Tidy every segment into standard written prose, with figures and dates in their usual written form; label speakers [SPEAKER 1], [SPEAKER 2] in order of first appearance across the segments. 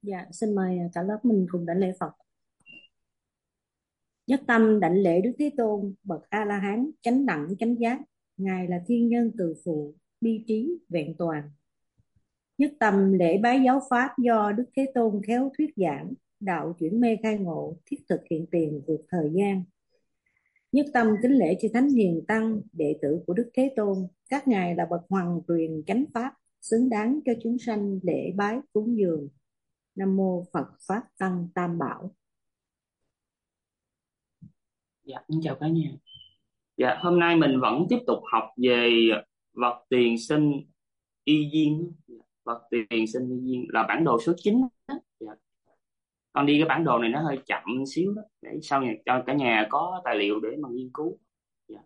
[SPEAKER 1] Dạ, xin mời cả lớp mình cùng đảnh lễ Phật. Nhất tâm đảnh lễ Đức Thế Tôn, bậc A La Hán, chánh đẳng chánh giác. Ngài là thiên nhân từ phụ, bi trí vẹn toàn. Nhất tâm lễ bái giáo pháp do Đức Thế Tôn khéo thuyết giảng, đạo chuyển mê khai ngộ, thiết thực hiện tiền vượt thời gian. Nhất tâm kính lễ chư thánh hiền tăng, đệ tử của Đức Thế Tôn. Các ngài là bậc hoàng truyền chánh pháp, xứng đáng cho chúng sanh lễ bái cúng dường. Nam mô Phật Pháp Tăng Tam Bảo.
[SPEAKER 2] Dạ, xin chào cả nhà. Dạ, hôm nay mình vẫn tiếp tục học về vật tiền sinh y duyên. Vật tiền sinh y duyên là bản đồ số 9. Dạ. Con đi cái bản đồ này nó hơi chậm xíu đó, để sau này cho cả nhà có tài liệu để mà nghiên cứu. Dạ.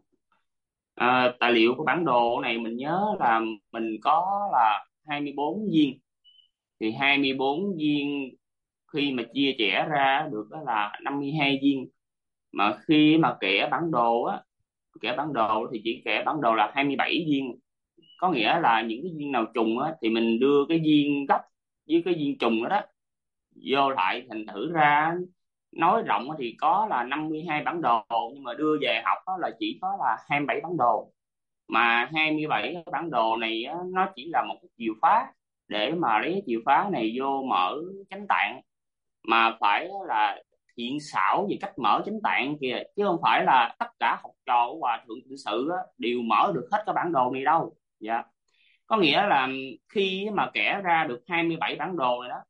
[SPEAKER 2] Tài liệu của bản đồ này mình nhớ là mình có là 24 viên. Thì 24 viên khi mà chia chẻ ra được đó là 52 viên. Mà khi mà kẻ bản đồ á, kẻ bản đồ thì chỉ kẻ bản đồ là 27 viên, có nghĩa là những cái viên nào trùng á thì mình đưa cái viên gốc với cái viên trùng đó, vô lại, thành thử ra nói rộng thì có là 52 bản đồ, nhưng mà đưa về học là chỉ có là 27 bản đồ. Mà 27 cái bản đồ này á, nó chỉ là một cái chìa khóa để mà lấy cái chìa khóa này vô mở chánh tạng, mà phải là thiện xảo về cách mở chánh tạng kìa, chứ không phải là tất cả học trò của Hòa Thượng Tự Sự á, đều mở được hết cái bản đồ này đâu. Dạ, có nghĩa là khi mà kẻ ra được 27 bản đồ này đó,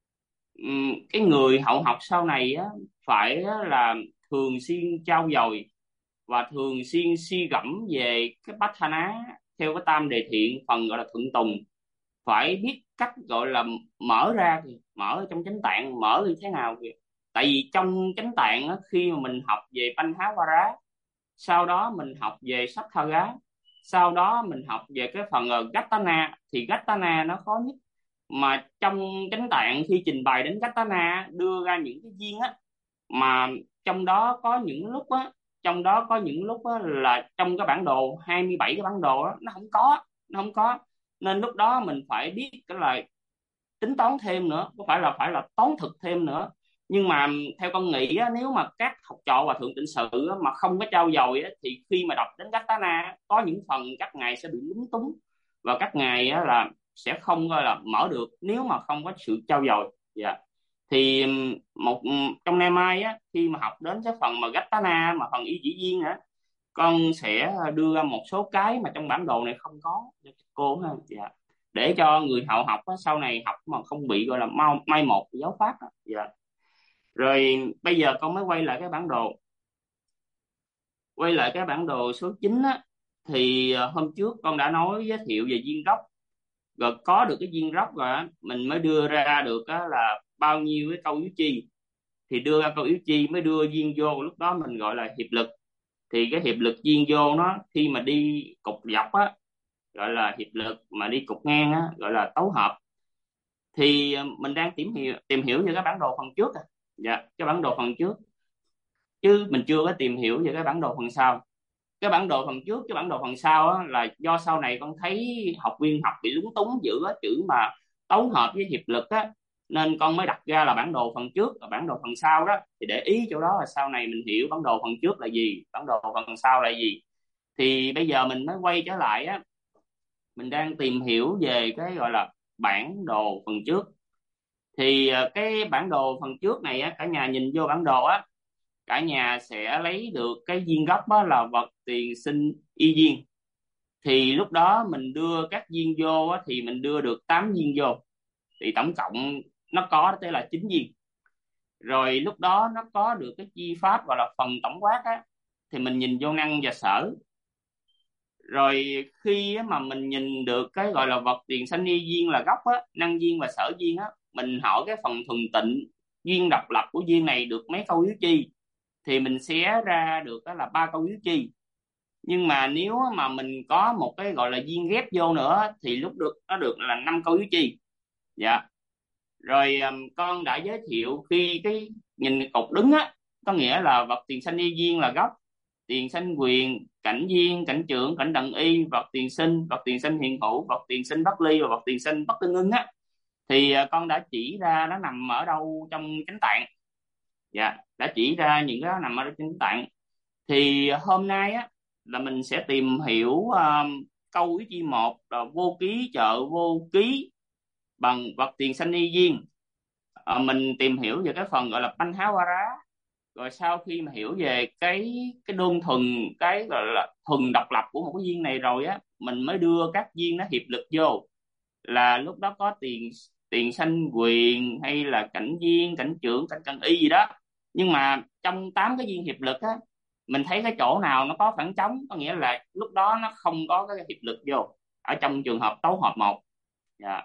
[SPEAKER 2] cái người hậu học sau này á, phải á là thường xuyên trau dồi và thường xuyên suy gẫm về cái bát tha ná theo cái tam đề thiện, phần gọi là thuận tùng, phải biết cách gọi là mở ra kìa, mở ở trong chánh tạng mở như thế nào kìa. Tại vì trong chánh tạng á, khi mà mình học về Panhavara, sau đó mình học về Satthaga, sau đó mình học về cái phần Gatana, thì Gatana nó khó nhất. Mà trong chánh tạng khi trình bày đến Gatana đưa ra những cái viên á, mà trong đó có những lúc á, trong đó có những lúc á, là trong cái bản đồ 27 cái bản đồ đó, nó không có, nên lúc đó mình phải biết cái là tính toán thêm nữa, có phải là toán thực thêm nữa. Nhưng mà theo con nghĩ á, nếu mà các học trò và thượng tịnh sự á, mà không có trau dồi á, thì khi mà đọc đến Gattana có những phần các ngài sẽ bị lúng túng, và các ngài á, là sẽ không gọi là mở được nếu mà không có sự trau dồi. Dạ. Thì trong nay mai á, khi mà học đến cái phần mà Gattana mà phần y chỉ duyên á, con sẽ đưa ra một số cái mà trong bản đồ này không có cho cô ha. Dạ, để cho người hậu học á, sau này học mà không bị gọi là mai một giáo pháp á. Dạ. Rồi bây giờ con mới quay lại cái bản đồ, quay lại cái bản đồ số 9 á, thì hôm trước con đã nói giới thiệu về viên gốc, rồi có được cái viên gốc rồi á, mình mới đưa ra được á, là bao nhiêu cái câu yếu chi, thì đưa ra câu yếu chi mới đưa viên vô, lúc đó mình gọi là hiệp lực. Thì cái hiệp lực viên vô nó khi mà đi cục dọc á gọi là hiệp lực, mà đi cục ngang á gọi là tấu hợp. Thì mình đang tìm hiểu về cái bản đồ phần trước. Dạ, cái bản đồ phần trước, chứ mình chưa có tìm hiểu về cái bản đồ phần sau. Cái bản đồ phần trước, cái bản đồ phần sau á, là do sau này con thấy học viên học bị lúng túng giữa chữ mà tấu hợp với hiệp lực á, nên con mới đặt ra là bản đồ phần trước và bản đồ phần sau đó. Thì để ý chỗ đó là sau này mình hiểu bản đồ phần trước là gì, bản đồ phần sau là gì. Thì bây giờ mình mới quay trở lại á, mình đang tìm hiểu về cái gọi là bản đồ phần trước. Thì cái bản đồ phần trước này á, cả nhà nhìn vô bản đồ á, cả nhà sẽ lấy được cái viên gốc đó là vật tiền sinh y viên. Thì lúc đó mình đưa các viên vô á, thì mình đưa được 8 viên vô, thì tổng cộng nó có tới là 9 viên. Rồi lúc đó nó có được cái chi pháp gọi là phần tổng quát á, thì mình nhìn vô năng và sở. Rồi khi á, mà mình nhìn được cái gọi là vật tiền sanh y duyên là gốc á, năng duyên và sở duyên á, mình hỏi cái phần thuần tịnh duyên độc lập của duyên này được mấy câu yếu chi, thì mình sẽ ra được đó là ba câu yếu chi. Nhưng mà nếu mà mình có một cái gọi là duyên ghép vô nữa thì lúc được nó được là năm câu yếu chi. Dạ. Rồi con đã giới thiệu khi cái nhìn cái cột đứng á, có nghĩa là vật tiền sanh y duyên là gốc, tiền sanh quyền, cảnh duyên, cảnh trưởng, cảnh đặng y, vật tiền sinh hiện hữu, vật tiền sinh bất ly và vật tiền sinh bất tương ưng á. Thì con đã chỉ ra nó nằm ở đâu trong chánh tạng. Dạ, đã chỉ ra những cái đó nằm ở trong chánh tạng. Thì hôm nay á là mình sẽ tìm hiểu câu ý chi một là vô ký trợ vô ký bằng vật tiền sanh y duyên. Mình tìm hiểu về cái phần gọi là Panhavara. Rồi sau khi mà hiểu về cái đơn thuần, cái gọi là thuần độc lập của một cái duyên này rồi á, mình mới đưa các duyên nó hiệp lực vô. Là lúc đó có tiền tiền sanh quyền hay là cảnh duyên, cảnh trưởng, cảnh cận y gì đó. Nhưng mà trong 8 cái duyên hiệp lực á, mình thấy cái chỗ nào nó có khoảng trống, có nghĩa là lúc đó nó không có cái hiệp lực vô ở trong trường hợp tấu hợp một. Dạ.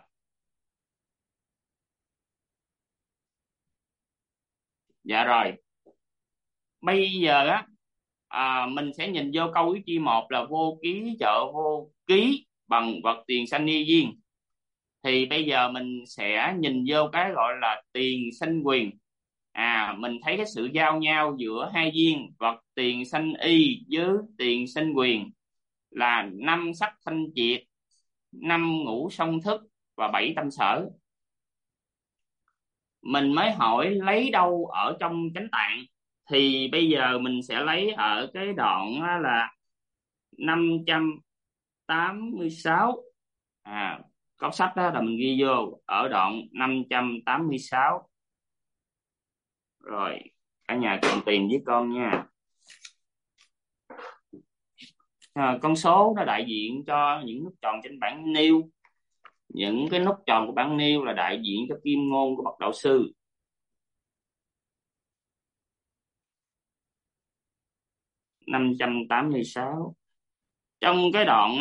[SPEAKER 2] Dạ rồi, bây giờ á mình sẽ nhìn vô câu ý chi một là vô ký trợ vô ký bằng vật tiền sanh y duyên. Thì bây giờ mình sẽ nhìn vô cái gọi là tiền sanh quyền. Mình thấy cái sự giao nhau giữa hai duyên vật tiền sanh y với tiền sanh quyền là năm sắc thanh triệt, năm ngũ song thức và bảy tâm sở. Mình mới hỏi lấy đâu ở trong chánh tạng. Thì bây giờ mình sẽ lấy ở cái đoạn á là 586. Có sách đó là mình ghi vô ở đoạn 586. Rồi, cả nhà cùng tìm với con nha. Con số nó đại diện cho những nút tròn trên bảng nêu. Những cái nút tròn của bảng nêu là đại diện cho kim ngôn của bậc đạo sư. 586. Trong cái đoạn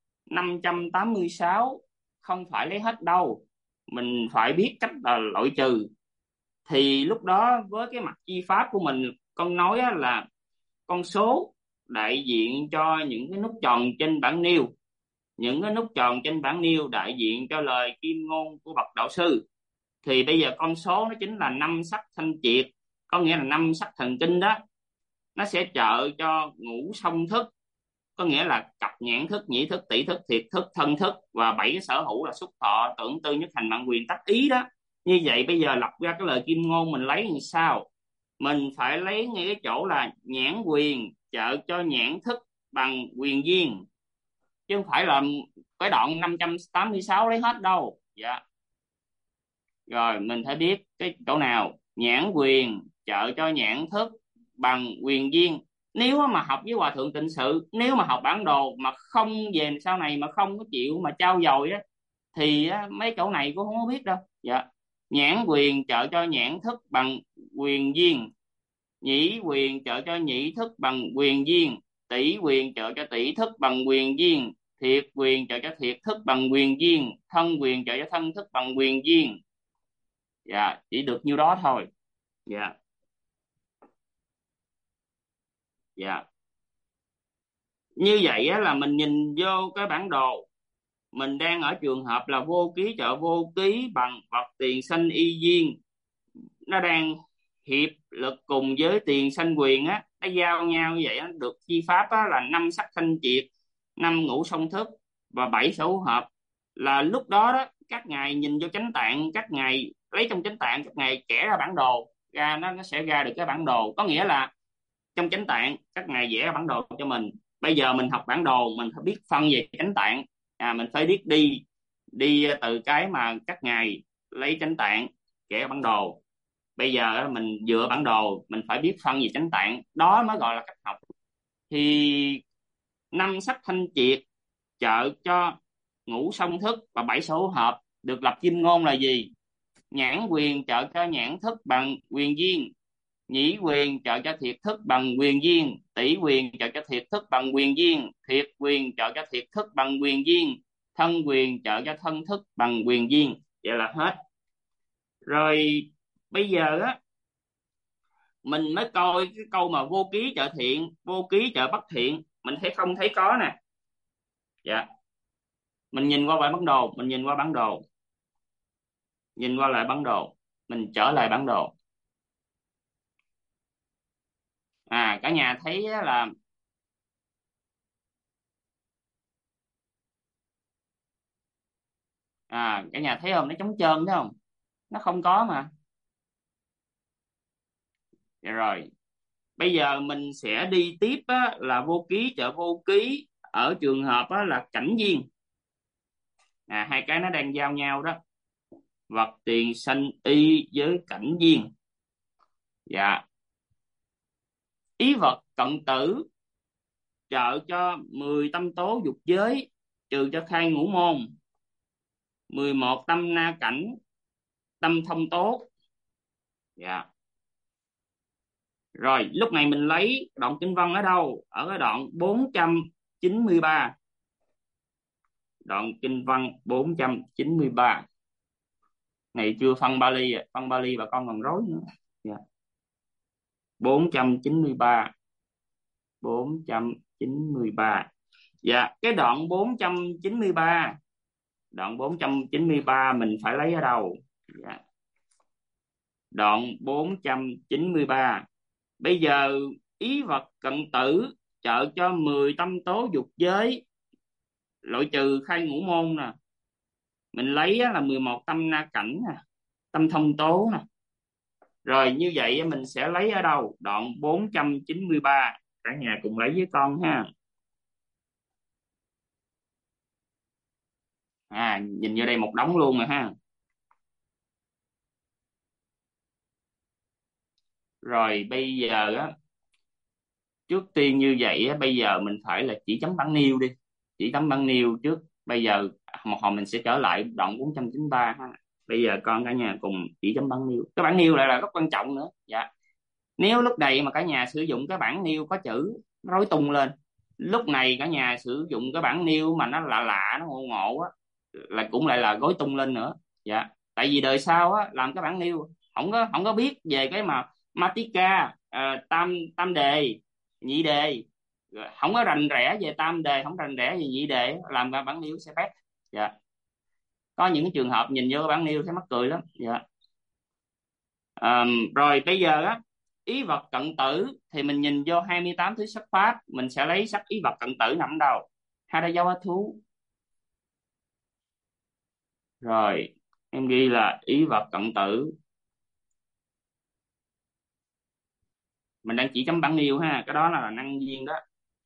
[SPEAKER 2] 586 không phải lấy hết đâu, mình phải biết cách là loại trừ. Thì lúc đó với cái mặt chi pháp của mình, con nói á, là con số đại diện cho những cái nút tròn trên bảng nêu. Những cái nút tròn trên bảng nêu đại diện cho lời kim ngôn của bậc đạo sư. Thì bây giờ con số nó chính là năm sắc thanh triệt, có nghĩa là năm sắc thần kinh đó. Nó sẽ trợ cho ngũ song thức, có nghĩa là cặp nhãn thức, nhĩ thức, tỷ thức, thiệt thức, thân thức, và bảy cái sở hữu là xúc thọ, tưởng tư, nhất hành, mạng quyền, tác ý đó. Như vậy bây giờ lọc ra cái lời kim ngôn mình lấy như sau. Mình phải lấy ngay cái chỗ là nhãn quyền trợ cho nhãn thức bằng quyền duyên, chứ không phải là cái đoạn 586 lấy hết đâu. Dạ. Rồi mình phải biết cái chỗ nào nhãn quyền trợ cho nhãn thức bằng quyền duyên. Nếu mà học với hòa thượng tịnh sự, nếu mà học bản đồ mà không về sau này mà không có chịu mà trau dồi á, thì á, mấy chỗ này cũng không có biết đâu. Dạ. Nhãn quyền trợ cho nhãn thức bằng quyền duyên, nhĩ quyền trợ cho nhĩ thức bằng quyền duyên, tỷ quyền trợ cho tỷ thức bằng quyền duyên, thiệt quyền trợ cho thiệt thức bằng quyền duyên, thân quyền trợ cho thân thức bằng quyền duyên. Dạ, chỉ được nhiêu đó thôi. Dạ. Dạ, như vậy á là mình nhìn vô cái bản đồ, mình đang ở trường hợp là vô ký trợ vô ký bằng vật tiền sanh y duyên. Nó đang hiệp lực cùng với tiền sanh quyền á, nó giao nhau như vậy á, được chi pháp á là năm sắc thanh triệt, năm ngũ song thức và bảy sở hữu hợp. Là lúc đó đó các ngài nhìn vô chánh tạng, các ngài lấy trong chánh tạng, các ngài kẻ ra bản đồ ra, nó sẽ ra được cái bản đồ. Có nghĩa là trong chánh tạng các ngài vẽ ra bản đồ cho mình. Bây giờ mình học bản đồ mình phải biết phân về chánh tạng. Mình phải biết đi đi từ cái mà các ngài lấy chánh tạng vẽ bản đồ. Bây giờ mình dựa bản đồ mình phải biết phân về chánh tạng, đó mới gọi là cách học. Thì năm sắc thanh triệt trợ cho ngũ song thức và bảy số hợp được lập kim ngôn là gì? Nhãn quyền trợ cho nhãn thức bằng quyền duyên, nhĩ quyền trợ cho thiệt thức bằng quyền duyên, tỷ quyền trợ cho thiệt thức bằng quyền duyên, thiệt quyền trợ cho thiệt thức bằng quyền duyên, thân quyền trợ cho thân thức bằng quyền duyên. Vậy là hết. Rồi bây giờ á mình mới coi cái câu mà vô ký trợ thiện, vô ký trợ bất thiện, mình thấy không thấy có nè. Dạ. Mình nhìn qua lại bản đồ, mình nhìn qua bản đồ, nhìn qua lại bản đồ, mình trở lại bản đồ. Cả nhà thấy là Cả nhà thấy không, nó trống trơn thấy không, nó không có mà. Dạ rồi, bây giờ mình sẽ đi tiếp á, là vô ký trợ vô ký ở trường hợp á, là cảnh viên. Hai cái nó đang giao nhau đó, vật tiền sanh y với cảnh viên. Dạ, ý vật cận tử trợ cho 10 tâm tố dục giới, trừ cho khai ngũ môn, 11 tâm na cảnh, tâm thông tố. Dạ. Rồi, lúc này mình lấy đoạn kinh văn ở đâu? Ở cái đoạn 493. Đoạn kinh văn 493. Này chưa phân Bali, phân Bali bà con còn rối nữa. Dạ. 493. 493. Dạ, cái đoạn 493. Đoạn 493 mình phải lấy ở đâu? Dạ. Đoạn 493. Bây giờ ý vật cận tử trợ cho 10 tâm tố dục giới, loại trừ khai ngũ môn nè. Mình lấy á, là 11 tâm na cảnh nè, tâm thông tố nè. Rồi như vậy mình sẽ lấy ở đâu? Đoạn 493. Cả nhà cùng lấy với con ha. Nhìn vô đây một đống luôn rồi ha. Rồi bây giờ á, trước tiên như vậy á, bây giờ mình phải là chỉ chấm bản nêu đi. Chỉ chấm bản nêu trước. Bây giờ một hồi mình sẽ trở lại đoạn 493 ha. Bây giờ con cả nhà cùng chỉ chấm bản nêu. Cái bản nêu lại là rất quan trọng nữa. Dạ. Nếu lúc này mà cả nhà sử dụng cái bản nêu có chữ, nó rối tung lên. Lúc này cả nhà sử dụng cái bản nêu mà nó lạ lạ, nó ngộ ngộ á, là cũng lại là rối tung lên nữa. Dạ. Tại vì đời sau á làm cái bản nêu không có biết về cái mà Matika, tam tam đề, nhị đề, không có rành rẽ về tam đề, không rành rẽ về nhị đề, làm ra bản nêu sẽ bét. Dạ. Có những cái trường hợp nhìn vô cái bản nêu thấy mắc cười lắm. Dạ. Rồi bây giờ á, ý vật cận tử thì mình nhìn vô 28 thứ sắc pháp, mình sẽ lấy sắc ý vật cận tử nằm đâu? Hai đây dấu thú. Rồi em ghi là ý vật cận tử. Mình đang chỉ chấm bản nêu ha, cái đó là năng viên đó.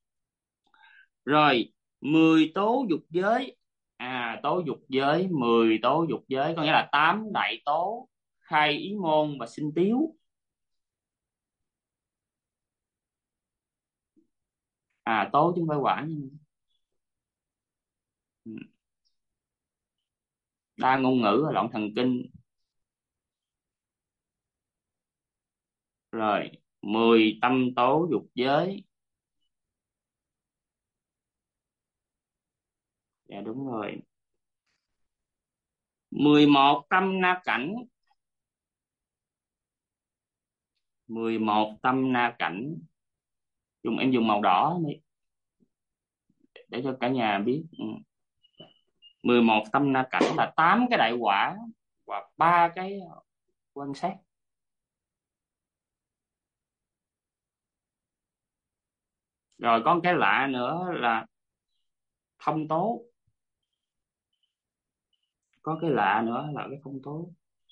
[SPEAKER 2] Rồi 10 tố dục giới. Tố dục giới, 10 tố dục giới có nghĩa là 8 đại tố: khai, ý môn và sinh tiếu. Tố chứ không phải quả nha. Đa ngôn ngữ và loạn thần kinh. Rồi 10 tâm tố dục giới. Dạ đúng rồi. 11 tâm na cảnh. 11 tâm na cảnh. Em dùng màu đỏ đi để cho cả nhà biết. 11 tâm na cảnh là 8 cái đại quả và 3 cái quan sát. Rồi có một cái lạ nữa là thông tố. Có cái lạ nữa là cái thông tố.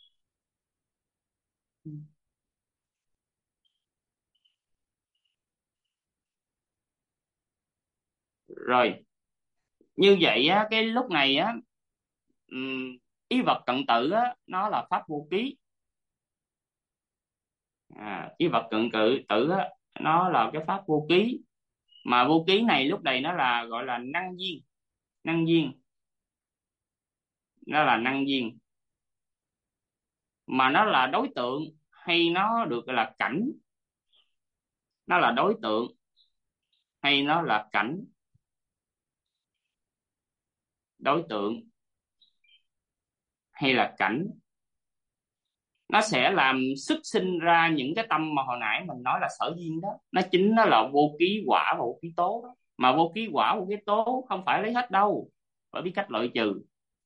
[SPEAKER 2] Rồi như vậy á, cái lúc này á, ý vật cận tử á, nó là pháp vô ký. Ý vật cận tử á, nó là cái pháp vô ký, mà vô ký này lúc này nó là gọi là năng viên. Năng viên, nó là năng viên, mà nó là đối tượng hay nó được gọi là cảnh? Nó là đối tượng hay nó là cảnh? Đối tượng hay là cảnh? Nó sẽ làm xuất sinh ra những cái tâm mà hồi nãy mình nói là sở duyên đó. Nó chính nó là vô ký quả và vô ký tố đó. Mà vô ký quả vô ký tố không phải lấy hết đâu, phải biết cách loại trừ.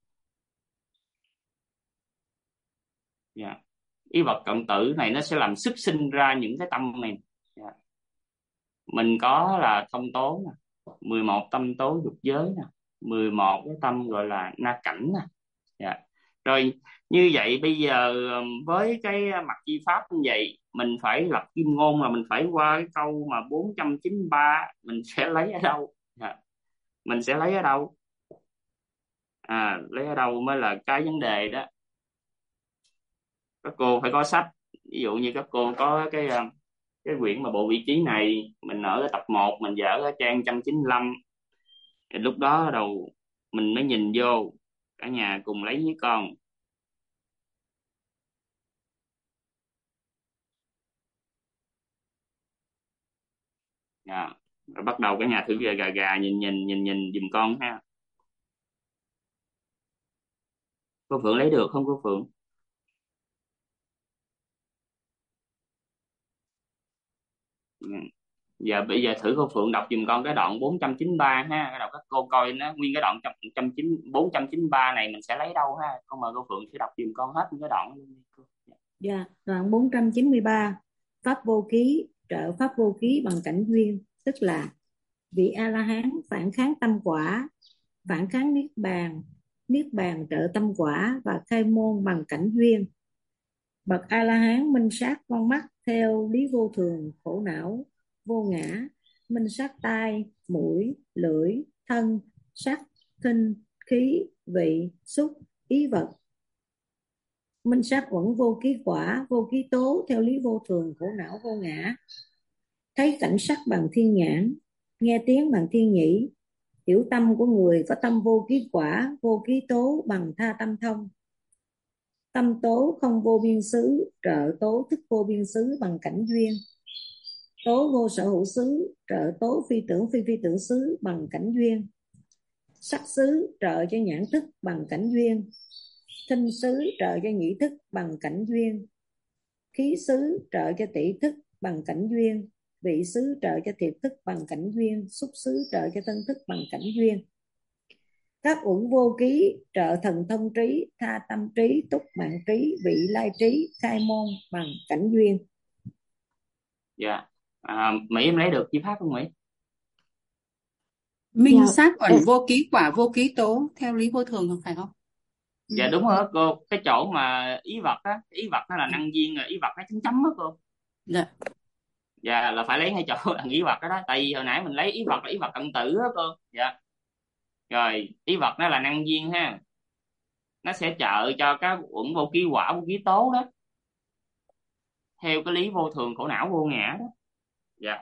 [SPEAKER 2] Yeah. Ý vật cận tử này nó sẽ làm xuất sinh ra những cái tâm này. Yeah. Mình có là thông tố nè, 11 tâm tố dục giới nè, 11 cái tâm gọi là na cảnh nè, Dạ. Rồi như vậy bây giờ với cái mặt chi pháp như vậy mình phải lập kim ngôn, là mình phải qua cái câu mà 493 mình sẽ lấy ở đâu? Dạ. Mình sẽ lấy ở đâu? Lấy ở đâu mới là cái vấn đề đó. Các cô phải có sách, ví dụ như các cô có cái quyển mà bộ vị trí này, mình ở cái tập 1 mình dở ở trang 195, thì lúc đó đầu mình mới nhìn vô, cả nhà cùng lấy với con. Dạ. Rồi bắt đầu cả nhà thử gà gà gà nhìn giùm con ha. Cô Phượng lấy được không cô Phượng? Ừ. Giờ bây giờ thử cô Phượng đọc giùm con cái đoạn 493 ha, cái đọc các cô coi nó nguyên cái đoạn 493 này mình sẽ lấy đâu ha. Con mời cô Phượng sẽ đọc giùm con hết những cái đoạn luôn đi cô.
[SPEAKER 1] Dạ, đoạn 493, pháp vô ký trợ pháp vô ký bằng cảnh duyên, tức là vị A La Hán phản kháng tâm quả, phản kháng niết bàn trợ tâm quả và khai môn bằng cảnh duyên. Bậc A La Hán minh sát con mắt theo lý vô thường khổ não vô ngã, minh sát tai mũi lưỡi thân sắc thinh khí vị xúc ý vật, minh sát uẩn vô ký quả vô ký tố theo lý vô thường khổ não vô ngã, thấy cảnh sắc bằng thiên nhãn, nghe tiếng bằng thiên nhĩ, hiểu tâm của người có tâm vô ký quả vô ký tố bằng tha tâm thông, tâm tố không vô biên xứ trợ tố thức vô biên xứ bằng cảnh duyên, tố vô sở hữu xứ trợ tố phi tưởng phi tưởng xứ bằng cảnh duyên, sắc xứ trợ cho nhãn thức bằng cảnh duyên, thinh xứ trợ cho nhĩ thức bằng cảnh duyên, khí xứ trợ cho tỷ thức bằng cảnh duyên, vị xứ trợ cho thiệt thức bằng cảnh duyên, xúc xứ trợ cho thân thức bằng cảnh duyên. Các uẩn vô ký trợ thần thông trí, tha tâm trí, túc mạng trí, vị lai trí, khai môn bằng cảnh duyên.
[SPEAKER 2] Dạ. Mỹ em lấy được chi pháp không Mỹ?
[SPEAKER 3] Minh
[SPEAKER 4] Dạ,
[SPEAKER 3] sát uẩn vô ký quả vô ký tố theo lý vô thường không phải không?
[SPEAKER 2] Dạ đúng rồi đó cô, cái chỗ mà ý vật á, ý vật nó là năng viên, rồi ý vật nó chấm chấm đó cô.
[SPEAKER 3] Dạ.
[SPEAKER 2] Dạ là phải lấy ngay chỗ là ý vật đó, đó. Tại vì hồi nãy mình lấy ý vật là ý vật cận tử đó cô. Dạ. Rồi ý vật nó là năng viên ha, nó sẽ trợ cho các uẩn vô ký quả vô ký tố đó, theo cái lý vô thường khổ não vô ngã đó. Dạ.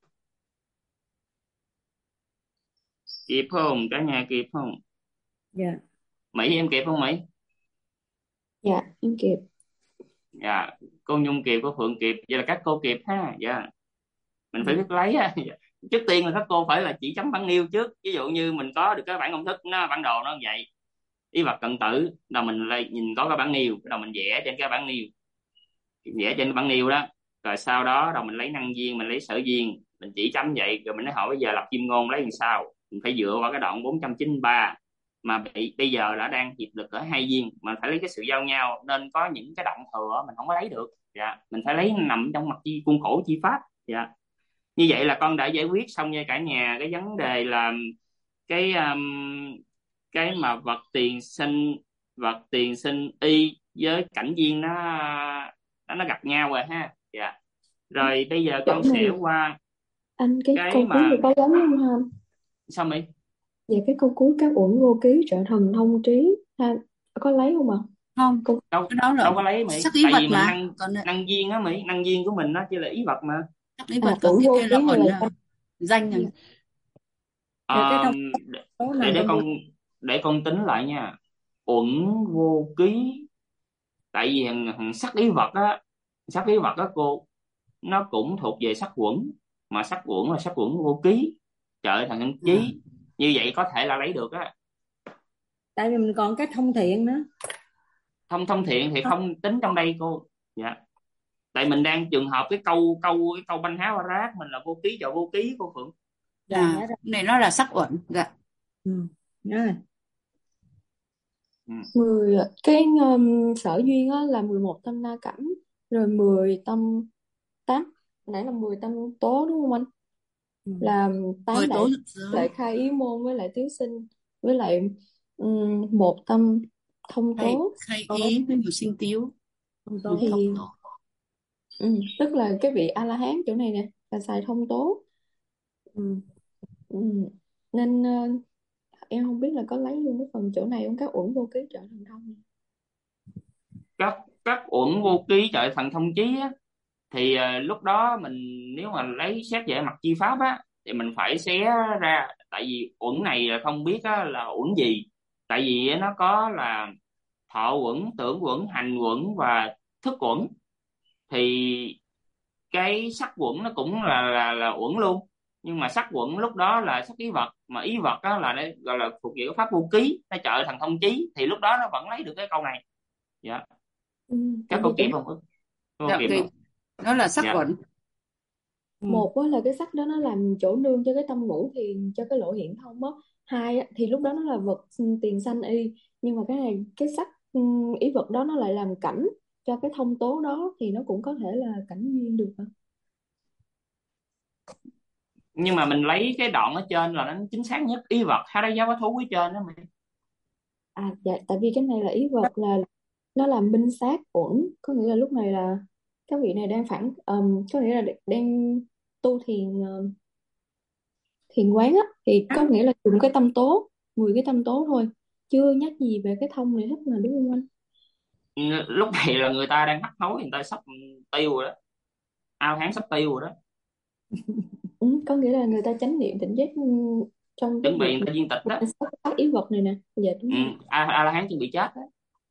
[SPEAKER 2] Kịp không cả nhà, kịp không?
[SPEAKER 1] Dạ.
[SPEAKER 2] Mỹ em kịp không Mỹ?
[SPEAKER 4] dạ em kịp.
[SPEAKER 2] Dạ. Cô Nhung kịp, cô Phượng kịp, vậy là các cô kịp ha. Dạ. Mình phải biết lấy á. Trước tiên là các cô phải là chỉ chấm bản nêu trước, ví dụ như mình có được cái bản công thức, nó bản đồ nó như vậy, ý vật cận tử, là mình lại nhìn có cái bản nêu, bắt đầu mình vẽ trên cái bản nêu, vẽ trên cái bản nêu đó, rồi sau đó đầu mình lấy năng viên, mình lấy sở viên, mình chỉ chấm vậy, rồi mình nói hỏi bây giờ lập kim ngôn lấy làm sao. Mình phải dựa vào cái đoạn 493 mà bây giờ đã đang hiệp lực ở hai viên, mà phải lấy cái sự giao nhau, nên có những cái động thừa mình không có lấy được. Dạ. Mình phải lấy nằm trong mặt chi khuôn khổ chi pháp. Dạ. Như vậy là con đã giải quyết xong nha cả nhà cái vấn đề là cái cái mà vật tiền sinh y với cảnh viên nó gặp nhau rồi ha. Dạ. Rồi bây giờ
[SPEAKER 4] Chỗ
[SPEAKER 2] con
[SPEAKER 4] này
[SPEAKER 2] sẽ qua
[SPEAKER 4] anh cái
[SPEAKER 2] cái
[SPEAKER 4] câu cuối
[SPEAKER 2] mà
[SPEAKER 4] này có giống không ha?
[SPEAKER 2] sao Mỹ?
[SPEAKER 4] Về cái câu cuối các uẩn vô ký trợ thần thông trí ha, có lấy không ạ?
[SPEAKER 3] Không,
[SPEAKER 4] Câu
[SPEAKER 2] đâu
[SPEAKER 3] cái đó là
[SPEAKER 2] đâu có lấy Mỹ,
[SPEAKER 3] sắc lý
[SPEAKER 2] tại
[SPEAKER 3] vật
[SPEAKER 2] vì mình
[SPEAKER 3] mà.
[SPEAKER 2] năng
[SPEAKER 3] Còn
[SPEAKER 2] năng viên á Mỹ, năng viên của mình nó chỉ là ý vật mà.
[SPEAKER 3] sắc lý vật, còn
[SPEAKER 4] uẩn
[SPEAKER 3] cái
[SPEAKER 4] vô
[SPEAKER 3] kia là
[SPEAKER 4] ký này
[SPEAKER 3] uẩn
[SPEAKER 4] là
[SPEAKER 3] danh này.
[SPEAKER 1] Rồi cái
[SPEAKER 2] Ờ,
[SPEAKER 1] thông số
[SPEAKER 2] để
[SPEAKER 1] nằm
[SPEAKER 2] để
[SPEAKER 1] trong
[SPEAKER 2] con để con tính lại nha. Uẩn vô ký, tại vì thằng sắc lý vật á, sắc lý vật á cô, nó cũng thuộc về sắc uẩn, mà sắc uẩn là sắc uẩn vô ký, trời thằng nhân
[SPEAKER 3] À.
[SPEAKER 2] chí, như vậy có thể là lấy được á.
[SPEAKER 1] tại vì mình còn cái thông thiện nữa.
[SPEAKER 2] Thông thiện thì không tính trong đây cô. Dạ. Tại mình đang trường hợp cái câu banh háo rác mình là vô ký, cho vô ký cô Phượng.
[SPEAKER 1] Dạ nhớ rồi.
[SPEAKER 3] Này nó là sắc uẩn. Dạ.
[SPEAKER 1] Nhớ rồi.
[SPEAKER 4] 10 cái sở duyên á, là 11 tâm na cảnh, rồi 10 tâm tác, nãy là 10 tâm tố đúng không anh? Là 8
[SPEAKER 3] Mười tố
[SPEAKER 4] đại
[SPEAKER 3] thực giới.
[SPEAKER 4] đại khai ý môn với lại tiến sinh, với lại một tâm thông
[SPEAKER 3] Hay
[SPEAKER 4] tố.
[SPEAKER 3] hay ý với một sinh tiếu.
[SPEAKER 1] Không
[SPEAKER 3] Ừ,
[SPEAKER 1] tốt.
[SPEAKER 4] Thì
[SPEAKER 3] thông tố.
[SPEAKER 4] tức là cái vị A La Hán chỗ này nè là xài thông tố.
[SPEAKER 1] Ừ.
[SPEAKER 4] Ừ. Nên em không biết là có lấy luôn cái phần chỗ này không, các uẩn vô ký trợ thần thông này.
[SPEAKER 2] Các uẩn vô ký trợ thần thông chí á, thì lúc đó mình nếu mà lấy xét về mặt chi pháp á thì mình phải xé ra, tại vì uẩn này là không biết á, là uẩn gì. Tại vì á, nó có là thọ uẩn, tưởng uẩn, hành uẩn và thức uẩn. Thì cái sắc uẩn nó cũng là uẩn luôn, nhưng mà sắc uẩn lúc đó là sắc ý vật, mà ý vật đó là nó gọi là thuộc về cái pháp vô ký, nó trợ thần thông chí, thì lúc đó nó vẫn lấy được cái câu này. Dạ,
[SPEAKER 4] Tại
[SPEAKER 2] các
[SPEAKER 4] vì
[SPEAKER 2] câu
[SPEAKER 4] chỗ
[SPEAKER 2] kịp không? Câu
[SPEAKER 3] Dạ,
[SPEAKER 2] kịp
[SPEAKER 3] thì
[SPEAKER 2] không?
[SPEAKER 3] nó là sắc
[SPEAKER 2] Dạ.
[SPEAKER 3] uẩn.
[SPEAKER 1] Ừ.
[SPEAKER 4] một á, là cái sắc đó nó làm chỗ nương cho cái tâm ngũ thiền, cho cái lộ hiện thông á. Hai á, thì lúc đó nó là vật tiền sanh y, nhưng mà cái này cái sắc ý vật đó nó lại làm cảnh cho cái thông tố đó, thì nó cũng có thể là cảnh duyên được hả?
[SPEAKER 2] Nhưng mà mình lấy cái đoạn ở trên là nó chính xác nhất, ý vật hay giáo quá thú ở trên đó mày.
[SPEAKER 4] Dạ, tại vì cái này là ý vật, là nó làm minh sát uẩn, có nghĩa là lúc này là các vị này đang có nghĩa là đang tu thiền, thiền quán á, thì có nghĩa là dùng cái tâm tố, 10 cái tâm tố thôi, chưa nhắc gì về cái thông này hết mà, đúng không anh?
[SPEAKER 2] Lúc này là người ta đang hấp hối, người ta sắp tiêu rồi đó, ao hán sắp tiêu rồi đó,
[SPEAKER 4] Có nghĩa là người ta chánh niệm tỉnh giác trong cái
[SPEAKER 2] chuẩn bị
[SPEAKER 4] việc
[SPEAKER 2] người ta viên tịch đó.
[SPEAKER 4] các ý vật này nè. Dạ đúng rồi.
[SPEAKER 2] A La Hán chuẩn bị chết đó,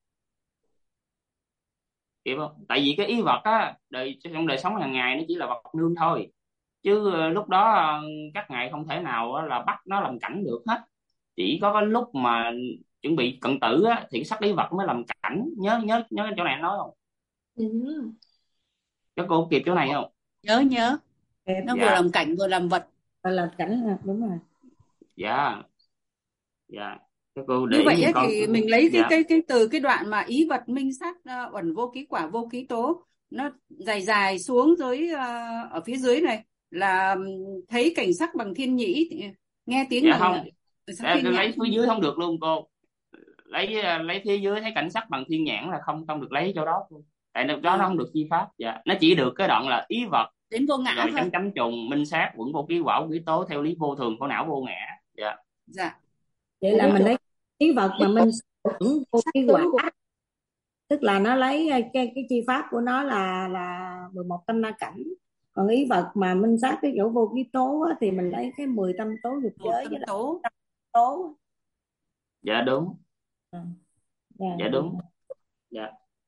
[SPEAKER 2] hiểu không? Tại vì cái ý vật á, trong đời sống hàng ngày nó chỉ là vật nương thôi, chứ lúc đó các ngài không thể nào á, là bắt nó làm cảnh được hết. Chỉ có cái lúc mà chuẩn bị cận tử á, thì cái sắc lý vật mới làm cảnh. Nhớ cái chỗ này anh nói không?
[SPEAKER 4] Dạ nhớ.
[SPEAKER 2] Các cô kịp chỗ này không?
[SPEAKER 3] Nhớ
[SPEAKER 1] Đẹp.
[SPEAKER 3] nó vừa
[SPEAKER 2] Dạ,
[SPEAKER 3] làm cảnh vừa làm vật.
[SPEAKER 1] Là cảnh à, đúng rồi.
[SPEAKER 2] dạ, dạ, các cô để
[SPEAKER 3] Như vậy
[SPEAKER 2] ý giùm
[SPEAKER 3] ấy,
[SPEAKER 2] con.
[SPEAKER 3] thì mình lấy
[SPEAKER 2] Dạ.
[SPEAKER 3] cái từ cái đoạn mà ý vật minh sát uẩn vô ký quả vô ký tố, nó dài dài xuống dưới ở phía dưới này là thấy cảnh sắc bằng thiên nhĩ, nghe tiếng
[SPEAKER 2] Dạ
[SPEAKER 3] bằng
[SPEAKER 2] không,
[SPEAKER 3] sắc thiên
[SPEAKER 2] lấy
[SPEAKER 3] nhãn.
[SPEAKER 2] phía dưới không được luôn cô. Lấy phía dưới thấy cảnh sắc bằng thiên nhãn là không không được lấy chỗ đó luôn. Tại lúc đó nó
[SPEAKER 3] À,
[SPEAKER 2] không được chi pháp. Dạ, nó chỉ được cái đoạn là ý vật
[SPEAKER 3] đến vô ngã
[SPEAKER 2] rồi
[SPEAKER 3] thôi.
[SPEAKER 2] chấm chấm trùng minh sát quẩn vô ký quả vô ký tố theo lý vô thường khổ não vô ngã. Dạ.
[SPEAKER 3] Dạ.
[SPEAKER 1] Vậy
[SPEAKER 4] Là
[SPEAKER 1] là
[SPEAKER 4] cái
[SPEAKER 1] mình
[SPEAKER 4] chỗ
[SPEAKER 1] lấy ý vật mà mình vẫn vô
[SPEAKER 4] sắc
[SPEAKER 1] cái
[SPEAKER 4] tướng
[SPEAKER 1] quả,
[SPEAKER 4] của
[SPEAKER 1] tức là nó lấy cái chi pháp của nó là 11 tâm na cảnh. Còn ý vật mà minh sát cái chỗ vô ký tố á, thì mình lấy cái 10 tâm tố dục
[SPEAKER 3] Một
[SPEAKER 1] giới với
[SPEAKER 3] tâm
[SPEAKER 1] lại
[SPEAKER 3] tố.
[SPEAKER 1] tâm tố.
[SPEAKER 2] Dạ đúng.
[SPEAKER 1] À, dạ,
[SPEAKER 2] Dạ
[SPEAKER 1] vậy
[SPEAKER 2] đúng. Dạ.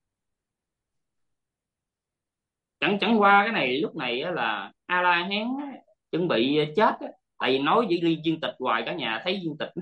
[SPEAKER 2] Chẳng qua cái này lúc này á là A La Hán á, chuẩn bị chết á. Tại vì nói với ly viên tịch hoài, cả nhà thấy viên tịch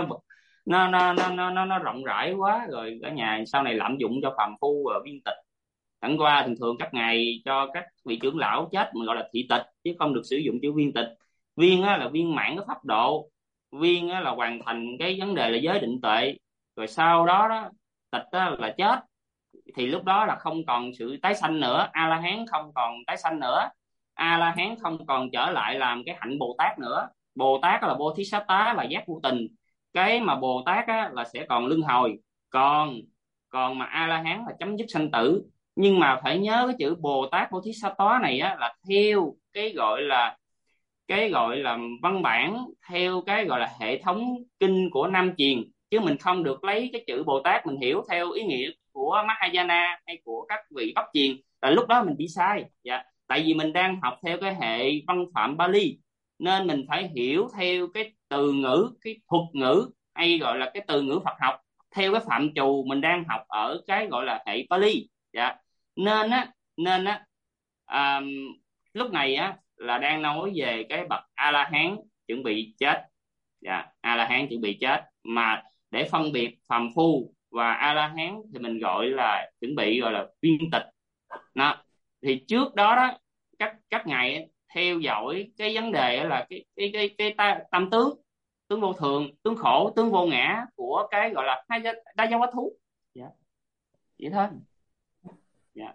[SPEAKER 2] nó rộng rãi quá rồi, cả nhà sau này lạm dụng cho phàm phu và viên tịch. Chẳng qua thường thường các ngài cho các vị trưởng lão chết mình gọi là thị tịch, chứ không được sử dụng chữ viên tịch. Viên á, là viên mãn cái pháp độ, viên á, là hoàn thành cái vấn đề là giới định tuệ, rồi sau đó đó tịch á, là chết. Thì lúc đó là không còn sự tái sanh nữa, A La Hán không còn tái sanh nữa, A La Hán không còn trở lại làm cái hạnh Bồ Tát nữa. Bồ Tát là Bodhisattva, là giác vô tình. Cái mà Bồ Tát á, là sẽ còn luân hồi. Còn còn mà A La Hán là chấm dứt sanh tử. Nhưng mà phải nhớ cái chữ Bồ Tát Bodhisattva này á, là theo cái gọi là văn bản, theo cái gọi là hệ thống kinh của Nam truyền, chứ mình không được lấy cái chữ Bồ Tát mình hiểu theo ý nghĩa của Mahayana hay của các vị Bắc truyền, là lúc đó mình bị sai. Dạ, tại vì mình đang học theo cái hệ văn phạm Bali, nên mình phải hiểu theo cái từ ngữ, cái thuật ngữ, hay gọi là cái từ ngữ Phật học, theo cái phạm trù mình đang học ở cái gọi là hệ Pali. Dạ, nên á à, lúc này á là đang nói về cái bậc A La Hán chuẩn bị chết. Dạ, A La Hán chuẩn bị chết, mà để phân biệt phàm phu và A La Hán thì mình gọi là chuẩn bị gọi là viên tịch. Đó. Thì trước đó đó các ngài theo dõi cái vấn đề đó là tâm tướng, tướng vô thường, tướng khổ, tướng vô ngã của cái gọi là đa giáo quá thú. Dạ, vậy thôi. Dạ.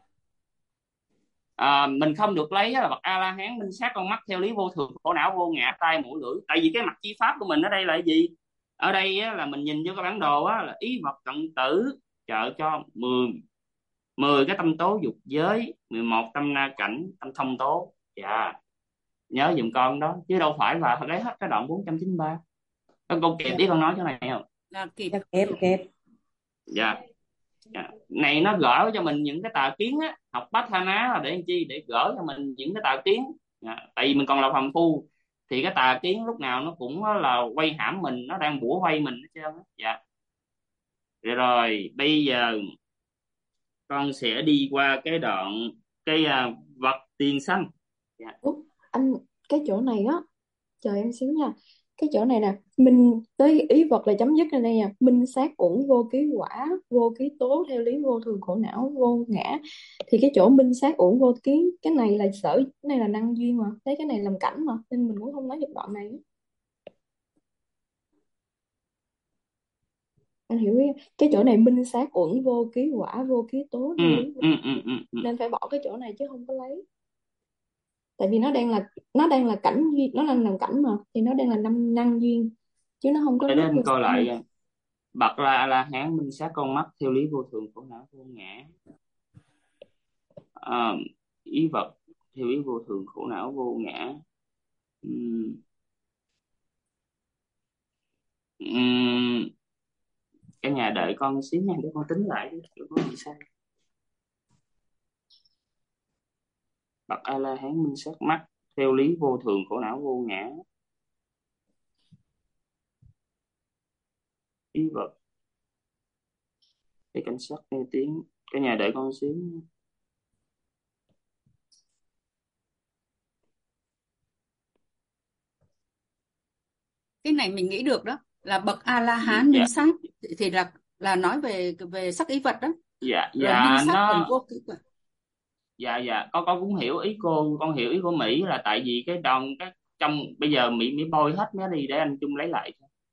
[SPEAKER 2] Mình không được lấy là bậc A La Hán minh sát con mắt theo lý vô thường khổ não vô ngã tai mũi lưỡi. Tại vì cái mặt chi pháp của mình ở đây là gì? ở đây á, là mình nhìn vô cái bản đồ á, là ý vật cận tử trợ cho 10 cái tâm tố dục giới, 11 tâm na cảnh, tâm thông tố. Dạ, nhớ giùm con đó, chứ đâu phải là lấy hết cái đoạn 493. Các cô kịp
[SPEAKER 1] Dạ,
[SPEAKER 2] biết con nói chỗ này không?
[SPEAKER 3] Là kịp.
[SPEAKER 1] dạ, kịp kịp.
[SPEAKER 2] Dạ. Dạ. Này nó gỡ cho mình những cái tà kiến á, học bát tha ná là để làm chi? Để gỡ cho mình những cái tà kiến. Dạ. Tại vì mình còn là phàm phu thì cái tà kiến lúc nào nó cũng là quay hãm mình, nó đang bủa vây mình hết trơn á. Dạ. Rồi bây giờ con sẽ đi qua cái đoạn vật tiền sanh. Dạ.
[SPEAKER 4] Ủa, anh cái chỗ này á, chờ em xíu nha. Cái chỗ này nè, minh tới ý vật là chấm dứt ở đây nha. Minh sát uẩn vô ký quả vô ký tố theo lý vô thường khổ não vô ngã. Thì cái chỗ minh sát uẩn vô ký, cái này là sở, cái này là năng duyên mà, lấy cái này làm cảnh mà, nên mình cũng không nói được đoạn này. Anh hiểu ý, cái chỗ này minh sát uẩn vô ký quả vô ký tố
[SPEAKER 2] Ừ,
[SPEAKER 4] theo lý vô,
[SPEAKER 2] ừ, ừ, ừ, ừ.
[SPEAKER 4] nên phải bỏ cái chỗ này chứ không có lấy. Tại vì nó đang là cảnh duyên, nó đang làm cảnh mà, thì nó đang là năng duyên, chứ nó không có
[SPEAKER 2] Để
[SPEAKER 4] lấy vô
[SPEAKER 2] đến coi
[SPEAKER 4] sinh.
[SPEAKER 2] lại. Bậc la la hán minh sát con mắt theo lý vô thường khổ não vô ngã. Ờ, ý vật theo ý vô thường khổ não vô ngã. Ừm, ừm, Cả nhà đợi con xíu nha, để con tính lại chứ có gì sai. Bậc a la hán minh sát mắt theo lý vô thường khổ não vô ngã. Ý vật cái cảnh sát nghe tiếng. Cả nhà đợi con xíu.
[SPEAKER 3] Cái này mình nghĩ được đó, là bậc A La Hán minh
[SPEAKER 2] Dạ,
[SPEAKER 3] sát thì là nói về về sắc ý vật đó,
[SPEAKER 2] dạ,
[SPEAKER 3] rồi minh
[SPEAKER 2] dạ,
[SPEAKER 3] sát phần
[SPEAKER 2] nó,
[SPEAKER 3] vô ký quả.
[SPEAKER 2] dạ, dạ, con cũng hiểu ý cô. Con hiểu ý của Mỹ là tại vì cái đồng cái trong bây giờ Mỹ Mỹ bôi hết nó đi để anh Trung lấy lại.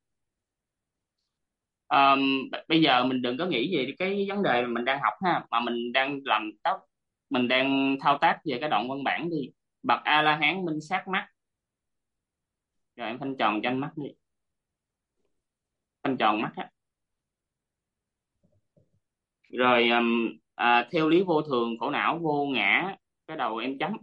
[SPEAKER 2] Ờm, Bây giờ mình đừng có nghĩ về cái vấn đề mà mình đang học ha, mà mình đang làm tóc, mình đang thao tác về cái đoạn văn bản đi. Bậc A La Hán minh sát mắt. Rồi em phanh tròn cho anh mắt đi, phanh tròn mắt á. Rồi theo lý vô thường khổ não vô ngã, cái đầu em chấm.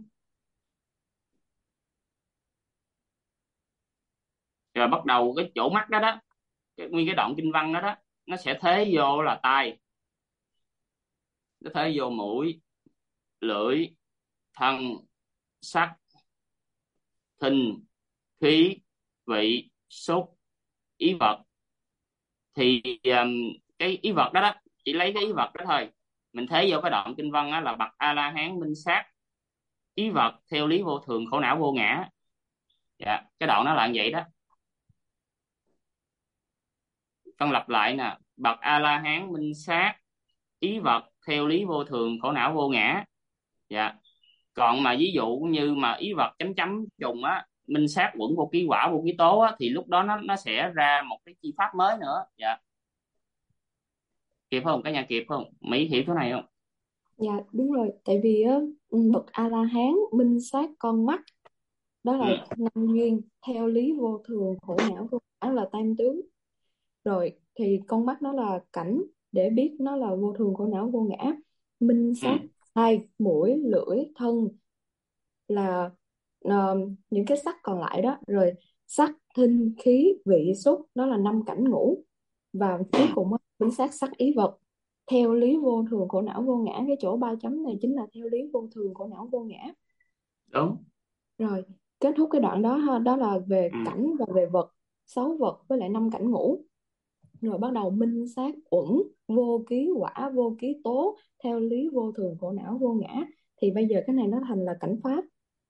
[SPEAKER 2] Rồi bắt đầu cái chỗ mắt đó đó, nguyên cái đoạn kinh văn đó đó, nó sẽ thế vô là tai, nó thế vô mũi, lưỡi, thân, sắc, thinh, khí, vị, xúc, ý vật. Thì cái ý vật đó đó, chỉ lấy cái ý vật đó thôi. Mình thấy vô cái đoạn kinh văn á, là bậc a la hán minh sát ý vật theo lý vô thường khổ não vô ngã. Dạ, cái đoạn nó là như vậy đó. Con lặp lại nè: bậc a la hán minh sát ý vật theo lý vô thường khổ não vô ngã. Dạ. Còn mà ví dụ như mà ý vật chấm chấm trùng á, minh sát quẩn vô ký quả vô ký tố á, thì lúc đó nó sẽ ra một cái chi pháp mới nữa. Dạ, kịp không cả nhà, kịp không? Mỹ hiểu cái này không?
[SPEAKER 4] Dạ đúng rồi, tại vì á, bậc A La Hán minh sát con mắt, đó là
[SPEAKER 2] Ừ,
[SPEAKER 4] năng duyên theo lý vô thường khổ não vô ngã là tam tướng. Rồi thì con mắt nó là cảnh để biết nó là vô thường khổ não vô ngã. Minh
[SPEAKER 2] ừ,
[SPEAKER 4] sát tai mũi lưỡi thân là những cái sắc còn lại đó. Rồi sắc thinh khí vị xúc, đó là năm cảnh ngũ. Và cuối
[SPEAKER 2] ừ,
[SPEAKER 4] cùng á, minh sát sắc ý vật theo lý vô thường khổ não vô ngã. Cái chỗ ba chấm này chính là theo lý vô thường khổ não vô ngã.
[SPEAKER 2] đúng.
[SPEAKER 4] Rồi kết thúc cái đoạn đó ha, đó là về
[SPEAKER 2] Ừ,
[SPEAKER 4] cảnh và về vật, sáu vật với lại năm cảnh ngũ. Rồi bắt đầu minh sát uẩn vô ký quả vô ký tố theo lý vô thường khổ não vô ngã. Thì bây giờ cái này nó thành là cảnh pháp.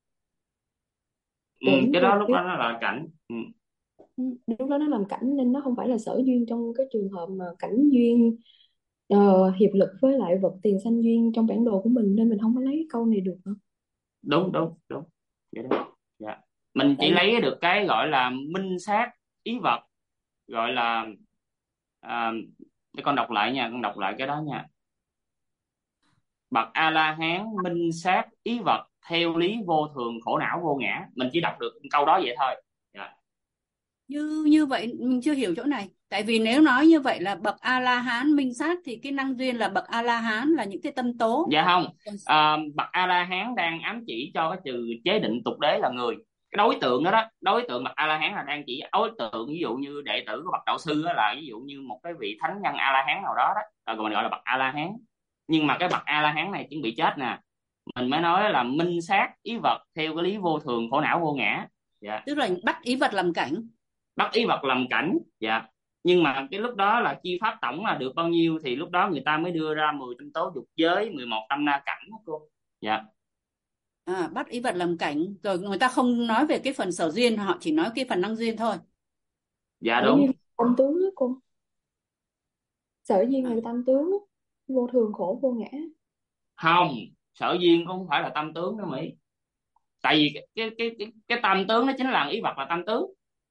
[SPEAKER 2] ừ,
[SPEAKER 4] Uẩn
[SPEAKER 2] cái
[SPEAKER 4] vô
[SPEAKER 2] đó lúc
[SPEAKER 4] ký,
[SPEAKER 2] đó nó là cảnh. Ừ,
[SPEAKER 4] lúc đó nó làm cảnh nên nó không phải là sở duyên trong cái trường hợp mà cảnh duyên hiệp lực với lại vật tiền sanh duyên trong bản đồ của mình, nên mình không có lấy cái câu này được nữa.
[SPEAKER 2] đúng, đúng, đúng, vậy đó. Dạ, mình chỉ
[SPEAKER 4] Tại
[SPEAKER 2] lấy được cái gọi là minh sát ý vật, gọi là à, để con đọc lại nha, con đọc lại cái đó nha. Bậc a la hán minh sát ý vật theo lý vô thường khổ não vô ngã, mình chỉ đọc được câu đó vậy thôi. Dạ.
[SPEAKER 3] Như vậy mình chưa hiểu chỗ này. Tại vì nếu nói như vậy là bậc A La Hán minh sát thì cái năng duyên là bậc A La Hán là những cái tâm tố.
[SPEAKER 2] Dạ không. Bậc A La Hán đang ám chỉ cho cái từ chế định tục đế là người. Cái đối tượng đó, đối tượng bậc A La Hán là đang chỉ đối tượng, ví dụ như đệ tử của bậc đạo sư đó, là ví dụ như một cái vị thánh nhân A La Hán nào đó đó, rồi mình gọi là bậc A La Hán. Nhưng mà cái bậc A La Hán này chuẩn bị chết nè, mình mới nói là minh sát ý vật theo cái lý vô thường khổ não vô ngã. Dạ.
[SPEAKER 3] Tức là bắt ý vật làm cảnh.
[SPEAKER 2] Bắt ý vật làm cảnh. Dạ. Nhưng mà cái lúc đó là chi pháp tổng là được bao nhiêu thì lúc đó người ta mới đưa ra 10 tâm tố dục giới, 11 tâm na cảnh đó cô. Dạ.
[SPEAKER 3] Bắt ý vật làm cảnh, rồi người ta không nói về cái phần sở duyên, họ chỉ nói cái phần năng duyên thôi.
[SPEAKER 2] Dạ
[SPEAKER 4] Sở
[SPEAKER 2] đúng.
[SPEAKER 4] duyên tâm tướng đó cô. Sở duyên là tâm tướng đó. Vô thường khổ vô ngã.
[SPEAKER 2] Không, sở duyên cũng không phải là tâm tướng đó Mỹ. Tại vì cái tâm tướng đó chính là ý vật là tâm tướng.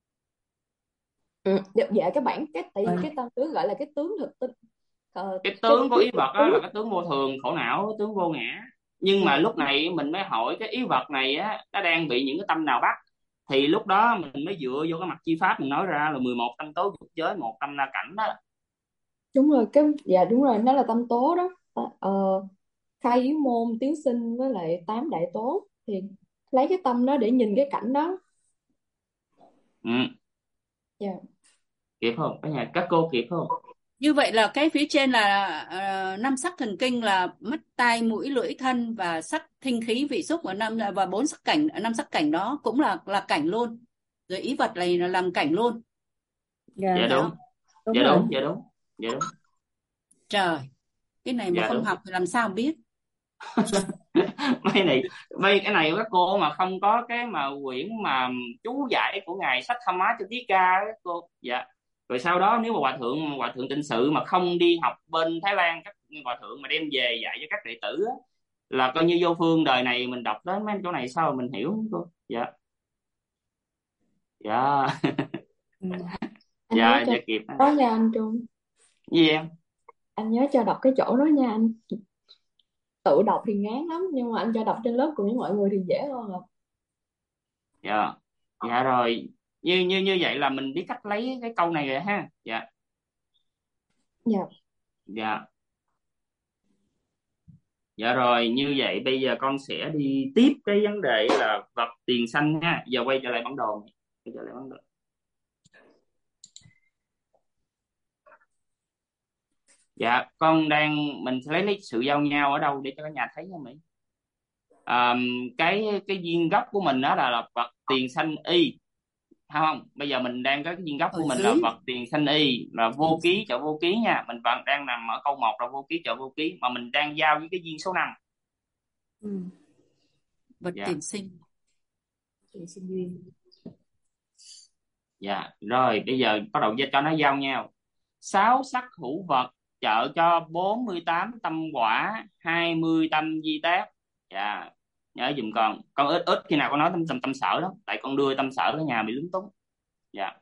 [SPEAKER 4] Dạ các bạn, tại vì
[SPEAKER 1] Rồi.
[SPEAKER 4] cái tâm tướng gọi là cái tướng thực tinh.
[SPEAKER 2] Cái
[SPEAKER 4] Cái
[SPEAKER 2] tướng của
[SPEAKER 4] tướng
[SPEAKER 2] ý vật đó là cái tướng vô thường khổ não, tướng vô ngã. Nhưng mà lúc này mình mới hỏi cái ý vật này á, nó đang bị những cái tâm nào bắt, thì lúc đó mình mới dựa vô cái mặt chi pháp mình nói ra là 11 tâm tố dục giới, một tâm na cảnh đó.
[SPEAKER 4] đúng rồi, dạ đúng rồi, nó là tâm tố đó. Khai yếu môn tiến sinh với lại 8 đại tố, thì lấy cái tâm đó để nhìn cái cảnh đó.
[SPEAKER 2] Ừ.
[SPEAKER 4] Dạ.
[SPEAKER 2] Kịp không cả nhà, các cô kịp không?
[SPEAKER 3] Như vậy là cái phía trên là năm sắc thần kinh là mắt, tai, mũi, lưỡi, thân và sắc thinh khí vị xúc, và 4 sắc cảnh, 5 sắc cảnh đó cũng là cảnh luôn. Rồi ý vật này là làm cảnh luôn.
[SPEAKER 1] Dạ,
[SPEAKER 2] Dạ đúng.
[SPEAKER 1] đúng
[SPEAKER 2] Dạ
[SPEAKER 1] rồi.
[SPEAKER 2] đúng. Dạ đúng. Dạ đúng.
[SPEAKER 3] Trời, cái này mà
[SPEAKER 2] Dạ
[SPEAKER 3] không
[SPEAKER 2] đúng.
[SPEAKER 3] học thì làm sao biết.
[SPEAKER 2] Mấy cái này các cô mà không có cái mà quyển mà chú giải của ngài Sách Tham Á cho Tí Ca các cô. Dạ. Rồi sau đó nếu mà hòa thượng tịnh sự mà không đi học bên Thái Lan, các hòa thượng mà đem về dạy cho các đệ tử á, là coi như vô phương. Đời này mình đọc đến mấy chỗ này sao mà mình hiểu không cô? Dạ. Dạ.
[SPEAKER 4] Anh nhớ
[SPEAKER 2] Dạ.
[SPEAKER 4] cho
[SPEAKER 2] Dạ kịp.
[SPEAKER 4] đó nha anh Trung.
[SPEAKER 2] Gì em?
[SPEAKER 4] Anh nhớ cho đọc cái chỗ đó nha anh. Tự đọc thì ngán lắm, nhưng mà anh cho đọc trên lớp cùng với mọi người thì dễ hơn ạ.
[SPEAKER 2] Dạ. Dạ rồi, như vậy là mình biết cách lấy cái câu này rồi ha. Dạ.
[SPEAKER 4] Dạ.
[SPEAKER 2] Dạ. Dạ rồi, như vậy bây giờ con sẽ đi tiếp cái vấn đề là vật tiền xanh ha. Giờ quay trở lại bản đồ này. Quay trở lại bản đồ. Dạ, mình sẽ lấy sự giao nhau ở đâu để cho cả nhà thấy nha Mỹ. Cái viên gốc của mình đó là vật tiền xanh y. Không, bây giờ mình đang có cái viên gốc
[SPEAKER 3] Ở
[SPEAKER 2] của mình là
[SPEAKER 3] dưới
[SPEAKER 2] vật tiền xanh y, là vô ký trợ vô ký nha. Mình vẫn đang nằm ở câu 1 là vô ký trợ vô ký, mà mình đang giao với cái viên số 5.
[SPEAKER 3] vật
[SPEAKER 2] Dạ.
[SPEAKER 3] tiền sinh.
[SPEAKER 1] Tiền sinh duyên.
[SPEAKER 2] Dạ, rồi bây giờ bắt đầu cho nó giao nhau. 6 sắc hữu vật trợ cho 48 tâm quả, 20 tâm di tác. Dạ, nhớ giùm con ít khi nào con nói tâm sở đó, tại con đưa tâm sở ở nhà bị lúng túng. Dạ.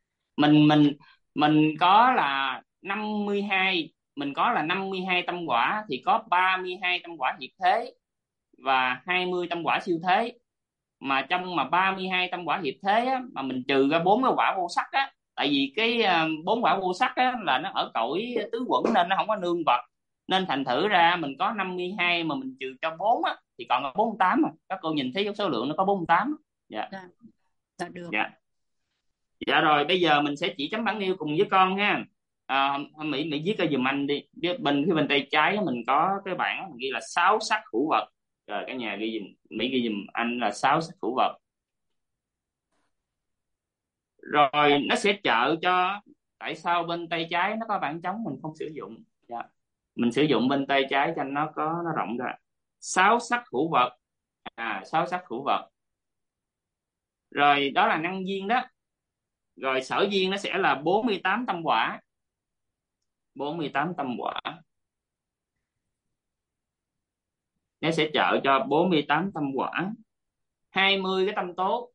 [SPEAKER 2] Mình có là 52, mình có là 52 tâm quả thì có 32 tâm quả diệt thế và 20 tâm quả siêu thế. Mà trong mà 32 tâm quả hiệp thế á, mà mình trừ ra 4 cái quả vô sắc á, tại vì cái 4 quả vô sắc á là nó ở cõi tứ quẩn nên nó không có nương vật, nên thành thử ra mình có 52 mà mình trừ cho 4 á thì còn là 48. Các cô nhìn thấy số lượng nó có 48. Dạ.
[SPEAKER 3] Dạ được.
[SPEAKER 2] Dạ. Dạ rồi bây giờ mình sẽ chỉ chấm bản nêu cùng với con ha. Mỹ viết cho giùm anh đi. Phía bên tay trái mình có cái bảng mình ghi là 6 sắc hữu vật. Rồi cả nhà ghi giùm, Mỹ ghi giùm anh là 6 sắc hữu vật. Rồi nó sẽ trợ cho, tại sao bên tay trái nó có bảng trống mình không sử dụng. Dạ. Mình sử dụng bên tay trái cho nó rộng ra. 6 sắc hữu vật. 6 sắc hữu vật. Rồi đó là năng duyên đó. Rồi sở duyên nó sẽ là 48 tâm quả. 48 tâm quả. Nó sẽ trợ cho 48 tâm quả. 20 cái tâm tố.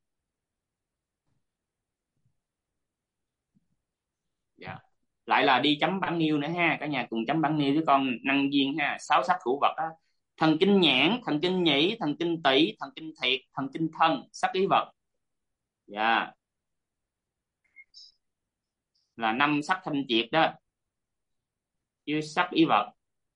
[SPEAKER 2] Dạ. Lại là đi chấm bản nêu nữa ha. Cả nhà cùng chấm bản nêu với con năng duyên ha. 6 sắc hữu vật đó. Thần kinh nhãn, thần kinh nhĩ, thần kinh tỵ, thần kinh thiệt, thần kinh thân, sắc ý vật. Dạ. là 5 sắc thanh triệt đó, chứ sắc ý vật.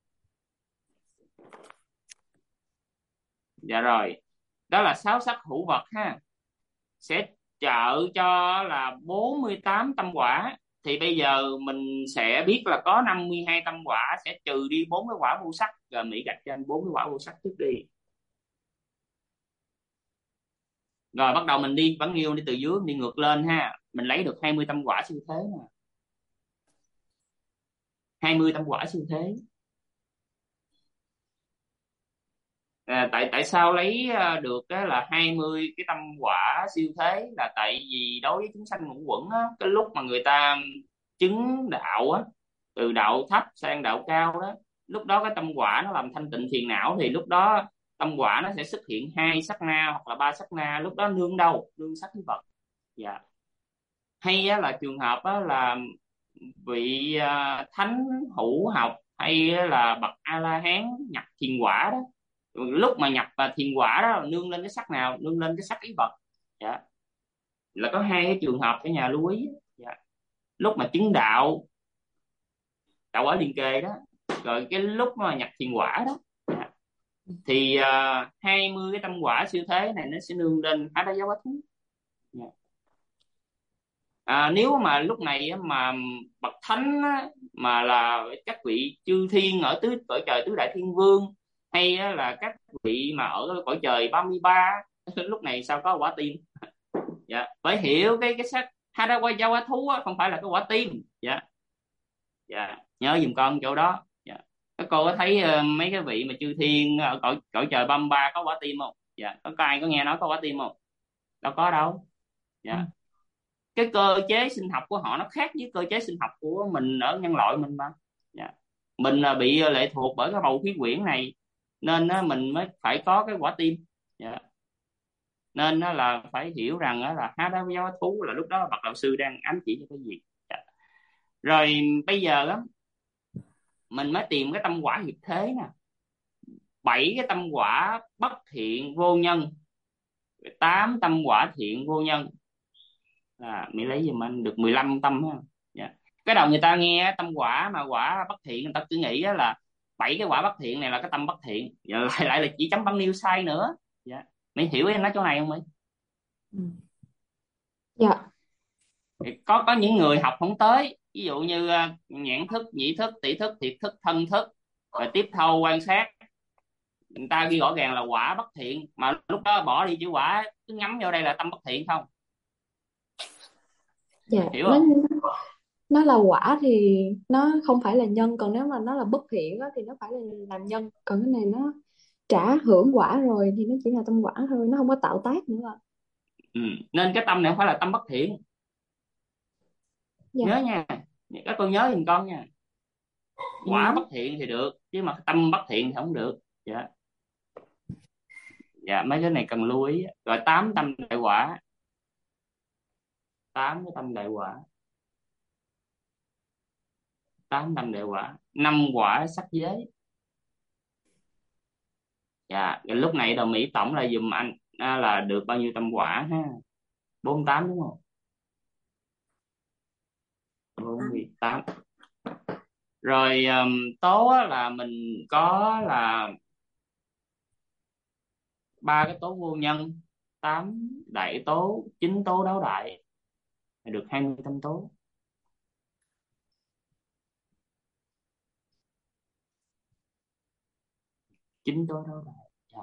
[SPEAKER 2] Dạ rồi, đó là 6 sắc hữu vật ha, sẽ trợ cho là 48 tâm quả. Thì bây giờ mình sẽ biết là có 52 tâm quả, sẽ trừ đi 4 cái quả vô sắc. Rồi Mỹ gạch cho anh 4 cái quả vô sắc trước đi. Rồi bắt đầu mình đi Bản Nghiêu, đi từ dưới đi ngược lên ha. Mình lấy được 20 tâm quả siêu thế nè. 20 tâm quả siêu thế. Tại sao lấy được cái là 20 cái tâm quả siêu thế, là tại vì đối với chúng sanh ngũ uẩn á, cái lúc mà người ta chứng đạo á, từ đạo thấp sang đạo cao đó, lúc đó cái tâm quả nó làm thanh tịnh phiền não, thì lúc đó tâm quả nó sẽ xuất hiện 2 sát na hoặc là 3 sát na. Lúc đó nương đâu? Nương sắc với vật. Dạ. Hay á, là trường hợp á, là vị thánh hữu học hay là bậc A La Hán nhập thiền quả đó, lúc mà nhập thiền quả đó nương lên cái sắc nào? Nương lên cái sắc ý vật. Dạ. Là có 2 cái trường hợp cả nhà lưu ý. Dạ. Lúc mà chứng đạo quả liền kề đó, rồi cái lúc mà nhập thiền quả đó. Dạ. Thì 20 cái tâm quả siêu thế này nó sẽ nương lên Há Đá Giáo Bá Thú. Dạ. Nếu mà lúc này á, mà bậc thánh á, mà là các vị chư thiên ở cõi trời tứ đại thiên vương, hay á, là các vị mà ở cõi trời 33 lúc này sao có quả tim? Dạ. Phải hiểu cái sắc Há Đá Giáo Bá Thú á, không phải là cái quả tim. Dạ. Dạ. Nhớ giùm con chỗ đó. Dạ. Các cô có thấy mấy cái vị mà chư thiên ở cõi trời 33 có quả tim không? Dạ. Có ai có nghe nói có quả tim không? Đâu có đâu. Dạ. Cái cơ chế sinh học của họ nó khác với cơ chế sinh học của mình ở nhân loại mình mà. Dạ. Mình bị lệ thuộc bởi cái bầu khí quyển này, nên mình mới phải có cái quả tim. Dạ. Nên là phải hiểu rằng là Há Đá Giáo Bá Thú là lúc đó bậc đạo sư đang ám chỉ cho cái gì. Dạ. Rồi bây giờ á, mình mới tìm cái tâm quả hiệp thế nè. 7 cái tâm quả bất thiện vô nhân, 8 tâm quả thiện vô nhân. Mỹ lấy giùm anh được 15 tâm ha. Dạ. Cái đầu người ta nghe tâm quả mà quả bất thiện, người ta cứ nghĩ là 7 cái quả bất thiện này là cái tâm bất thiện. Dạ, lại là chỉ chấm Bản Nghiêu sai nữa. Dạ. Mỹ hiểu em nói chỗ này không Mỹ?
[SPEAKER 4] Dạ.
[SPEAKER 2] Có những người học không tới, ví dụ như nhãn thức, nhĩ thức, tỷ thức, thiệt thức, thân thức, rồi tiếp thâu quan sát, người ta ghi rõ ràng là quả bất thiện, mà lúc đó bỏ đi chữ quả, cứ ngắm vô đây là tâm bất thiện không.
[SPEAKER 4] Dạ.
[SPEAKER 2] Hiểu không?
[SPEAKER 4] Nó là quả thì nó không phải là nhân, còn nếu mà nó là bất thiện á, thì nó phải là làm nhân, còn cái này nó trả hưởng quả rồi thì nó chỉ là tâm quả thôi, nó không có tạo tác nữa.
[SPEAKER 2] Nên cái tâm này không phải là tâm bất thiện.
[SPEAKER 4] Dạ.
[SPEAKER 2] Nhớ nha, các con nhớ giùm con nha. Quả bất thiện thì được, chứ mà tâm bất thiện thì không được. Dạ. Dạ, mấy cái này cần lưu ý. Rồi 8 tâm đại quả, 8 cái tâm đại quả, 8 tâm đại quả, 5 quả sắc giới. Dạ. Rồi lúc này đầu Mỹ tổng là dùm anh là được bao nhiêu tâm quả ha? 48 đúng không? 48. Rồi tố là mình có là 3 cái tố vô nhân, 8 đại tố, 9 tố đáo đại, được 20 tâm tố. Chín tố đáo đại. Dạ.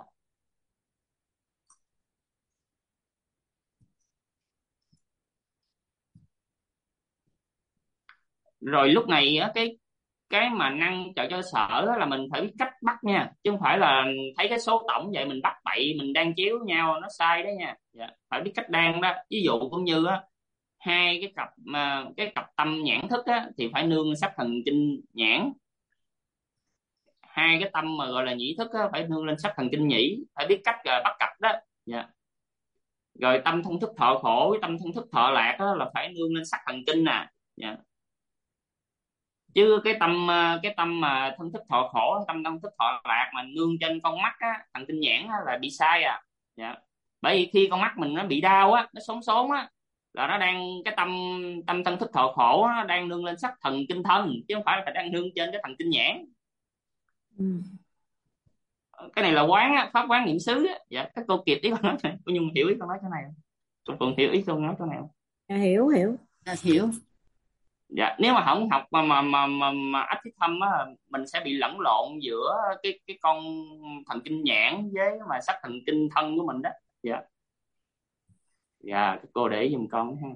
[SPEAKER 2] Rồi lúc này á, cái mà năng trợ cho sở là mình phải biết cách bắt nha, chứ không phải là thấy cái số tổng vậy mình bắt bậy, mình đang chéo nhau, nó sai đấy nha. Dạ. Phải biết cách đan đó. Ví dụ cũng như á, 2 cái cặp tâm nhãn thức á, thì phải nương sắc thần kinh nhãn. 2 cái tâm mà gọi là nhĩ thức á, phải nương lên sắc thần kinh nhĩ. Phải biết cách bắt cặp đó. Dạ. Rồi tâm thân thức thọ khổ với tâm thân thức thọ lạc á, là phải nương lên sắc thần kinh nè. Dạ. Chứ cái tâm mà thân thức thọ khổ, tâm thân thức thọ lạc mà nương trên con mắt á, thần kinh nhãn á, là bị sai à. Dạ. Bởi vì khi con mắt mình nó bị đau á, nó sốn á, là nó đang cái tâm tâm thân thức thọ khổ nó đang nương lên sắc thần kinh thân, chứ không phải là đang nương trên cái thần kinh nhãn.
[SPEAKER 1] Ừ.
[SPEAKER 2] Cái này là quán á, pháp quán niệm xứ á. Dạ các cô kịp ý con nói này, cô Nhung hiểu ý con nói cái này không? Cô Phượng hiểu ý con nói cái này không?
[SPEAKER 1] Hiểu hiểu.
[SPEAKER 3] Hiểu.
[SPEAKER 2] Dạ nếu mà không học mà ách thiết thâm á, mình sẽ bị lẫn lộn giữa cái con thần kinh nhãn với mà sắc thần kinh thân của mình đó. Dạ. Dạ các cô để ý giùm con ha.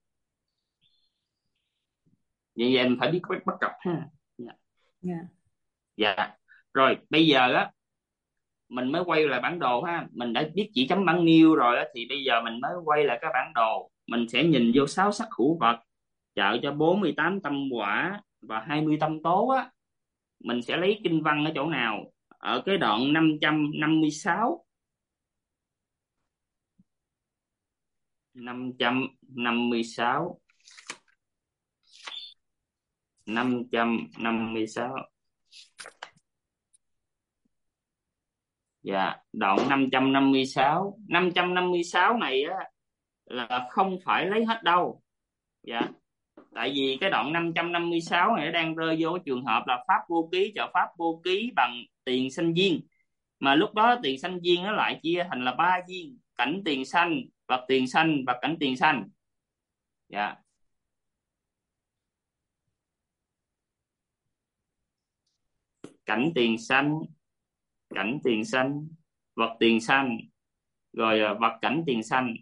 [SPEAKER 2] Vậy em phải biết bắt cặp ha. Dạ.
[SPEAKER 1] Dạ.
[SPEAKER 2] Dạ. Rồi bây giờ á mình mới quay lại bản đồ ha, mình đã biết chỉ chấm bảng nêu rồi á, thì bây giờ mình mới quay lại cái bản đồ, mình sẽ nhìn vô 6 sắc hữu vật trợ cho 48 tâm quả và 20 tâm tố á. Mình sẽ lấy kinh văn ở chỗ nào? Ở cái đoạn 556 556 556. Dạ, đoạn 556 này á là không phải lấy hết đâu. Dạ. Tại vì cái đoạn 556 này nó đang rơi vô cái trường hợp là pháp vô ký trợ pháp vô ký bằng tiền sanh duyên. Mà lúc đó tiền sanh duyên nó lại chia thành là 3 duyên: cảnh tiền sanh, vật tiền sanh và cảnh tiền sanh. Dạ. Cảnh tiền sanh, cảnh tiền sanh, vật tiền sanh, rồi vật cảnh tiền sanh.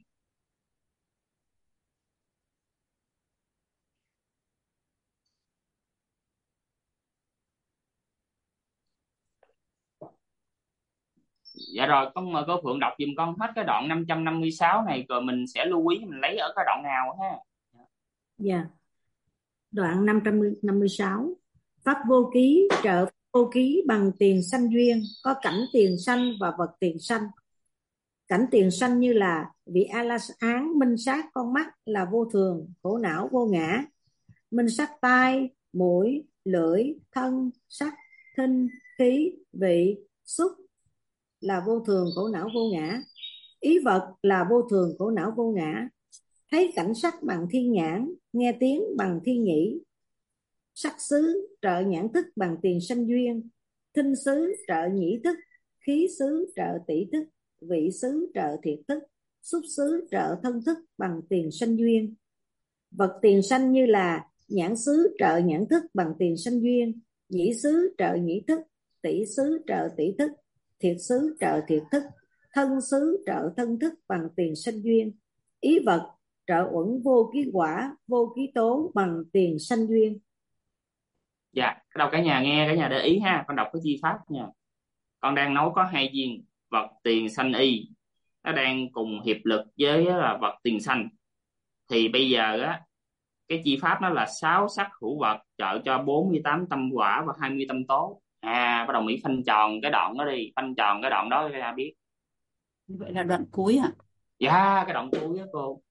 [SPEAKER 2] Dạ rồi, con mời cô Phượng đọc giùm con hết cái đoạn 556 này, rồi mình sẽ lưu ý mình lấy ở cái đoạn nào ha.
[SPEAKER 1] Dạ. Đoạn 556. Pháp vô ký trợ pháp vô ký bằng tiền sanh duyên, có cảnh tiền sanh và vật tiền sanh. Cảnh tiền sanh như là vị A La Hán minh sát con mắt là vô thường, khổ não vô ngã. Minh sát tai, mũi, lưỡi, thân, sắc, thinh, khí, vị, xúc là vô thường, khổ não vô ngã. Ý vật là vô thường, khổ não vô ngã. Thấy cảnh sắc bằng thiên nhãn, nghe tiếng bằng thiên nhĩ. Sắc xứ trợ nhãn thức bằng tiền sanh duyên, thinh xứ trợ nhĩ thức, khí xứ trợ tỷ thức, vị xứ trợ thiệt thức, xúc xứ trợ thân thức bằng tiền sanh duyên. Vật tiền sanh như là nhãn xứ trợ nhãn thức bằng tiền sanh duyên, nhĩ xứ trợ nhĩ thức, tỷ xứ trợ tỷ thức, thiệt xứ trợ thiệt thức, thân xứ trợ thân thức bằng tiền sanh duyên. Ý vật trợ uẩn vô ký quả, vô ký tố bằng tiền sanh duyên.
[SPEAKER 2] Dạ, cái đầu cả nhà nghe, cả nhà để ý ha, con đọc cái chi pháp nha. Con đang nói có 2 duyên vật tiền sanh y, nó đang cùng hiệp lực với là vật tiền sanh. Thì bây giờ á cái chi pháp nó là 6 sắc hữu vật trợ cho 48 tâm quả và 20 tâm tố. Bắt đầu Mỹ phanh tròn cái đoạn đó đi, phanh tròn cái đoạn đó cho ta biết.
[SPEAKER 3] Vậy là đoạn cuối hả?
[SPEAKER 2] Dạ, cái đoạn cuối đó cô.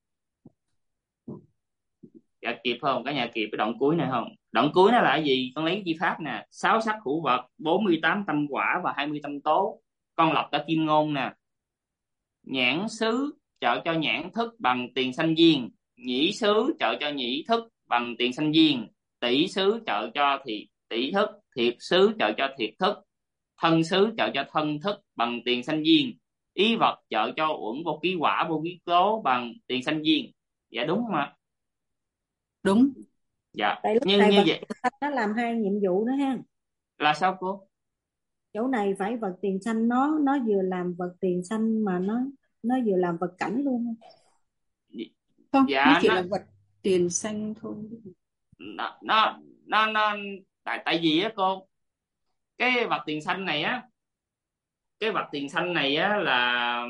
[SPEAKER 2] Dạ kịp không? Cả nhà kịp cái đoạn cuối này không? Đoạn cuối nó là cái gì? Con lấy cái chi pháp nè, 6 sắc hữu vật, 48 tâm quả và 20 tâm tố. Con lọc cả kim ngôn nè. Nhãn xứ trợ cho nhãn thức bằng tiền sanh duyên, nhĩ xứ trợ cho nhĩ thức bằng tiền sanh duyên, tỷ xứ trợ cho tỷ thức, thiệt xứ trợ cho thiệt thức, thân xứ trợ cho thân thức bằng tiền sanh duyên, ý vật trợ cho uẩn vô ký quả vô ký tố bằng tiền sanh duyên. Dạ đúng không ạ?
[SPEAKER 3] Đúng.
[SPEAKER 2] Dạ.
[SPEAKER 1] Tại lúc
[SPEAKER 2] như
[SPEAKER 1] này
[SPEAKER 2] như
[SPEAKER 1] vật
[SPEAKER 2] vậy
[SPEAKER 1] tiền sanh nó làm 2 nhiệm vụ nữa ha.
[SPEAKER 2] là sao cô?
[SPEAKER 1] Chỗ này phải vật tiền sanh, nó vừa làm vật tiền sanh mà nó vừa làm vật cảnh luôn.
[SPEAKER 3] Không, nó
[SPEAKER 2] Dạ
[SPEAKER 3] chỉ là vật tiền sanh thôi.
[SPEAKER 2] nó tại vì á cô, cái vật tiền sanh này á, cái vật tiền sanh này á là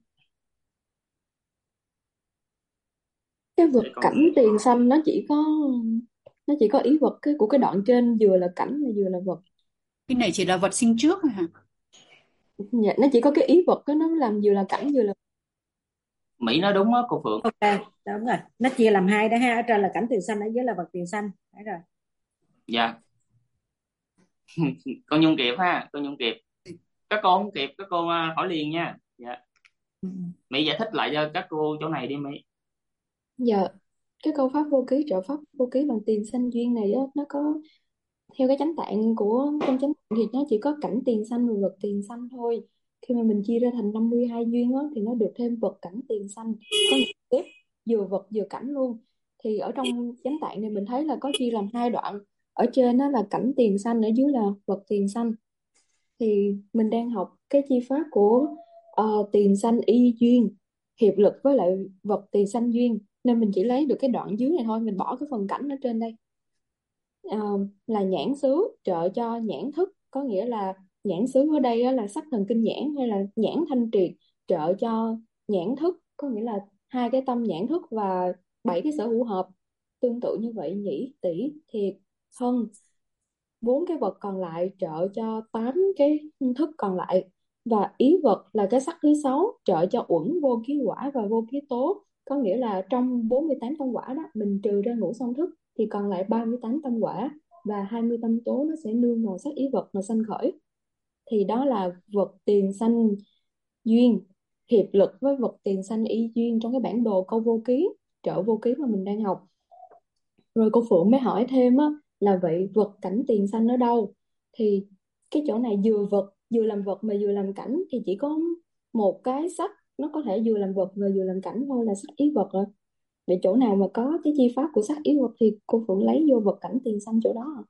[SPEAKER 4] Cái vật
[SPEAKER 2] để con
[SPEAKER 4] cảnh tiền sanh nó chỉ có ý vật của cái đoạn trên, vừa là cảnh mà vừa là vật.
[SPEAKER 3] Cái này chỉ là vật sinh trước thôi hả?
[SPEAKER 4] Dạ, nó chỉ có cái ý vật đó, nó làm vừa là cảnh vừa là.
[SPEAKER 2] Mỹ nói đúng á cô Phượng.
[SPEAKER 1] Ok, đúng rồi, nó chia làm 2 đó ha, ở trên là cảnh tiền sanh, ở dưới là vật tiền sanh. Đấy rồi.
[SPEAKER 2] Dạ. Con Nhung kịp ha, con Nhung kịp. Các cô không kịp các cô hỏi liền nha. Dạ.
[SPEAKER 1] Ừ.
[SPEAKER 2] Mỹ giải thích lại cho các cô chỗ này đi Mỹ.
[SPEAKER 4] Giờ cái câu pháp vô ký trợ pháp vô ký bằng tiền sanh duyên này á, nó có theo cái chánh tạng trong chánh tạng thì nó chỉ có cảnh tiền sanh và vật tiền sanh thôi. Khi mà mình chia ra thành 52 duyên á, thì nó được thêm vật cảnh tiền sanh, có nghĩa là ghép vừa vật vừa cảnh luôn. Thì ở trong chánh tạng này mình thấy là có chia làm hai đoạn, ở trên đó là cảnh tiền sanh, ở dưới là vật tiền sanh. Thì mình đang học cái chi pháp của tiền sanh y duyên hiệp lực với lại vật tiền sanh duyên, nên mình chỉ lấy được cái đoạn dưới này thôi, mình bỏ cái phần cảnh ở trên đây. Ờ, là nhãn xứ trợ cho nhãn thức, có nghĩa là nhãn xứ ở đây á, là sắc thần kinh nhãn hay là nhãn thanh triệt trợ cho nhãn thức, có nghĩa là hai cái tâm nhãn thức và bảy cái sở hữu hợp. Tương tự như vậy nhĩ tỷ thiệt thân, bốn cái vật còn lại trợ cho tám cái thức còn lại. Và ý vật là cái sắc thứ sáu trợ cho uẩn vô ký quả và vô ký tố, có nghĩa là trong 48 tâm quả đó mình trừ ra ngũ song thức thì còn lại 38 tâm quả, và 20 tâm tố nó sẽ nương vào sắc ý vật mà sanh khởi. Thì đó là vật tiền sanh duyên hiệp lực với vật tiền sanh y duyên trong cái bản đồ câu vô ký trợ vô ký mà mình đang học. Rồi cô Phượng mới hỏi thêm á, là vậy vật cảnh tiền sanh ở đâu? Thì cái chỗ này vừa làm vật mà vừa làm cảnh thì chỉ có một cái sắc nó có thể vừa làm vật và vừa làm cảnh thôi, là sắc ý vật rồi. Vậy chỗ nào mà có cái chi pháp của sắc ý vật thì cô Phượng lấy vô vật cảnh tiền sanh chỗ đó.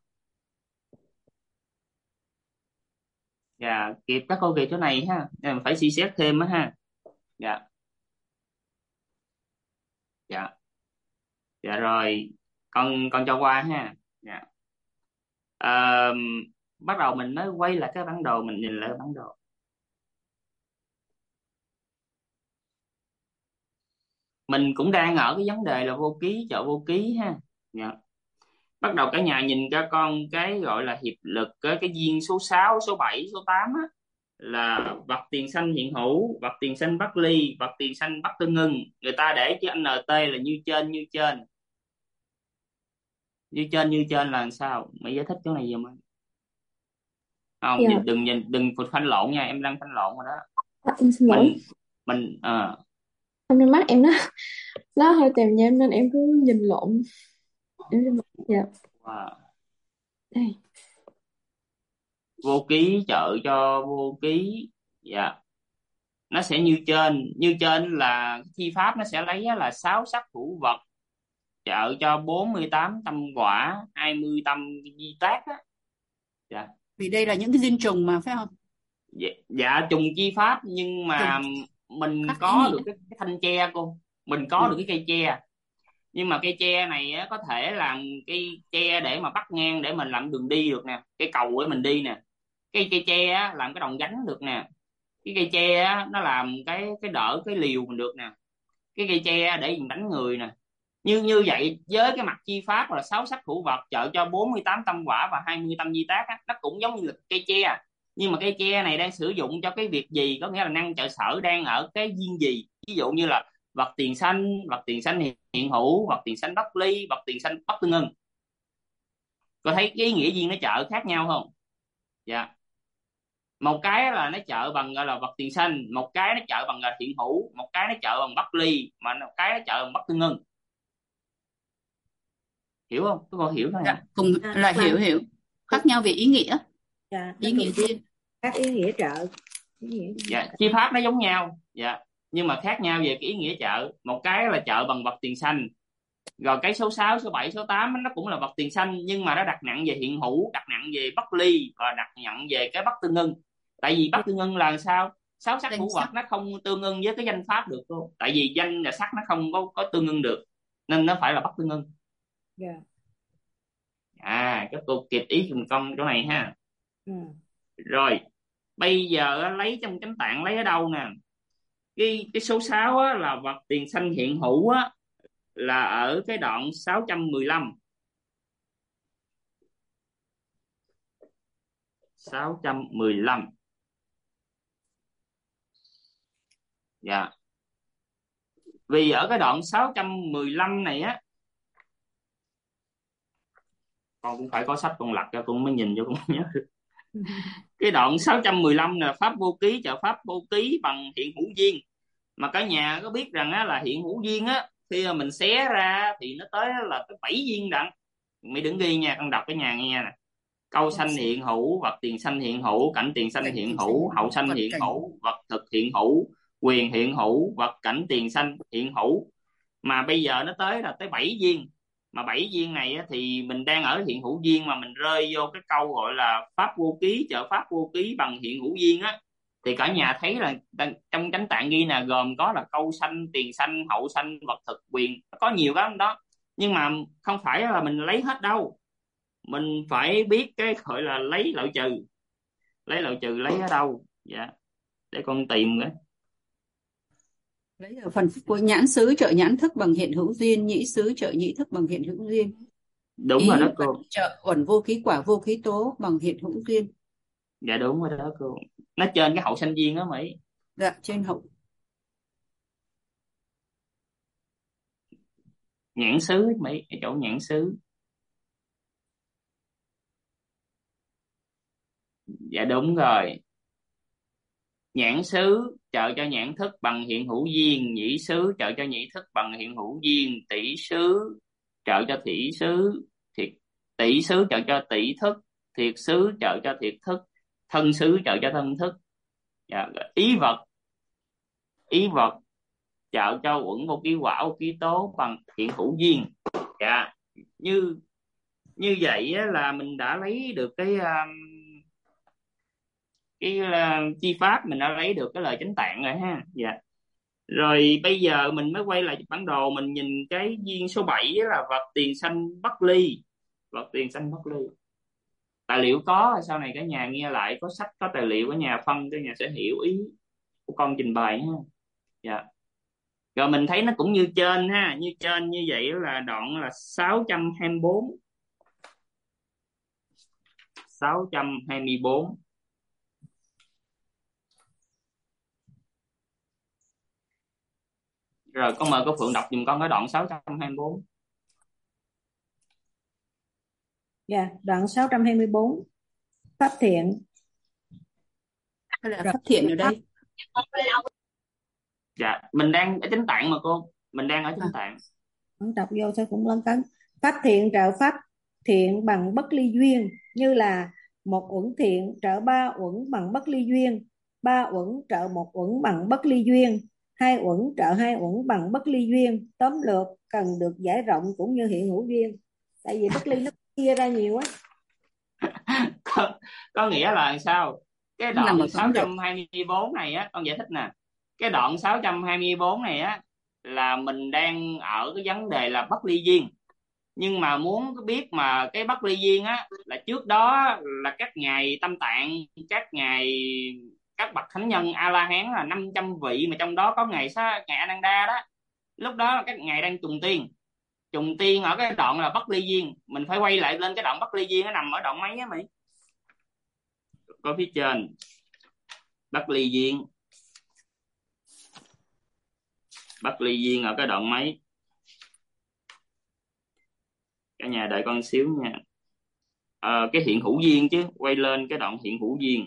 [SPEAKER 2] Dạ, kịp các cô kịp chỗ này ha, em phải suy xét thêm á ha. Dạ, dạ, dạ rồi, con cho qua ha. Dạ. Ờ, Bắt đầu mình mới quay lại cái bản đồ, mình nhìn lại bản đồ. Mình cũng đang ở cái vấn đề là vô ký trợ vô ký ha. Dạ. Bắt đầu cả nhà nhìn cho con cái gọi là hiệp lực, cái duyên số 6 số 7 số 8 á, là vật tiền sanh hiện hữu, vật tiền sanh bất ly, vật tiền sanh bất tương ưng. Người ta để chữ NT là như trên như trên. Như trên là làm sao? Mày giải thích chỗ này giùm anh. Không,
[SPEAKER 4] Dạ,
[SPEAKER 2] đừng phanh lộn nha, em đang phanh lộn rồi đó.
[SPEAKER 4] em xin lỗi.
[SPEAKER 2] Mình
[SPEAKER 4] Hôm nay mắt em nó hơi tèm nhem nên em cứ nhìn lộn. Em xin lỗi. Dạ.
[SPEAKER 2] wow.
[SPEAKER 4] Đây.
[SPEAKER 2] Vô ký trợ cho vô ký. Dạ, nó sẽ như trên là chi pháp nó sẽ lấy á là 6 sắc hữu vật trợ cho 48 tâm quả, 20 tâm di tác á. Dạ.
[SPEAKER 3] Vì đây là những cái duyên trùng mà phải không?
[SPEAKER 2] Dạ, trùng chi pháp nhưng mà mình
[SPEAKER 3] Khác ý
[SPEAKER 2] có
[SPEAKER 3] nghĩa.
[SPEAKER 2] được cái thanh tre cô, mình có được cái cây tre, nhưng mà cây tre này á, có thể làm cây tre để mà bắt ngang để mình làm đường đi được nè, cái cầu để mình đi nè. Cây tre á, làm cái đòn gánh được nè. Cái cây tre á, nó làm cái đỡ cái liều mình được nè. Cái cây tre để mình đánh người nè. Như vậy với cái mặt chi pháp là 6 sắc hữu vật trợ cho 48 tâm quả và 20 tâm di tác á, nó cũng giống như là cây tre, nhưng mà cây tre này đang sử dụng cho cái việc gì, có nghĩa là năng trợ sở đang ở cái duyên gì. Ví dụ như là vật tiền sanh hiện hữu, vật tiền sanh bất ly, vật tiền sanh bất tương ưng. Có thấy cái ý nghĩa duyên nó trợ khác nhau không? Dạ. Một cái là nó trợ bằng gọi là vật tiền sanh, một cái nó trợ bằng là hiện hữu, một cái nó trợ bằng bất ly, mà một cái nó trợ bằng bất tương ưng. Hiểu không? Các con hiểu thôi hả?
[SPEAKER 3] Cùng là hiểu khác nhau về ý nghĩa.
[SPEAKER 1] Dạ,
[SPEAKER 3] Ý nghĩa duyên.
[SPEAKER 1] các ý nghĩa trợ.
[SPEAKER 2] Dạ, chi pháp nó giống nhau. Dạ, nhưng mà khác nhau về cái ý nghĩa trợ. Một cái là trợ bằng vật tiền sanh, rồi cái số 6 số 7 số 8 nó cũng là vật tiền sanh, nhưng mà nó đặt nặng về hiện hữu, đặt nặng về bất ly và đặt nặng về cái bất tương ưng. Tại vì bất tương ưng là sao? 6 sắc hữu vật nó không tương ưng với cái danh pháp được luôn, tại vì danh và sắc nó không có tương ưng được, nên nó phải là bất tương ưng.
[SPEAKER 1] Dạ.
[SPEAKER 2] Các cô kịp ý cùng con chỗ này ha. Rồi bây giờ lấy trong chánh tạng lấy ở đâu nè? Cái số 6 á, là vật tiền sanh hiện hữu á, là ở cái đoạn 615. 615. Dạ. Vì ở cái đoạn 615 này á, con cũng phải có sách con lật cho con mới nhìn cho con nhớ được. Cái đoạn 615 là pháp vô ký trợ pháp vô ký bằng hiện hữu duyên. Mà cả nhà có biết rằng á, là hiện hữu duyên á, khi mà mình xé ra thì nó tới là tới 7 viên đặng. Mày đừng ghi nha, con đọc cái nhà nghe nè. Câu sanh hiện hữu, vật tiền sanh hiện hữu, cảnh tiền sanh hiện hữu, hậu sanh hiện hữu, vật thực hiện hữu, quyền hiện hữu, vật cảnh tiền sanh hiện hữu. Mà bây giờ nó tới là tới 7 viên. Mà 7 viên này á, thì mình đang ở hiện hữu viên mà mình rơi vô cái câu gọi là pháp vô ký trợ pháp vô ký bằng hiện hữu viên á, thì cả nhà thấy là trong chánh tạng ghi là gồm có là câu sanh, tiền sanh, hậu sanh, vật thực, quyền, có nhiều cái đó. Nhưng mà không phải là mình lấy hết đâu, mình phải biết cái gọi là lấy loại trừ. Lấy loại trừ lấy ở đâu? Dạ, để con tìm cái.
[SPEAKER 3] Lấy ở phần của nhãn xứ trợ nhãn thức bằng hiện hữu duyên, nhĩ xứ trợ nhĩ thức bằng hiện hữu duyên,
[SPEAKER 2] Đúng
[SPEAKER 3] ý
[SPEAKER 2] rồi đó
[SPEAKER 3] vật
[SPEAKER 2] cô.
[SPEAKER 3] trợ uẩn vô ký quả vô ký tố bằng hiện hữu duyên.
[SPEAKER 2] Dạ đúng rồi đó cô. Nó trên cái hậu sanh viên đó Mỹ.
[SPEAKER 3] Dạ, trên hậu.
[SPEAKER 2] Nhãn xứ Mỹ, ở chỗ nhãn xứ. Dạ đúng rồi. Nhãn xứ trợ cho nhãn thức bằng hiện hữu duyên, nhĩ xứ trợ cho nhĩ thức bằng hiện hữu duyên, tỷ xứ trợ cho tỷ xứ, tỷ xứ trợ cho tỷ thức, thiệt xứ trợ cho thiệt thức, thân xứ trợ cho thân thức. Dạ. Ý vật trợ cho uẩn vô ký quả vô ký tố bằng hiện hữu duyên. Dạ. Như vậy á, là mình đã lấy được cái chi pháp, mình đã lấy được cái lời chánh tạng rồi ha. Dạ. Rồi bây giờ mình mới quay lại bản đồ, mình nhìn cái viên số 7 là vật tiền sanh bất ly. Vật tiền sanh bất ly. Tài liệu có, sau này cả nhà nghe lại, có sách có tài liệu, cả nhà phân, cả nhà sẽ hiểu ý của con trình bày ha. Dạ. Rồi mình thấy nó cũng như trên ha, như trên như vậy là đoạn là 624. 624. Rồi con mời cô Phượng đọc giùm con cái đoạn 624.
[SPEAKER 1] Dạ, đoạn 624. Pháp thiện.
[SPEAKER 3] Hay là pháp thiện ở đây?
[SPEAKER 2] Dạ, mình đang ở chánh tạng mà cô. Mình đang ở chánh tạng.
[SPEAKER 1] Đọc vô sao cũng lấn cấn. Pháp thiện trợ pháp thiện bằng bất ly duyên, như là một uẩn thiện trợ ba uẩn bằng bất ly duyên, ba uẩn trợ một uẩn bằng bất ly duyên, hai uẩn trợ hai uẩn bằng bất ly duyên. Tóm lược cần được giải rộng cũng như hiện hữu duyên. Tại vì bất ly nó chia ra nhiều á.
[SPEAKER 2] Có nghĩa là sao? Cái đoạn 624 này á, con giải thích nè. Cái đoạn 624 này á là mình đang ở cái vấn đề là bất ly duyên. Nhưng mà muốn biết mà cái bất ly duyên á là trước đó là các ngài Tâm Tạng, các bậc thánh nhân A La Hán là 500 vị, mà trong đó có ngài Ananda đó. Lúc đó là các ngài đang trùng tiên ở cái đoạn là bất ly duyên. Mình phải quay lại lên cái đoạn bất ly duyên, nó nằm ở đoạn mấy á Mỹ? Có phía trên bất ly duyên. Bất ly duyên ở cái đoạn mấy? Cả nhà đợi con xíu nha. Cái hiện hữu duyên chứ, quay lên cái đoạn hiện hữu duyên.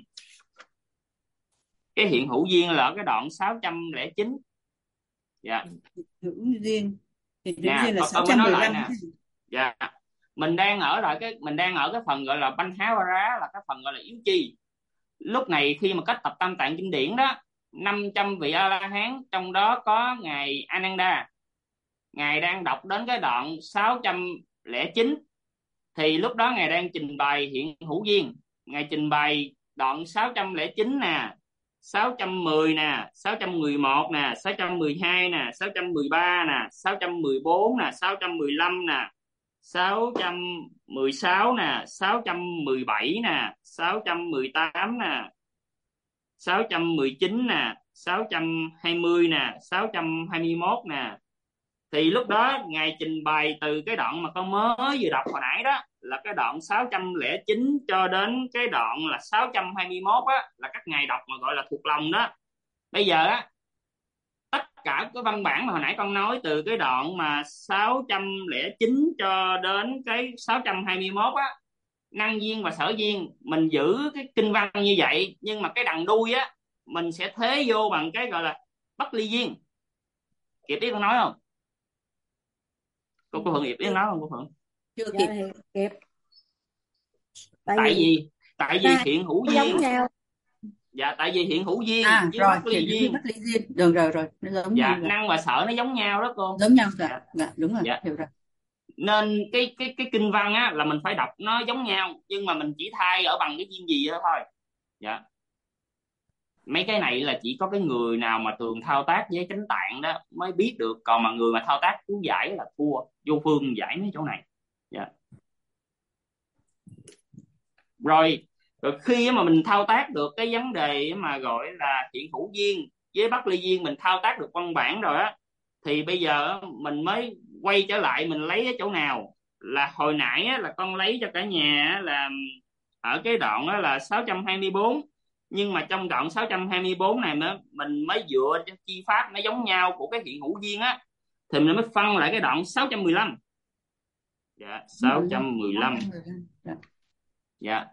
[SPEAKER 2] Cái hiện hữu duyên là ở cái đoạn 609. Dạ.
[SPEAKER 3] Hữu duyên. Hiện hữu
[SPEAKER 2] Nha,
[SPEAKER 3] duyên là
[SPEAKER 2] con mới nói lại
[SPEAKER 3] 615.
[SPEAKER 2] nè. Dạ. Mình đang ở cái phần gọi là banh há rá, là cái phần gọi là yếu chi. Lúc này khi mà kết tập Tam Tạng kinh điển đó, 500 vị A La Hán, trong đó có ngài Ananda, ngài đang đọc đến cái đoạn 609, thì lúc đó ngài đang trình bày hiện hữu duyên. Ngài trình bày đoạn 609 nè, 610 nè, 611 nè, 612 nè, 613 nè, 614 nè, 615 nè, 616 nè, 617 nè, 618 nè, 619 nè, 620 nè, 621 nè. Thì lúc đó ngài trình bày từ cái đoạn mà con mới vừa đọc hồi nãy đó, là cái đoạn 609 cho đến cái đoạn là 621 á, là các ngài đọc mà gọi là thuộc lòng đó. Bây giờ á, tất cả cái văn bản mà hồi nãy con nói từ cái đoạn mà 609 cho đến cái 621 á, năng duyên và sở duyên mình giữ cái kinh văn như vậy, nhưng mà cái đằng đuôi á mình sẽ thế vô bằng cái gọi là bất ly duyên. Kịp biết con nói không? Cô Phượng Hiệp biết nói không cô Phượng?
[SPEAKER 3] Chưa
[SPEAKER 1] Dạ
[SPEAKER 3] kịp.
[SPEAKER 1] thì kịp. Tại
[SPEAKER 2] Tại
[SPEAKER 1] vì
[SPEAKER 2] vì tại vì Thiện Hữu
[SPEAKER 1] nó giống
[SPEAKER 2] Duyên.
[SPEAKER 1] nhau.
[SPEAKER 2] Dạ, tại vì Thiện Hữu Duyên với
[SPEAKER 3] Rồi,
[SPEAKER 2] Bắc Ly
[SPEAKER 3] Thiện Hữu
[SPEAKER 2] Duyên.
[SPEAKER 3] Bất Ly Duyên. Rồi, nó giống nhau
[SPEAKER 2] Dạ,
[SPEAKER 3] rồi.
[SPEAKER 2] năng và sở nó giống nhau đó cô.
[SPEAKER 3] Giống nhau rồi.
[SPEAKER 2] Dạ.
[SPEAKER 3] Dạ, đúng rồi,
[SPEAKER 2] Dạ,
[SPEAKER 3] hiểu rồi.
[SPEAKER 2] nên cái kinh văn á là mình phải đọc nó giống nhau, nhưng mà mình chỉ thay ở bằng cái duyên gì đó thôi. Dạ, mấy cái này là chỉ có cái người nào mà thường thao tác với chánh tạng đó mới biết được, còn mà người mà thao tác chú giải là thua, vô phương giải mấy chỗ này. Dạ. Rồi khi mà mình thao tác được cái vấn đề mà gọi là Thiện Hữu Duyên với Bắc Ly Duyên, mình thao tác được văn bản rồi á, thì bây giờ mình mới quay trở lại mình lấy ở chỗ nào. Là hồi nãy á, là con lấy cho cả nhà á, là ở cái đoạn đó là 624, nhưng mà trong đoạn 624 này mình mới dựa cho chi pháp nó giống nhau của cái Thiện Hữu Duyên á, thì mình mới phân lại cái đoạn 615. Dạ, 615.
[SPEAKER 3] Dạ.
[SPEAKER 2] Dạ,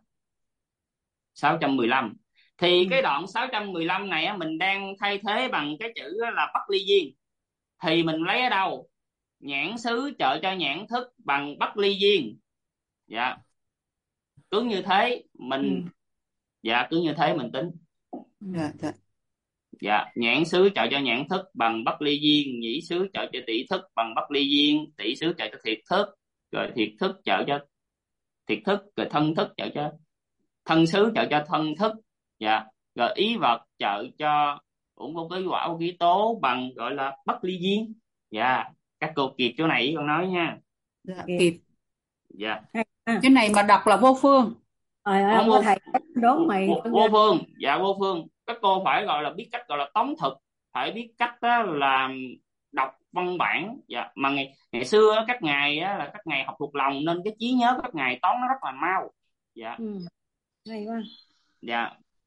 [SPEAKER 2] 615. Thì cái đoạn 615 này á, mình đang thay thế bằng cái chữ là Bắc Ly Duyên. Thì mình lấy ở đâu? Nhãn xứ trợ cho nhãn thức bằng Bắc Ly Duyên. Dạ, cứ như thế mình dạ cứ như thế mình tính.
[SPEAKER 3] Dạ.
[SPEAKER 2] Dạ, nhãn xứ trợ cho nhãn thức bằng Bắc Ly Duyên, nhĩ xứ trợ cho tỷ thức bằng Bắc Ly Duyên, tỷ xứ trợ cho thiệt thức, rồi thiệt thức trợ cho thiệt thức, rồi thân thức trợ cho thân xứ trợ cho thân thức. Dạ, rồi ý vật trợ cho uẩn vô ký quả vô ký tố bằng gọi là Bắc Ly Duyên. Dạ, các cô kịp chỗ này con nói nha.
[SPEAKER 3] Dạ,
[SPEAKER 1] Kịp.
[SPEAKER 3] kịp.
[SPEAKER 2] Dạ.
[SPEAKER 3] Cái này mà đọc là vô phương.
[SPEAKER 1] Không có thầy đố mày
[SPEAKER 2] vô phương. Dạ, vô phương. Các cô phải gọi là biết cách gọi là tóm thực, phải biết cách đó là đọc văn bản. Dạ, mà ngày xưa các ngài á, là các ngài học thuộc lòng nên cái trí nhớ các ngài tóm nó rất là mau. Dạ.
[SPEAKER 1] Hay quá.
[SPEAKER 2] Dạ,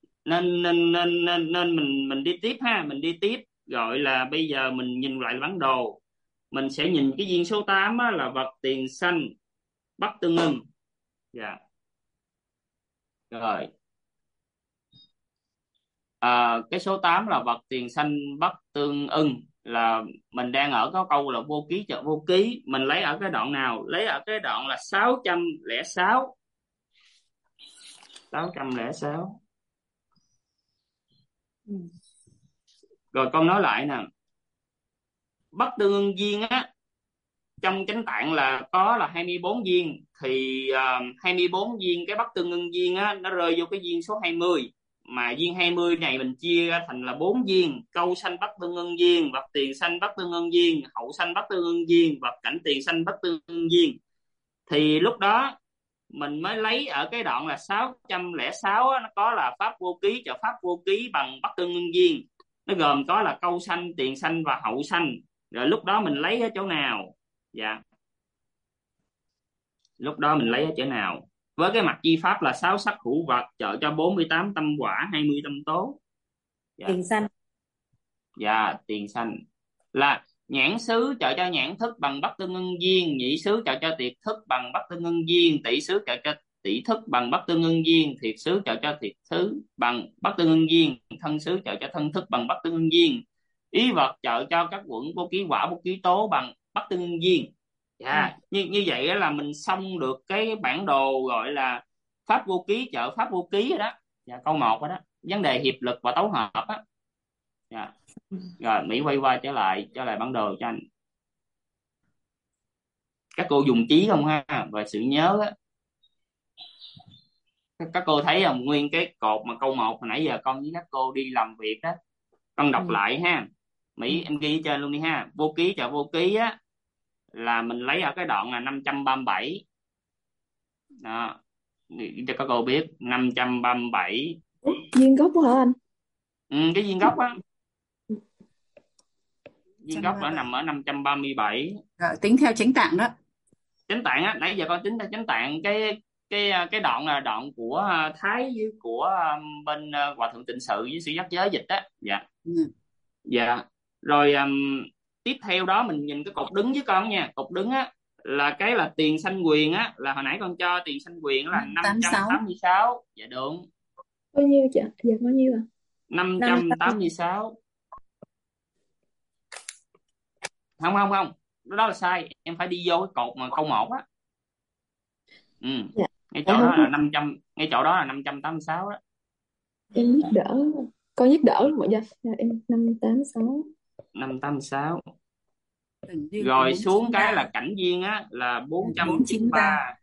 [SPEAKER 2] nên mình đi tiếp ha, mình đi tiếp. Gọi là bây giờ mình nhìn lại bản đồ, mình sẽ nhìn cái duyên số 8 á, là vật tiền sanh Bắc Tương Ưng. Dạ. Rồi cái số 8 là vật tiền sanh Bắc Tương Ưng, là mình đang ở có câu là vô ký trợ vô ký. Mình lấy ở cái đoạn nào? Lấy ở cái đoạn là 606. 606. Rồi con nói lại nè, Bắc Tương Ưng duyên á, trong chánh tạng là có là 24 duyên. Thì 24 duyên cái Bắc Tương Ưng duyên á, nó rơi vô cái duyên số 20. Mà duyên 20 này mình chia ra thành là 4 duyên: câu sanh Bắc Tương Ưng duyên, vật tiền sanh Bắc Tương Ưng duyên, hậu sanh Bắc Tương Ưng duyên, vật cảnh tiền sanh Bắc Tương Ưng duyên. Thì lúc đó mình mới lấy ở cái đoạn là 606 á, nó có là pháp vô ký trợ pháp vô ký bằng Bắc Tương Ưng duyên. Nó gồm có là câu sanh, tiền sanh và hậu sanh. Rồi lúc đó mình lấy ở chỗ nào? Dạ, lúc đó mình lấy ở chỗ nào? Với cái mặt chi pháp là 6 sắc hữu vật trợ cho 48 tâm quả, 20 tâm tố. Dạ.
[SPEAKER 1] Tiền sanh.
[SPEAKER 2] Dạ, tiền sanh là nhãn xứ trợ cho nhãn thức bằng Bắc Tương Ưng duyên, nhĩ xứ trợ cho tiệt thức bằng Bắc Tương Ưng duyên, tỷ xứ trợ cho tỷ thức bằng Bắc Tương Ưng duyên, thiệt xứ trợ cho thiệt xứ bằng Bắc Tương Ưng duyên, thân xứ trợ cho thân thức bằng Bắc Tương Ưng duyên, ý vật trợ cho các quẩn vô ký quả vô ký tố bằng Bắc Tương Ưng duyên. Dạ, như vậy là mình xong được cái bản đồ gọi là pháp vô ký trợ pháp vô ký rồi đó. Dạ, câu 1 rồi đó, vấn đề hiệp lực và tấu hợp á. Dạ. Rồi Mỹ quay qua trở lại bản đồ cho anh. Các cô dùng trí không ha, và sự nhớ á. Các cô thấy không, nguyên cái cột mà câu 1 hồi nãy giờ con với các cô đi làm việc á, con đọc lại ha. Mỹ em ghi trên luôn đi ha. Vô ký trợ vô ký á là mình lấy ở cái đoạn là 537 đó, cho các cô biết 537.
[SPEAKER 4] Duyên gốc hả anh?
[SPEAKER 2] Cái duyên gốc á, duyên gốc là nằm ở 537.
[SPEAKER 3] Rồi, tính theo chánh tạng đó.
[SPEAKER 2] Chánh tạng á, nãy giờ con tính theo chánh tạng. Cái đoạn là đoạn của Thái với của bên Hòa Thượng Tịnh Sự với Sư Giác Giới dịch á. Dạ. Dạ. Rồi tiếp theo đó mình nhìn cái cột đứng với con nha. Cột đứng á là cái là tiền sanh quyền á, là hồi nãy con cho tiền sanh quyền là 586. Dạ đúng.
[SPEAKER 4] Bao nhiêu chị? Dạ bao nhiêu à?
[SPEAKER 2] 586. Không. đó là sai, em phải đi vô cái cột mà câu 1 á. Ừ.
[SPEAKER 4] Dạ,
[SPEAKER 2] Ngay
[SPEAKER 4] dạ
[SPEAKER 2] chỗ
[SPEAKER 4] không
[SPEAKER 2] đó
[SPEAKER 4] có.
[SPEAKER 2] là 500, ngay chỗ đó là 586 đó.
[SPEAKER 4] Em biết đỡ, con biết đỡ luôn mọi người. Dạ, em 586.
[SPEAKER 2] 586.
[SPEAKER 3] Cảnh duyên là
[SPEAKER 2] Rồi xuống cái
[SPEAKER 3] 493.
[SPEAKER 2] là cảnh duyên á là
[SPEAKER 3] 493.
[SPEAKER 2] 493.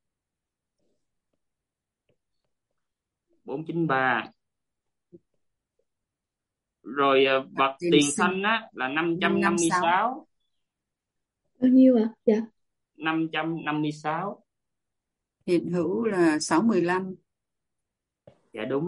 [SPEAKER 2] 493. Rồi vật
[SPEAKER 3] Tiền
[SPEAKER 2] tiền
[SPEAKER 3] sinh
[SPEAKER 2] xanh á là
[SPEAKER 3] 556.
[SPEAKER 2] 556.
[SPEAKER 4] Bao nhiêu ạ? Dạ.
[SPEAKER 2] 556.
[SPEAKER 3] Hiện hữu là 615.
[SPEAKER 2] Dạ đúng.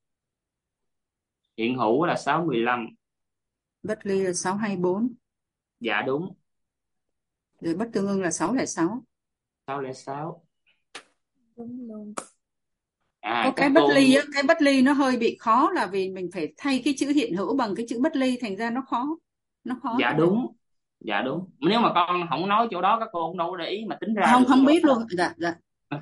[SPEAKER 2] Hiện hữu là 615.
[SPEAKER 3] Bất ly là 624.
[SPEAKER 2] Dạ đúng.
[SPEAKER 3] Rồi bất tương ưng là 606.
[SPEAKER 2] 606.
[SPEAKER 1] Đúng luôn.
[SPEAKER 3] Có
[SPEAKER 2] Các
[SPEAKER 3] cái bất
[SPEAKER 2] cô.
[SPEAKER 3] ly á, cái bất ly nó hơi bị khó là vì mình phải thay cái chữ hiện hữu bằng cái chữ bất ly, thành ra nó khó. Nó khó
[SPEAKER 2] Dạ
[SPEAKER 3] thế này.
[SPEAKER 2] đúng. Dạ đúng, nếu mà con không nói chỗ đó các cô cũng đâu có để ý mà tính ra
[SPEAKER 3] Không,
[SPEAKER 2] được cái
[SPEAKER 3] không
[SPEAKER 2] chỗ
[SPEAKER 3] biết
[SPEAKER 2] đó.
[SPEAKER 3] luôn. Dạ, dạ.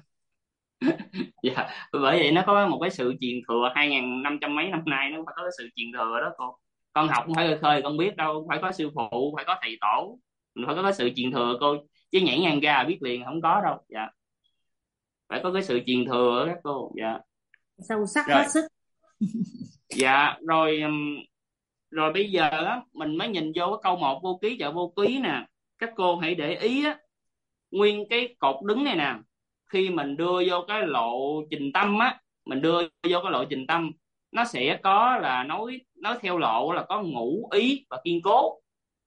[SPEAKER 2] Dạ, bởi vậy nó có một cái sự truyền thừa 2.500 mấy năm nay, nó phải có cái sự truyền thừa đó cô. Con học không phải khơi khơi con biết đâu, phải có sư phụ, phải có thầy tổ, mình phải có cái sự truyền thừa cô, chứ nhảy ngang ra biết liền không có đâu. Dạ, phải có cái sự truyền thừa đó các cô. Dạ.
[SPEAKER 1] Sâu sắc
[SPEAKER 2] Rồi.
[SPEAKER 1] hết sức.
[SPEAKER 2] Dạ rồi. Rồi bây giờ á mình mới nhìn vô cái câu 1 vô ký trợ vô ký nè. Các cô hãy để ý á, nguyên cái cột đứng này nè, khi mình đưa vô cái lộ trình tâm á, mình đưa vô cái lộ trình tâm, nó sẽ có là nói theo lộ là có ngũ, ý và kiên cố.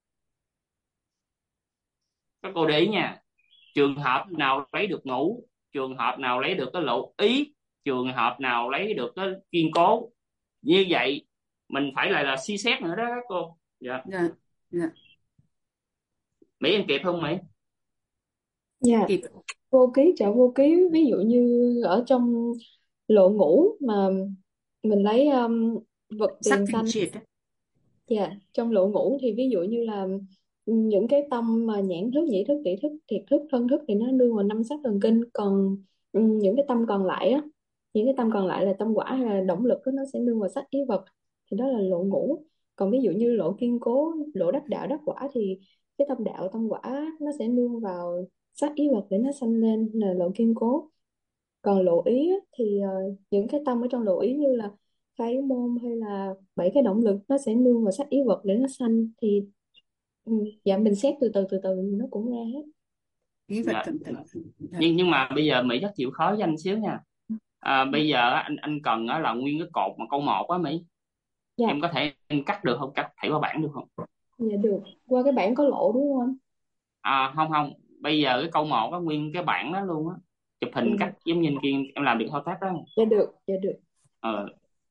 [SPEAKER 2] Các cô để ý nha, trường hợp nào lấy được ngũ, trường hợp nào lấy được cái lộ ý, trường hợp nào lấy được cái kiên cố. Như vậy mình phải là suy xét nữa đó các cô. Dạ.
[SPEAKER 3] Dạ, dạ.
[SPEAKER 2] Mỹ em kịp không Mỹ?
[SPEAKER 4] Dạ.
[SPEAKER 3] Kịp.
[SPEAKER 4] Vô ký trợ vô ký, ví dụ như ở trong lộ ngũ mà mình lấy vật
[SPEAKER 3] Sắc
[SPEAKER 4] tiền
[SPEAKER 3] thanh
[SPEAKER 4] xanh.
[SPEAKER 3] triệt ấy.
[SPEAKER 4] Dạ, trong lộ ngũ thì ví dụ như là những cái tâm mà nhãn thức, nhĩ thức, tỷ thức, thiệt thức, thân thức thì nó nương vào năm sắc thần kinh, còn những cái tâm còn lại á, những cái tâm còn lại là tâm quả hay là động lực á, nó sẽ nương vào sắc ý vật, thì đó là lộ ngũ. Còn ví dụ như lộ kiên cố, lộ đắc đạo đắc quả thì cái tâm đạo tâm quả nó sẽ nương vào sắc ý vật để nó sanh lên là lộ kiên cố. Còn lộ ý á, thì những cái tâm ở trong lộ ý như là khai ý môn hay là bảy cái động lực nó sẽ nương vào sắc ý vật để nó sanh, thì dạ mình xét từ từ nó cũng ra hết.
[SPEAKER 3] Ý vật
[SPEAKER 2] Dạ.
[SPEAKER 3] cẩn thận. Dạ.
[SPEAKER 2] Nhưng mà bây giờ Mỹ chắc chịu khó với anh xíu nha. Bây giờ á, anh cần á là nguyên cái cột mà câu 1 á Mỹ,
[SPEAKER 4] Dạ.
[SPEAKER 2] em có thể em cắt được không, cắt thảy qua bảng được không?
[SPEAKER 4] Dạ được, qua cái bảng có lộ đúng không anh?
[SPEAKER 2] Không không, bây giờ cái câu 1 á nguyên cái bảng đó luôn á, chụp hình
[SPEAKER 4] Dạ,
[SPEAKER 2] cắt giống như kia, em làm được thao tác đó.
[SPEAKER 4] dạ được, dạ được.
[SPEAKER 2] Ờ,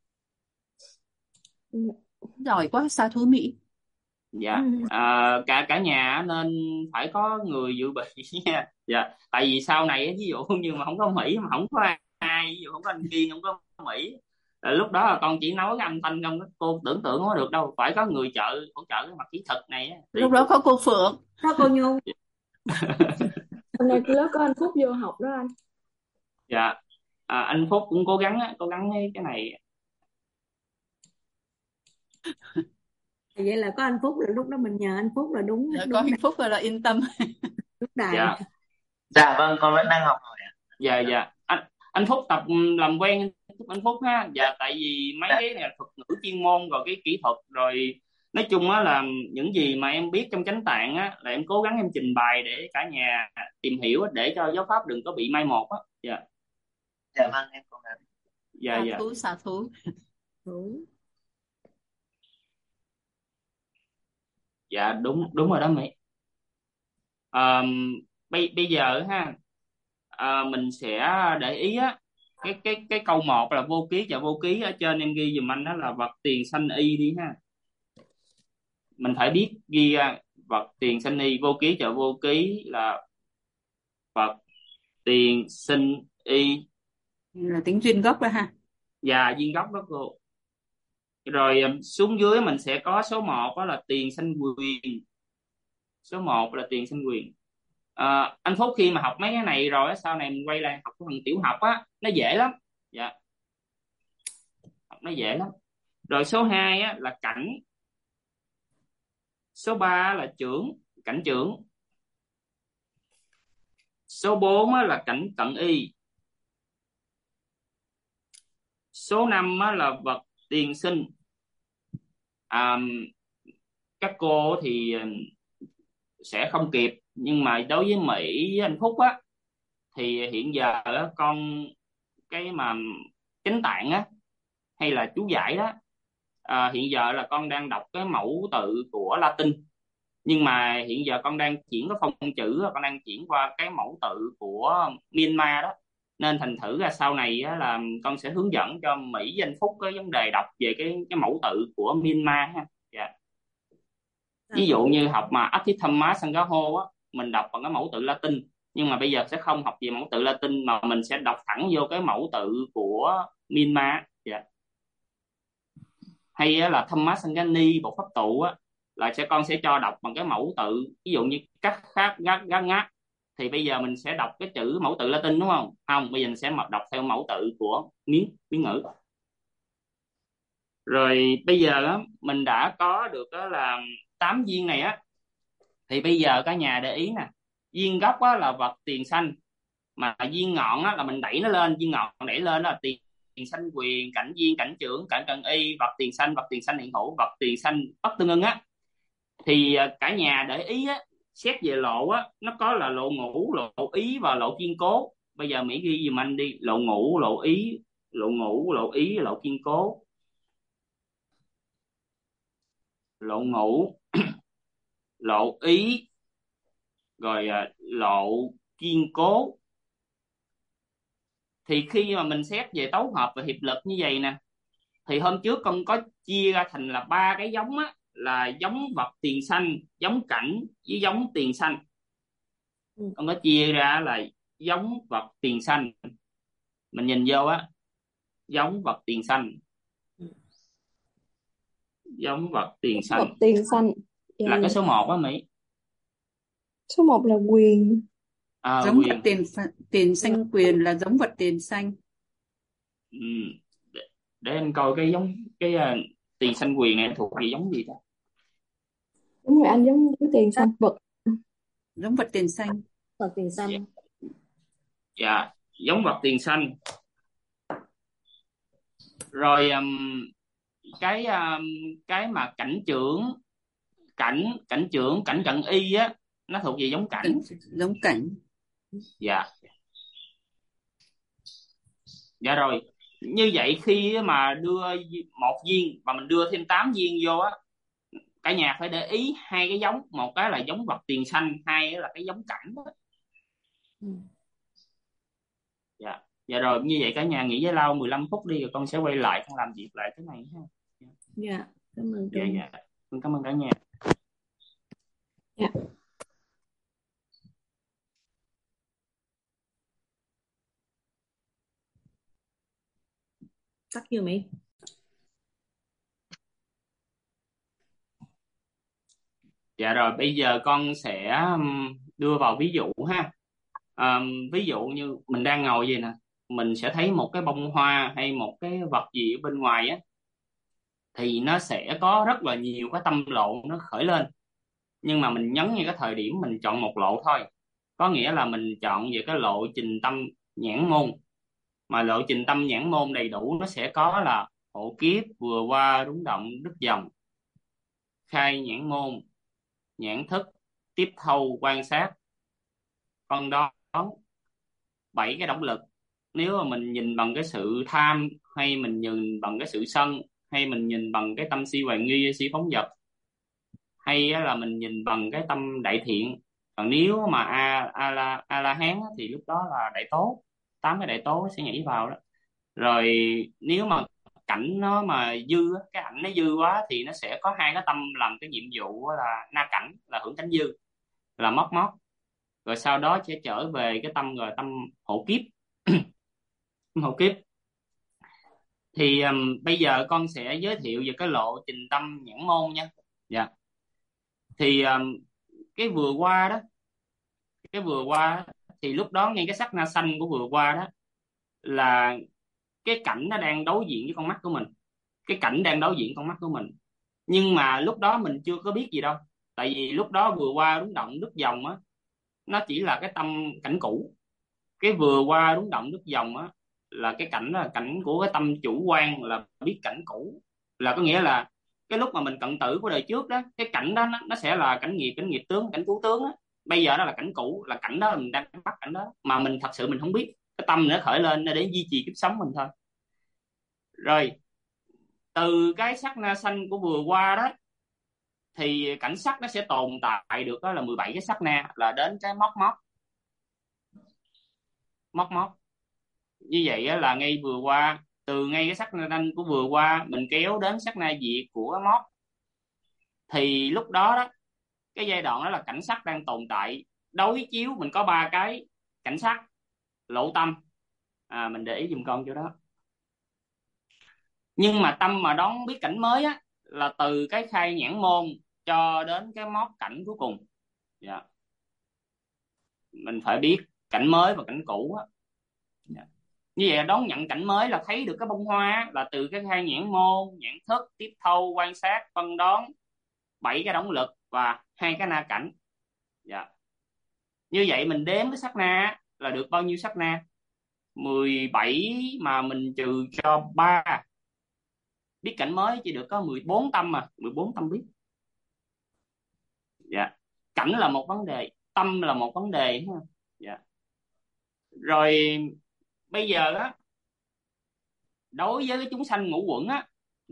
[SPEAKER 4] Dạ.
[SPEAKER 3] Giỏi quá, sa thú Mỹ.
[SPEAKER 2] dạ. Cả cả nhà á nên phải có người dự bị nha. Dạ, tại vì sau này á, ví dụ như mà không có Mỹ, mà không có ai, ví dụ không có anh Kiên, không có Mỹ, lúc đó là con chỉ nói cái âm thanh không, cô tưởng tượng không có được đâu, phải có người hỗ trợ cái mặt kỹ thuật này á thì
[SPEAKER 3] Lúc đó có cô Phượng.
[SPEAKER 1] Đó cô Nhung.
[SPEAKER 4] Hôm nay lớp có anh Phúc vô học đó anh.
[SPEAKER 2] dạ. Anh Phúc cũng cố gắng á, cố gắng cái này.
[SPEAKER 1] Vậy là có anh Phúc là lúc đó mình nhờ anh Phúc là đúng
[SPEAKER 3] Dạ, có
[SPEAKER 1] đúng
[SPEAKER 3] hạnh phúc rồi là yên tâm.
[SPEAKER 1] đúng đài.
[SPEAKER 2] Dạ.
[SPEAKER 5] Dạ vâng, con vẫn đang học hỏi ạ.
[SPEAKER 2] Dạ. Dạ. Anh Phúc tập làm quen anh Phúc ha. Dạ, tại vì mấy
[SPEAKER 5] Dạ,
[SPEAKER 2] cái này là thuật ngữ chuyên môn, rồi cái kỹ thuật, rồi nói chung á là những gì mà em biết trong chánh tạng á là em cố gắng em trình bày để cả nhà tìm hiểu á, để cho giáo pháp đừng có bị mai một á. Dạ.
[SPEAKER 5] dạ vâng, em cố gắng.
[SPEAKER 2] Dạ.
[SPEAKER 3] Sa
[SPEAKER 2] Dạ.
[SPEAKER 3] thú, sa thú.
[SPEAKER 1] Đúng.
[SPEAKER 2] Dạ đúng đúng rồi đó Mỹ. Bây giờ ha, mình sẽ để ý á, cái câu 1 là vô ký và vô ký, ở trên em ghi giùm anh đó là vật tiền sanh y đi ha. Mình phải biết ghi ra vật tiền sanh y, vô ký và vô ký là vật tiền sinh y
[SPEAKER 3] Là tính duyên gốc đó ha.
[SPEAKER 2] và viên gốc đó cô. Rồi xuống dưới mình sẽ có số 1 đó là tiền sanh quyền. Số 1 là tiền sanh quyền. Anh Phúc khi mà học mấy cái này rồi á, sau này mình quay lại học cái phần tiểu học á, nó dễ lắm. Dạ, học nó dễ lắm. Rồi số 2 á là cảnh. Số 3 là trưởng, cảnh trưởng. Số 4 á, là cảnh cận y. Số 5 á, là vật tiền sinh. à, các cô thì sẽ không kịp, nhưng mà đối với Mỹ với anh Phúc á thì hiện giờ á, con cái mà chánh tạng á hay là chú giải đó, hiện giờ là con đang đọc cái mẫu tự của Latin, nhưng mà hiện giờ con đang chuyển cái phông chữ, con đang chuyển qua cái mẫu tự của Myanmar đó, nên thành thử là sau này á, là con sẽ hướng dẫn cho Mỹ với anh Phúc cái vấn đề đọc về cái mẫu tự của Myanmar ha. Dạ. Ví dụ như học mà Abhidhamma Sangaho á, mình đọc bằng cái mẫu tự Latin, nhưng mà bây giờ sẽ không học về mẫu tự Latin mà mình sẽ đọc thẳng vô cái mẫu tự của Myanmar. Dạ. Hay á, là Thammasangani Bộ Pháp Tụ á, là con sẽ cho đọc bằng cái mẫu tự, ví dụ như cắt khác gắt gắt ngắt, thì bây giờ mình sẽ đọc cái chữ mẫu tự Latin đúng không? Không, bây giờ mình sẽ đọc theo mẫu tự của miến ngữ. Rồi bây giờ á, mình đã có được đó là 8 viên này á, thì bây giờ cả nhà để ý nè, viên gốc á là vật tiền sanh, mà viên ngọn á là mình đẩy nó lên, viên ngọn đẩy lên đó là tiền sanh quyền, cảnh viên, cảnh trưởng, cảnh cận y, vật tiền sanh hiện hữu, vật tiền sanh bất tương ưng á. Thì cả nhà để ý á, xét về lộ á, nó có là lộ ngũ, lộ ý và lộ kiên cố. Bây giờ Mỹ ghi giùm anh đi: lộ ngũ, lộ ý, lộ ngũ, lộ ý, lộ kiên cố. Lộ ngũ, lộ ý, rồi lộ kiên cố. Thì khi mà mình xét về tấu hợp và hiệp lực như vậy nè, thì hôm trước con có chia ra thành là 3 cái giống á, là giống vật tiền sanh, giống cảnh với giống tiền sanh. Con có chia ra là giống vật tiền sanh, mình nhìn vô á, giống vật tiền sanh, giống vật tiền
[SPEAKER 4] Vật
[SPEAKER 2] sanh
[SPEAKER 4] tiền sanh. Dạ,
[SPEAKER 2] là
[SPEAKER 4] dạ.
[SPEAKER 2] cái số 1 á Mỹ.
[SPEAKER 4] Số 1 là quyền.
[SPEAKER 3] Giống vật
[SPEAKER 2] Quyền.
[SPEAKER 3] tiền sanh quyền là giống vật tiền sanh.
[SPEAKER 2] Ừ. Để em coi cái giống cái tiền sanh quyền này thuộc về giống gì ta?
[SPEAKER 4] Đúng rồi anh, giống với tiền sanh vật.
[SPEAKER 3] Giống vật tiền sanh.
[SPEAKER 1] Vật tiền sanh.
[SPEAKER 2] Dạ, giống vật tiền sanh. Rồi cái mà cảnh trưởng, cảnh trưởng, cảnh cận y á, nó thuộc về giống cảnh.
[SPEAKER 3] Giống cảnh.
[SPEAKER 2] Dạ. Dạ rồi. Như vậy khi mà đưa 1 viên mà mình đưa thêm 8 viên vô á, cả nhà phải để ý 2 cái giống, một cái là giống vật tiền sanh, 2 là cái giống cảnh đó. Dạ. Dạ rồi, như vậy cả nhà nghỉ giải lao 15 phút đi, rồi con sẽ quay lại con làm việc lại cái này ha.
[SPEAKER 1] Dạ, cảm ơn
[SPEAKER 2] Dạ
[SPEAKER 1] Trung.
[SPEAKER 2] dạ. Con cảm ơn cả nhà.
[SPEAKER 4] Dạ.
[SPEAKER 1] Tắt chưa Mỹ?
[SPEAKER 2] Dạ rồi, bây giờ con sẽ đưa vào ví dụ ha. Ví dụ như mình đang ngồi vậy nè, mình sẽ thấy một cái bông hoa hay một cái vật gì ở bên ngoài á, thì nó sẽ có rất là nhiều cái tâm lộ nó khởi lên, nhưng mà mình nhấn ngay cái thời điểm mình chọn một lộ thôi, có nghĩa là mình chọn về cái lộ trình tâm nhãn môn. Mà lộ trình tâm nhãn môn đầy đủ nó sẽ có là hộ kiếp, vừa qua, rúng động, đứt dòng, khai nhãn môn, nhãn thức, tiếp thâu, quan sát, phân đoán, 7 cái động lực. Nếu mà mình nhìn bằng cái sự tham, hay mình nhìn bằng cái sự sân, hay mình nhìn bằng cái tâm si hoài nghi hay si phóng dật, hay là mình nhìn bằng cái tâm đại thiện. Còn nếu mà a la hán thì lúc đó là đại tố, 8 cái đại tố sẽ nhảy vào đó. Rồi nếu mà cảnh nó mà dư, cái ảnh nó dư quá, thì nó sẽ có 2 cái tâm làm cái nhiệm vụ là na cảnh, là hưởng cảnh dư, là móc móc. Rồi sau đó sẽ trở về cái tâm, rồi tâm hộ kiếp. Hộ kiếp thì bây giờ con sẽ giới thiệu về cái lộ trình tâm nhãn môn nha. Dạ. Thì cái vừa qua đó, thì lúc đó ngay cái sắc na xanh của vừa qua đó là cái cảnh nó đang đối diện với con mắt của mình, cái cảnh đang đối diện con mắt của mình, nhưng mà lúc đó mình chưa có biết gì đâu, tại vì lúc đó vừa qua rúng động đứt dòng á, nó chỉ là cái tâm cảnh cũ. Cái vừa qua đúng động đức dòng á là cái cảnh, là cảnh của cái tâm chủ quan, là biết cảnh cũ. Là có nghĩa là cái lúc mà mình cận tử của đời trước đó, cái cảnh đó nó sẽ là cảnh nghiệp tướng, cảnh cứu tướng á. Bây giờ nó là cảnh cũ, là cảnh đó mình đang bắt cảnh đó, mà mình thật sự mình không biết. Cái tâm nó khởi lên để duy trì kiếp sống mình thôi. Rồi từ cái sát na sanh của vừa qua đó thì cảnh sắc nó sẽ tồn tại được, đó là 17 cái sát na, là đến cái móc như vậy á, là ngay vừa qua, từ ngay cái sát na sanh của vừa qua mình kéo đến sát na diệt của móc, thì lúc đó đó cái giai đoạn đó là cảnh sắc đang tồn tại đối chiếu. Mình có ba cái cảnh sắc lộ tâm, mình để ý giùm con chỗ đó. Nhưng mà tâm mà đón biết cảnh mới á là từ cái khai nhãn môn cho đến cái móc cảnh cuối cùng. Dạ. Mình phải biết cảnh mới và cảnh cũ á. Dạ. Như vậy đón nhận cảnh mới là thấy được cái bông hoa á, là từ cái khai nhãn môn, nhãn thức, tiếp thâu, quan sát, phân đoán, 7 cái động lực và 2 cái na cảnh. Dạ. Như vậy mình đếm cái sát na là được bao nhiêu sát na? 17 mà mình trừ cho 3, biết cảnh mới chỉ được có 14 tâm, mà 14 tâm biết. Dạ. Cảnh là một vấn đề, tâm là một vấn đề. Dạ. Rồi bây giờ á, đối với cái chúng sanh ngũ quẩn á,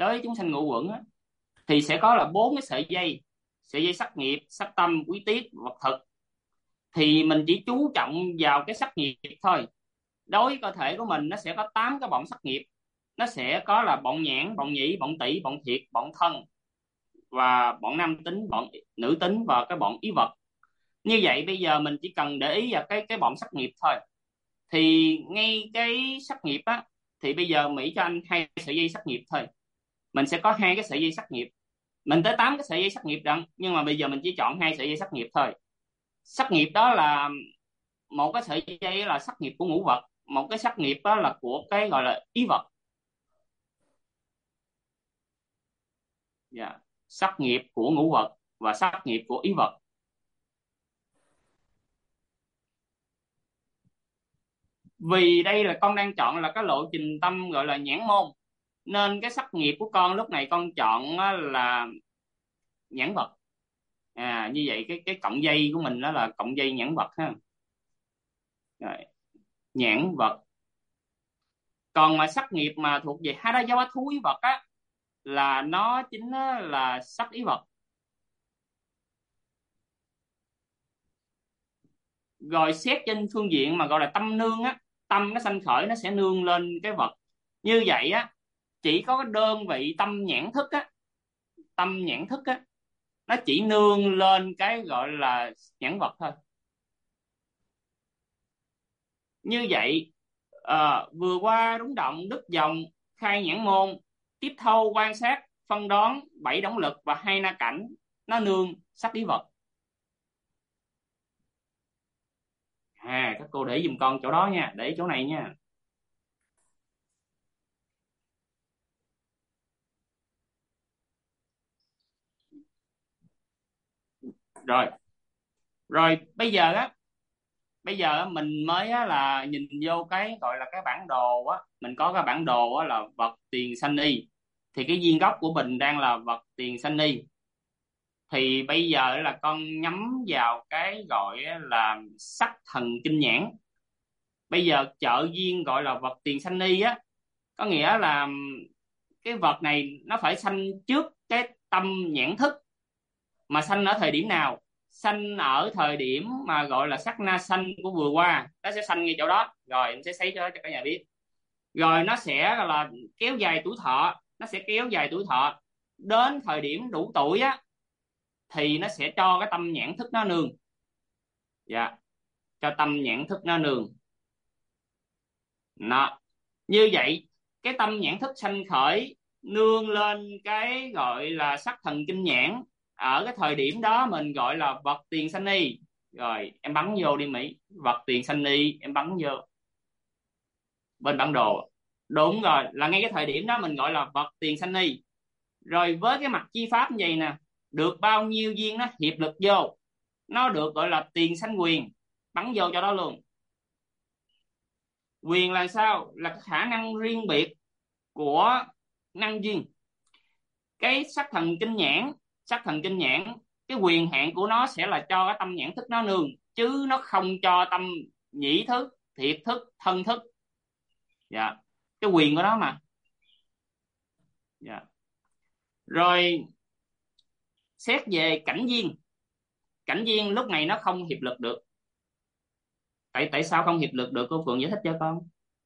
[SPEAKER 2] thì sẽ có là 4 cái sợi dây sắc nghiệp, sắc tâm, quý tiết, vật thực. Thì mình chỉ chú trọng vào cái sắc nghiệp thôi. Đối với cơ thể của mình nó sẽ có 8 cái bọn sắc nghiệp. Nó sẽ có là bọn nhãn, bọn nhĩ, bọn tỷ, bọn thiệt, bọn thân, và bọn nam tính, bọn nữ tính, và cái bọn ý vật. Như vậy bây giờ mình chỉ cần để ý vào cái bọn sắc nghiệp thôi. Thì ngay cái sắc nghiệp á, thì bây giờ Mỹ cho anh 2 sợi dây sắc nghiệp thôi. Mình sẽ có 2 cái sợi dây sắc nghiệp. Mình tới 8 cái sợi dây sắc nghiệp đặng, nhưng mà bây giờ mình chỉ chọn 2 sợi dây sắc nghiệp thôi. Sắc nghiệp đó là một cái sợi dây là sắc nghiệp của ngũ vật, một cái sắc nghiệp đó là của cái gọi là ý vật. Yeah. Sắc nghiệp của ngũ vật và sắc nghiệp của ý vật. Vì đây là con đang chọn là cái lộ trình tâm gọi là nhãn môn, nên cái sắc nghiệp của con lúc này con chọn là nhãn vật. Như vậy cái cộng dây của mình đó là cộng dây nhãn vật ha. Rồi, nhãn vật. Còn mà sắc nghiệp mà thuộc về hai đá giáo thú ý vật á, là nó chính là sắc ý vật. Rồi xét trên phương diện mà gọi là tâm nương á, tâm nó sanh khởi nó sẽ nương lên cái vật. Như vậy á, chỉ có cái đơn vị tâm nhãn thức á, nó chỉ nương lên cái gọi là nhãn vật thôi. Như vậy vừa qua đúng động đức dòng, khai nhãn môn, tiếp thâu, quan sát, phân đoán, 7 động lực và 2 na cảnh, nó nương sắc ý vật. Các cô để giùm con chỗ đó nha, để chỗ này nha. Rồi bây giờ mình mới là nhìn vô cái gọi là cái bản đồ á. Mình có cái bản đồ á là vật tiền sanh y. Thì cái duyên gốc của mình đang là vật tiền sanh y. Thì bây giờ là con nhắm vào cái gọi là sắc thần kinh nhãn. Bây giờ trợ duyên gọi là vật tiền sanh y á, có nghĩa là cái vật này nó phải sanh trước cái tâm nhãn thức. Mà sanh ở thời điểm nào? Sanh ở thời điểm mà gọi là sát na sanh của vừa qua, nó sẽ sanh ngay chỗ đó. Rồi em sẽ thấy cho cả nhà biết. Rồi nó sẽ là kéo dài tuổi thọ, đến thời điểm đủ tuổi á thì nó sẽ cho cái tâm nhãn thức nó nương. Dạ, cho tâm nhãn thức nó nương. Đó. Như vậy cái tâm nhãn thức sanh khởi nương lên cái gọi là sắc thần kinh nhãn, ở cái thời điểm đó mình gọi là vật tiền sanh y. Rồi em bắn vô đi Mỹ, vật tiền sanh y, em bắn vô bên bản đồ. Đúng rồi, là ngay cái thời điểm đó mình gọi là vật tiền sanh y. Rồi với cái mặt chi pháp như vậy nè, được bao nhiêu duyên nó hiệp lực vô, nó được gọi là tiền sanh quyền. bắn vô cho đó luôn. Quyền là sao? Là cái khả năng riêng biệt của năng duyên. Cái sắc thần kinh nhãn, cái quyền hạn của nó sẽ là cho cái tâm nhãn thức nó nương, chứ nó không cho tâm nhĩ thức, thiệt thức, thân thức. Dạ, cái quyền của nó mà. Dạ. Rồi xét về cảnh duyên lúc này nó không hiệp lực được. Tại sao không hiệp lực được, cô Phượng giải thích cho con.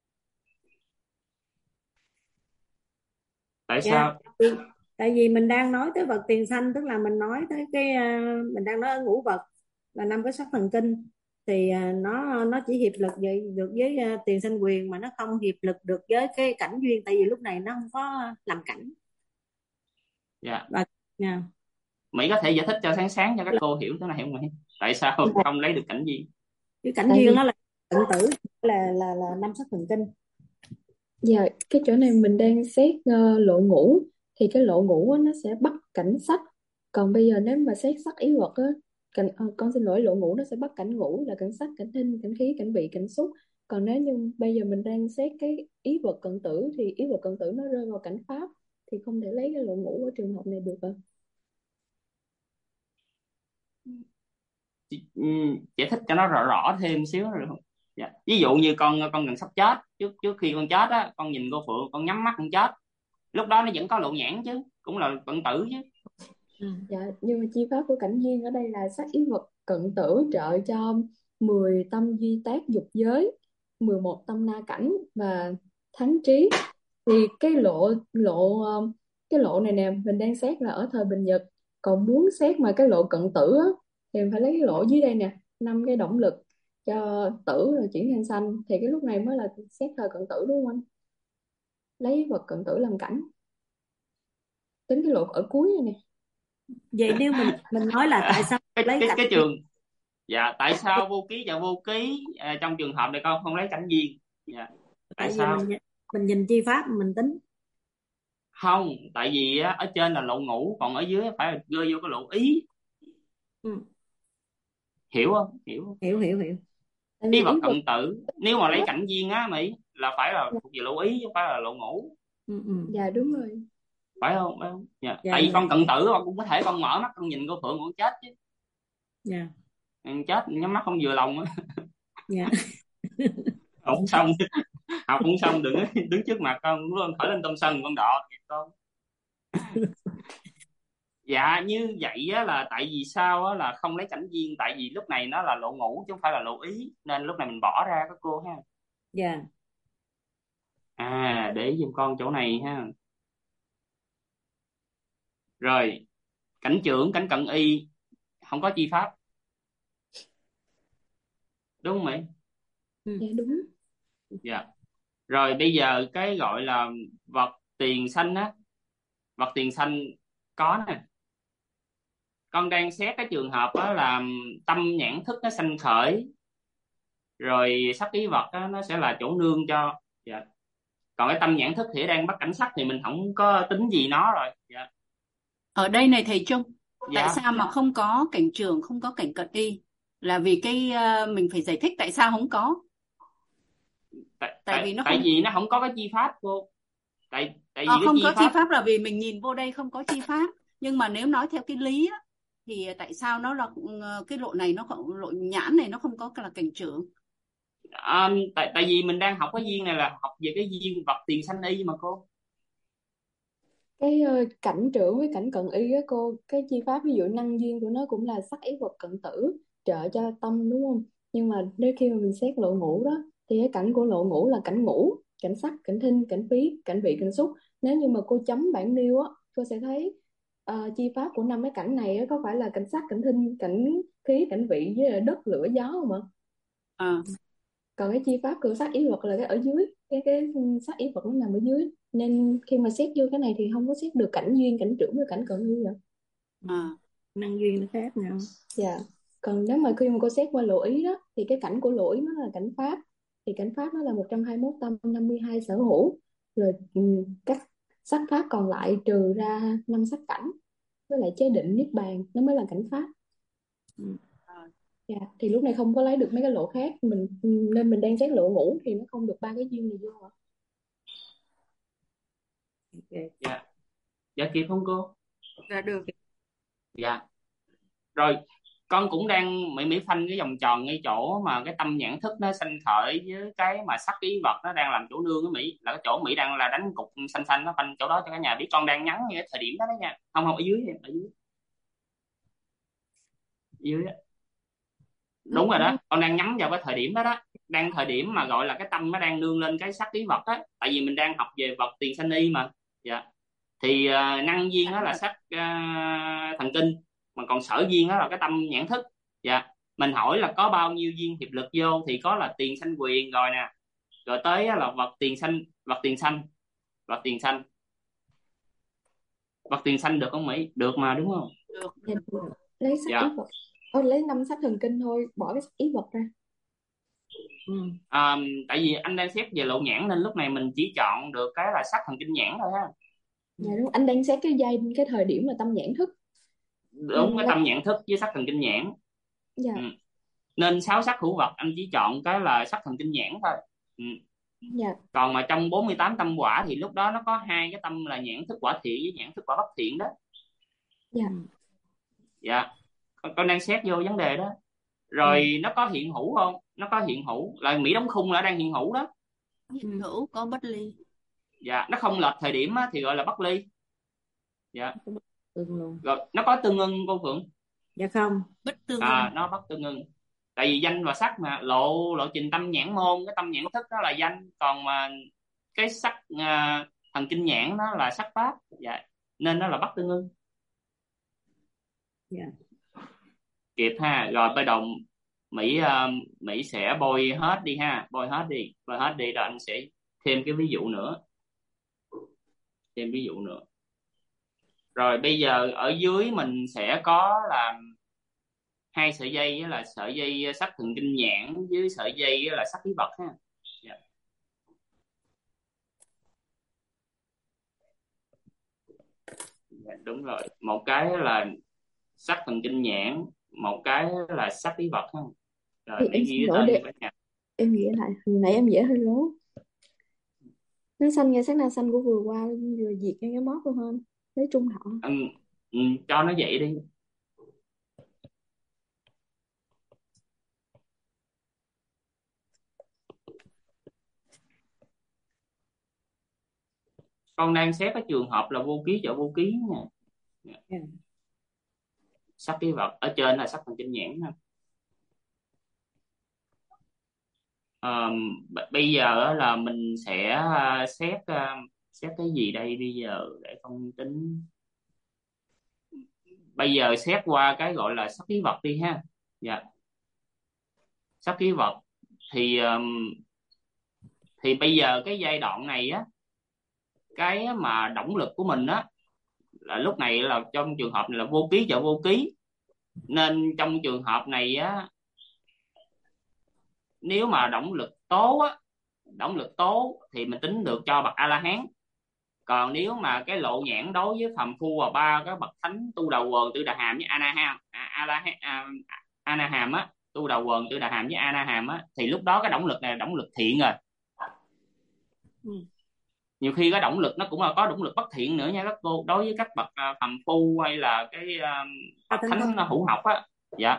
[SPEAKER 2] Tại
[SPEAKER 1] Dạ,
[SPEAKER 2] sao?
[SPEAKER 1] tại vì mình đang nói tới vật tiền sanh, tức là mình nói tới cái mình đang nói ở ngũ vật là năm cái sắc thần kinh, thì nó chỉ hiệp lực được với tiền sanh quyền, mà nó không hiệp lực được với cái cảnh duyên, tại vì lúc này nó không có làm cảnh.
[SPEAKER 2] Dạ.
[SPEAKER 1] Và nha,
[SPEAKER 2] Mỹ có thể giải thích cho sáng cho các cô hiểu thế này không Mỹ? Tại sao không lấy được cảnh duyên?
[SPEAKER 1] cái cảnh
[SPEAKER 4] Tại
[SPEAKER 1] duyên
[SPEAKER 4] vì
[SPEAKER 1] nó là cận tử, là năm sắc thần kinh.
[SPEAKER 4] giờ cái chỗ này mình đang xét lộ ngũ, thì cái lộ ngũ á, nó sẽ bắt cảnh sắc. Còn bây giờ nếu mà xét sắc ý vật á, con xin lỗi, lộ ngũ nó sẽ bắt cảnh ngũ là cảnh sắc, cảnh thinh, cảnh khí, cảnh vị, cảnh xúc. Còn nếu như bây giờ mình đang xét cái ý vật cận tử, thì ý vật cận tử nó rơi vào cảnh pháp, thì không thể lấy cái lộ ngũ ở trường hợp này được rồi.
[SPEAKER 2] Giải thích cho nó rõ rõ thêm xíu rồi không? Dạ. Ví dụ như con gần sắp chết, trước khi con chết á, con nhìn cô Phượng, con nhắm mắt con chết, lúc đó nó vẫn có lộ nhãn chứ, cũng là cận tử chứ.
[SPEAKER 4] Dạ, nhưng mà chi pháp của cảnh duyên ở đây là sắc ý vật cận tử trợ cho 10 tâm duy tác dục giới, 11 tâm na cảnh và thắng trí. Thì cái lộ này nè, mình đang xét là ở thời Bình Nhật. Còn muốn xét mà cái lộ cận tử á, thì mình phải lấy cái lộ dưới đây nè, 5 cái động lực cho tử rồi chuyển thành sanh, thì cái lúc này mới là xét thời cận tử, đúng không anh? Lấy vật cận tử làm cảnh, tính cái lộ ở cuối này nè.
[SPEAKER 1] Vậy nếu mình nói là tại sao lấy cảnh
[SPEAKER 2] cái trường. Dạ, tại sao vô ký và vô ký trong trường hợp này con không lấy cảnh duyên? Dạ. Tại
[SPEAKER 1] tại vì
[SPEAKER 2] sao?
[SPEAKER 1] mình nhìn chi pháp mình tính.
[SPEAKER 2] Không, tại vì á, ở trên là lộ ngũ, còn ở dưới phải là rơi vô cái lộ ý.
[SPEAKER 1] Ừ.
[SPEAKER 2] Hiểu không? Hiểu không?
[SPEAKER 1] Hiểu.
[SPEAKER 4] Tại
[SPEAKER 2] Ý
[SPEAKER 4] vì
[SPEAKER 2] vật
[SPEAKER 4] ý vật
[SPEAKER 2] cận tử nếu mà lấy cảnh duyên á Mỹ là phải là thuộc về lộ ý chứ không phải là lộ ngũ.
[SPEAKER 1] Ừ.
[SPEAKER 4] dạ đúng rồi.
[SPEAKER 2] Phải không? Phải không? Dạ.
[SPEAKER 1] Dạ
[SPEAKER 2] Tại vì
[SPEAKER 1] dạ
[SPEAKER 2] con cận tử con cũng có thể con mở mắt con nhìn cô Phượng con chết chứ.
[SPEAKER 1] dạ
[SPEAKER 2] Chết nhắm mắt không vừa lòng á.
[SPEAKER 1] dạ.
[SPEAKER 2] Không xong. Học không xong đừng có đứng trước mặt con luôn thở lên tâm sân con đọ kìa con. Dạ, như vậy á là tại vì sao á là không lấy cảnh duyên, tại vì lúc này nó là lộ ngũ chứ không phải là lộ ý, nên lúc này mình bỏ ra các cô ha.
[SPEAKER 1] Dạ.
[SPEAKER 2] Để ý giùm con chỗ này ha. Rồi, cảnh trưởng, cảnh cận y không có chi pháp, đúng không Mỹ?
[SPEAKER 4] Dạ đúng.
[SPEAKER 2] Dạ. Rồi bây giờ cái gọi là vật tiền sanh á, vật tiền sanh có nè. Con đang xét cái trường hợp á là tâm nhãn thức nó sanh khởi, rồi sắc ý vật á, nó sẽ là chỗ nương cho. Dạ. Còn cái tâm nhãn thức thì đang bắt cảnh sắc thì mình không có tính gì nó rồi. Dạ.
[SPEAKER 3] Ở đây này thầy Trung, tại
[SPEAKER 2] Dạ.
[SPEAKER 3] sao mà không có cảnh trường, không có cảnh cận y? Là vì mình phải giải thích tại sao không có. Tại vì nó
[SPEAKER 2] Tại
[SPEAKER 3] không
[SPEAKER 2] vì nó không có cái chi pháp cô. Tại vì cái
[SPEAKER 3] không
[SPEAKER 2] chi
[SPEAKER 3] có chi
[SPEAKER 2] pháp.
[SPEAKER 3] pháp là vì mình nhìn vô đây không có chi pháp. Nhưng mà nếu nói theo cái lý á, thì tại sao nó là cái lộ này, nó không, lộ nhãn này nó không có là cảnh trưởng.
[SPEAKER 2] Tại vì mình đang học cái duyên này là học về cái duyên vật tiền sanh y mà cô.
[SPEAKER 4] Cái cảnh trưởng với cảnh cận y á cô, cái chi pháp ví dụ năng duyên của nó cũng là sắc ý vật cận tử trợ cho tâm, đúng không? Nhưng mà nếu khi mà mình xét lộ ngũ đó, thì cái cảnh của lộ ngũ là cảnh ngũ, cảnh sắc, cảnh thinh, cảnh phí, cảnh vị, cảnh xúc. Nếu như mà cô chấm bảng nêu á, cô sẽ thấy chi pháp của năm cái cảnh này á, có phải là cảnh sắc, cảnh thinh, cảnh khí, cảnh vị với lại đất, lửa, gió không ạ?
[SPEAKER 3] À,
[SPEAKER 4] Còn cái chi pháp của sắc ý vật là cái ở dưới, cái sắc ý vật nó nằm ở dưới, nên khi mà xét vô cái này thì không có xét được cảnh duyên, cảnh trưởng với cảnh cận duyên ạ.
[SPEAKER 3] à.
[SPEAKER 1] Năng duyên nó khác nhau.
[SPEAKER 4] Dạ. Còn nếu mà khi mà cô xét qua lộ ý đó, thì cái cảnh của lộ ý nó là cảnh pháp, thì cảnh pháp nó là 121 tâm, 52 sở hữu, rồi các sắc pháp còn lại trừ ra 5 sắc cảnh với lại chế định niết bàn, nó mới là cảnh pháp.
[SPEAKER 1] Ừ.
[SPEAKER 4] Dạ, thì lúc này không có lấy được mấy cái lộ khác nên mình đang xét lộ ngũ thì nó không được ba cái duyên này vô ạ.
[SPEAKER 1] Ok.
[SPEAKER 2] Dạ, dạ kịp không cô?
[SPEAKER 3] Dạ được.
[SPEAKER 2] Dạ. Rồi con cũng đang Mỹ Mỹ phanh cái vòng tròn ngay chỗ mà cái tâm nhãn thức nó sanh khởi với cái mà sắc ý vật nó đang làm chỗ nương của Mỹ, là cái chỗ Mỹ đang là đánh cục xanh xanh, nó phanh chỗ đó cho cả nhà biết. Con đang nhắn ngay cái thời điểm đó đó nha. Không không, ở dưới em, ở dưới, dưới á. Đúng rồi đó, con đang nhắm vào cái thời điểm đó đó, đang thời điểm mà gọi là cái tâm nó đang nương lên cái sắc ý vật á, tại vì mình đang học về vật tiền sanh y mà. Dạ. Thì năng duyên đó là sắc thần kinh, mà còn sở duyên đó là cái tâm nhãn thức. Dạ. Mình hỏi là có bao nhiêu duyên hiệp lực vô thì có là tiền sanh quyền rồi nè, rồi tới á là vật tiền sanh, vật tiền sanh, vật tiền sanh, vật tiền sanh được không Mỹ? Được mà đúng không?
[SPEAKER 3] Được.
[SPEAKER 4] Dạ, lấy sắc ý
[SPEAKER 2] Dạ.
[SPEAKER 4] vật. Lấy 5 sắc thần kinh thôi, bỏ cái sắc ý vật ra.
[SPEAKER 1] Ừ.
[SPEAKER 2] Tại vì anh đang xét về lộ nhãn nên lúc này mình chỉ chọn được cái là sắc thần kinh nhãn thôi ha.
[SPEAKER 4] Dạ đúng, anh đang xét cái thời điểm mà tâm nhãn thức.
[SPEAKER 2] Đúng, cái
[SPEAKER 4] Lấy.
[SPEAKER 2] tâm nhãn thức với sắc thần kinh nhãn.
[SPEAKER 4] Dạ.
[SPEAKER 2] Ừ. Nên 6 sắc hữu vật anh chỉ chọn cái là sắc thần kinh nhãn thôi. Ừ.
[SPEAKER 4] Dạ.
[SPEAKER 2] Còn mà trong 48 tâm quả thì lúc đó nó có 2 cái tâm là nhãn thức quả thiện với nhãn thức quả bất thiện đó.
[SPEAKER 4] Dạ.
[SPEAKER 1] Ừ.
[SPEAKER 2] Dạ. Con đang xét vô vấn đề đó.
[SPEAKER 1] Ừ.
[SPEAKER 2] Rồi nó có hiện hữu không? Nó có hiện hữu là Mỹ đóng khung là đang hiện hữu đó.
[SPEAKER 3] Hiện hữu có bất ly.
[SPEAKER 2] Dạ. Nó không lệch thời điểm á, thì gọi là bất ly. Dạ.
[SPEAKER 1] Tương luôn.
[SPEAKER 2] Rồi nó có tương ưng cô Phượng?
[SPEAKER 1] Dạ không.
[SPEAKER 3] Bất tương ưng.
[SPEAKER 2] Nó bất tương ưng. Tại vì danh và sắc mà, lộ lộ trình tâm nhãn môn, cái tâm nhãn thức đó là danh, còn mà cái sắc thần kinh nhãn nó là sắc pháp. Dạ. Nên nó là bất tương ưng.
[SPEAKER 1] Dạ.
[SPEAKER 2] Kịp ha. Rồi bắt đầu Mỹ Mỹ sẽ bôi hết đi ha, bôi hết đi, bôi hết đi, rồi anh sẽ thêm cái ví dụ nữa, thêm ví dụ nữa. Rồi bây giờ ở dưới mình sẽ có là 2 sợi dây, là sợi dây sắc thần kinh nhãn với sợi dây là sắc lý vật ha. Dạ. Dạ, đúng rồi, một cái là sắc thần kinh nhãn, một cái là sắc lý vật ha. Rồi
[SPEAKER 4] Thì
[SPEAKER 2] Mỹ
[SPEAKER 4] em
[SPEAKER 2] ghi
[SPEAKER 4] xin
[SPEAKER 2] cái
[SPEAKER 4] lỗi
[SPEAKER 2] tên
[SPEAKER 4] để
[SPEAKER 2] cho cả nhà.
[SPEAKER 4] em nghĩ lại, hồi nãy em vẽ hơi lố. Nó xanh nghe sắc na xanh của vừa qua vừa diệt ngay cái móc luôn hơn. Lấy trung họ.
[SPEAKER 2] Ừ, ừ, cho nó vậy đi. Con đang xét cái trường hợp là vô ký trợ vô ký nha.
[SPEAKER 1] Dạ.
[SPEAKER 2] Sắc lý vật ở trên là sắc thần kinh nhãn ha. Bây giờ á là mình sẽ xét cái gì đây bây giờ để con tính. Bây giờ xét qua cái gọi là sắc lý vật đi ha. Dạ. Sắc lý vật thì bây giờ cái giai đoạn này á, cái mà động lực của mình á là lúc này là trong trường hợp này là vô ký trợ vô ký, nên trong trường hợp này á, nếu mà động lực tố á, động lực tố thì mình tính được cho bậc A La Hán. Còn nếu mà cái lộ nhãn đối với phàm phu và ba cái bậc thánh tu đầu quần tư đà hàm với a na hàm á, tu đầu quần tư đà hàm với a na hàm á, thì lúc đó cái động lực này là động lực thiện rồi.
[SPEAKER 1] Ừ.
[SPEAKER 2] Nhiều khi cái động lực nó cũng là có động lực bất thiện nữa nha các cô, đối với các bậc phàm phu hay là cái bậc
[SPEAKER 1] Thánh
[SPEAKER 2] thánh
[SPEAKER 1] tâm.
[SPEAKER 2] hữu học á. Dạ.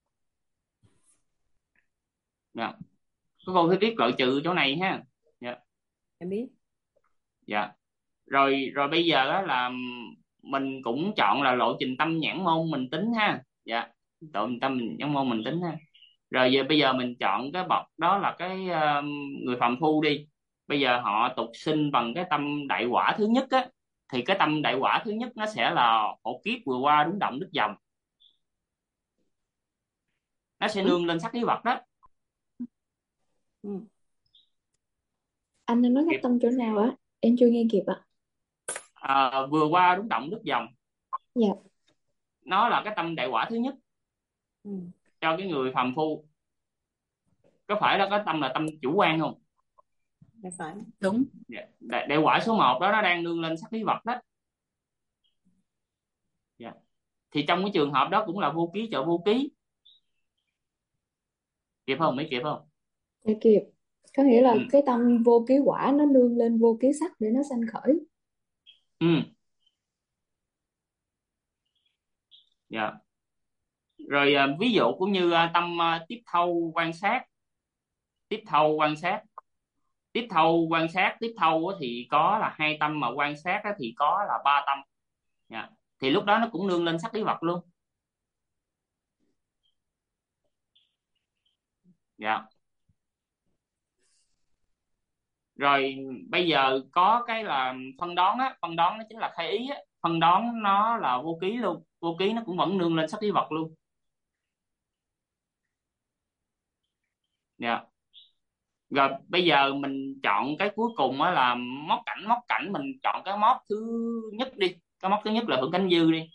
[SPEAKER 2] Dạ. Các cô phải biết loại trừ chỗ này ha. Dạ.
[SPEAKER 1] Em biết.
[SPEAKER 2] Dạ. Rồi rồi bây giờ á là mình cũng chọn là lộ trình tâm nhãn môn mình tính ha. Dạ. Lộ trình tâm nhãn môn mình tính ha. Rồi giờ bây giờ mình chọn cái bậc đó là cái người phàm phu đi. Bây giờ họ tục sinh bằng cái tâm đại quả thứ nhất á, thì cái tâm đại quả thứ nhất nó sẽ là hộ kiếp vừa qua đúng động đức dòng, nó sẽ nương lên sắc lý vật đó.
[SPEAKER 1] Ừ.
[SPEAKER 4] Anh đang nói cách tâm chỗ nào á? Em chưa nghe kịp ạ.
[SPEAKER 2] Vừa qua đúng động đức dòng,
[SPEAKER 4] Dạ.
[SPEAKER 2] nó là cái tâm đại quả thứ nhất.
[SPEAKER 1] Ừ.
[SPEAKER 2] Cho cái người phàm phu có phải là cái tâm là tâm chủ quan không?
[SPEAKER 1] Dạ phải.
[SPEAKER 3] Đúng.
[SPEAKER 2] Đại quả số 1 đó nó đang nương lên sắc lý vật đó. Thì trong cái trường hợp đó cũng là vô ký trợ vô ký. Kịp không? Mấy kịp không?
[SPEAKER 4] Dạ kịp. Có nghĩa là
[SPEAKER 2] Ừ.
[SPEAKER 4] cái tâm vô ký quả nó nương lên vô ký sắc để nó sanh khởi.
[SPEAKER 2] Ừ. Dạ. Rồi ví dụ cũng như tâm tiếp thâu quan sát, tiếp thâu quan sát, tiếp thâu quan sát, tiếp thâu á thì có là hai tâm, mà quan sát á thì có là ba tâm. Dạ. Thì lúc đó nó cũng nương lên sắc lý vật luôn. Dạ. Rồi bây giờ có cái là phân đoán á, phân đoán nó chính là khai ý á, phân đoán nó là vô ký luôn, vô ký nó cũng vẫn nương lên sắc lý vật luôn. Dạ. Rồi bây giờ mình chọn cái cuối cùng á là móc cảnh, móc cảnh mình chọn cái móc thứ nhất đi, cái móc thứ nhất là hưởng cảnh dư đi.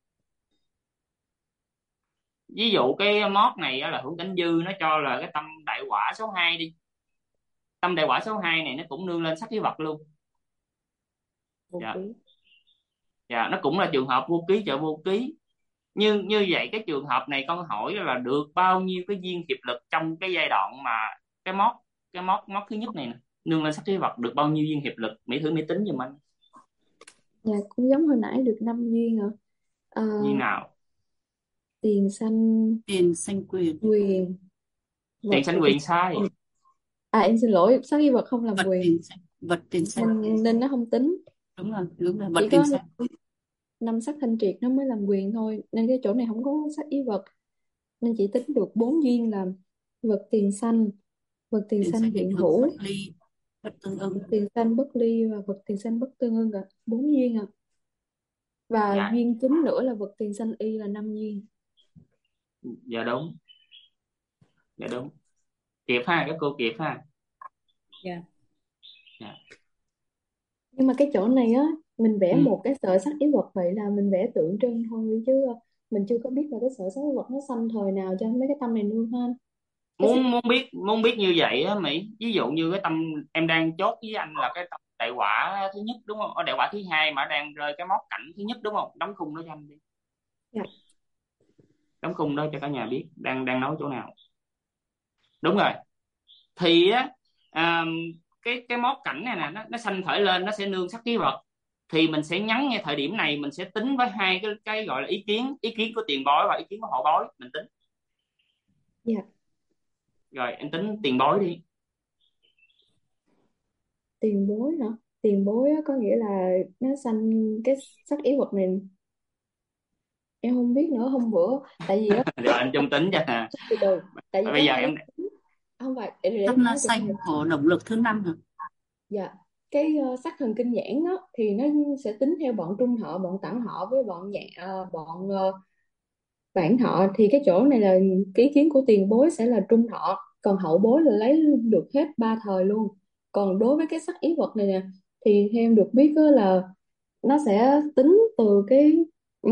[SPEAKER 2] Ví dụ cái móc này á là hưởng cảnh dư, nó cho là cái tâm đại quả số 2 đi. Tâm đại quả số 2 này nó cũng nương lên sắc lý vật luôn.
[SPEAKER 4] Vô
[SPEAKER 2] Dạ.
[SPEAKER 4] ký.
[SPEAKER 2] Dạ, nó cũng là trường hợp vô ký trợ vô ký. Như vậy cái trường hợp này con hỏi là được bao nhiêu cái duyên hiệp lực trong cái giai đoạn mà cái móc, móc thứ nhất này nè, nương lên sắc lý vật, được bao nhiêu duyên hiệp lực? Mỹ thử Mỹ tính giùm anh.
[SPEAKER 4] Dạ cũng giống hồi nãy được 5 duyên à. Ờ,
[SPEAKER 2] Như nào?
[SPEAKER 4] tiền sanh
[SPEAKER 3] Tiền sanh quyền,
[SPEAKER 4] quyền,
[SPEAKER 2] Tiền
[SPEAKER 4] vật
[SPEAKER 2] sanh
[SPEAKER 4] thì
[SPEAKER 2] quyền sai.
[SPEAKER 4] em xin lỗi, sắc y vật không làm
[SPEAKER 3] vật
[SPEAKER 4] quyền
[SPEAKER 3] tiền sanh, vật tiền sanh.
[SPEAKER 4] nên nó không tính.
[SPEAKER 3] Đúng rồi, vật
[SPEAKER 4] Chỉ
[SPEAKER 3] tiền
[SPEAKER 4] có
[SPEAKER 3] sanh.
[SPEAKER 4] 5 sắc thanh triệt nó mới làm quyền thôi, nên cái chỗ này không có sắc y vật, nên chỉ tính được 4 duyên là vật tiền sanh, vật tiền
[SPEAKER 3] Tiền
[SPEAKER 4] sanh
[SPEAKER 3] sanh
[SPEAKER 4] hiện
[SPEAKER 3] hiện hữu,
[SPEAKER 4] hữu,
[SPEAKER 3] bất ly, bất tương ưng.
[SPEAKER 4] vật tiền sanh bất ly và vật tiền sanh bất tương ưng, 4 duyên à. Và
[SPEAKER 2] Dạ.
[SPEAKER 4] duyên chính nữa là vật tiền sanh y là 5 duyên.
[SPEAKER 2] Dạ đúng. Dạ đúng. Kịp ha, các cô kịp ha.
[SPEAKER 1] Dạ.
[SPEAKER 2] Dạ.
[SPEAKER 4] Nhưng mà cái chỗ này á, mình vẽ
[SPEAKER 2] Ừ.
[SPEAKER 4] một cái sợi sắc ý vật vậy là mình vẽ tượng trưng thôi, chứ mình chưa có biết là cái sợi sắc ý vật nó sanh thời nào cho mấy cái tâm này nương ha. Cái sắc
[SPEAKER 2] Muốn biết như vậy á Mỹ, ví dụ như cái tâm em đang chốt với anh là cái tâm đại quả thứ nhất đúng không? Ở đại quả thứ hai mà đang rơi cái móc cảnh thứ nhất đúng không? Đóng khung đó cho anh đi.
[SPEAKER 4] dạ,
[SPEAKER 2] Đóng khung đó cho cả nhà biết đang nói chỗ nào. Đúng rồi. Thì á à, cái móc cảnh này nè, nó sanh khởi lên nó sẽ nương sắc ký vật. Thì mình sẽ nhắn ngay thời điểm này, mình sẽ tính với hai cái gọi là ý kiến của tiền bối và ý kiến của hậu bối, mình tính.
[SPEAKER 4] dạ.
[SPEAKER 2] Rồi em tính tiền bối đi.
[SPEAKER 4] Tiền bối hả? Tiền bối á, có nghĩa là nó sanh cái sắc ý vật này, em không biết nữa. Hôm bữa tại vì á,
[SPEAKER 2] Rồi anh chung tính cho nè.
[SPEAKER 4] từ từ, tại vì
[SPEAKER 2] Bây
[SPEAKER 4] cái
[SPEAKER 2] giờ
[SPEAKER 4] này
[SPEAKER 2] em
[SPEAKER 4] không phải để
[SPEAKER 3] Tâm
[SPEAKER 4] em
[SPEAKER 3] la
[SPEAKER 4] nói cho
[SPEAKER 3] sanh của động lực thứ 5 hả?
[SPEAKER 4] dạ, cái sắc thần kinh nhãn á, thì nó sẽ tính theo bọn trung họ, bọn tẳng họ với bọn bọn bản họ. Thì cái chỗ này là cái ý kiến của tiền bối sẽ là trung họ, còn hậu bối là lấy được hết 3 thời luôn. Còn đối với cái sắc ý vật này nè, thì theo em được biết á là nó sẽ tính từ cái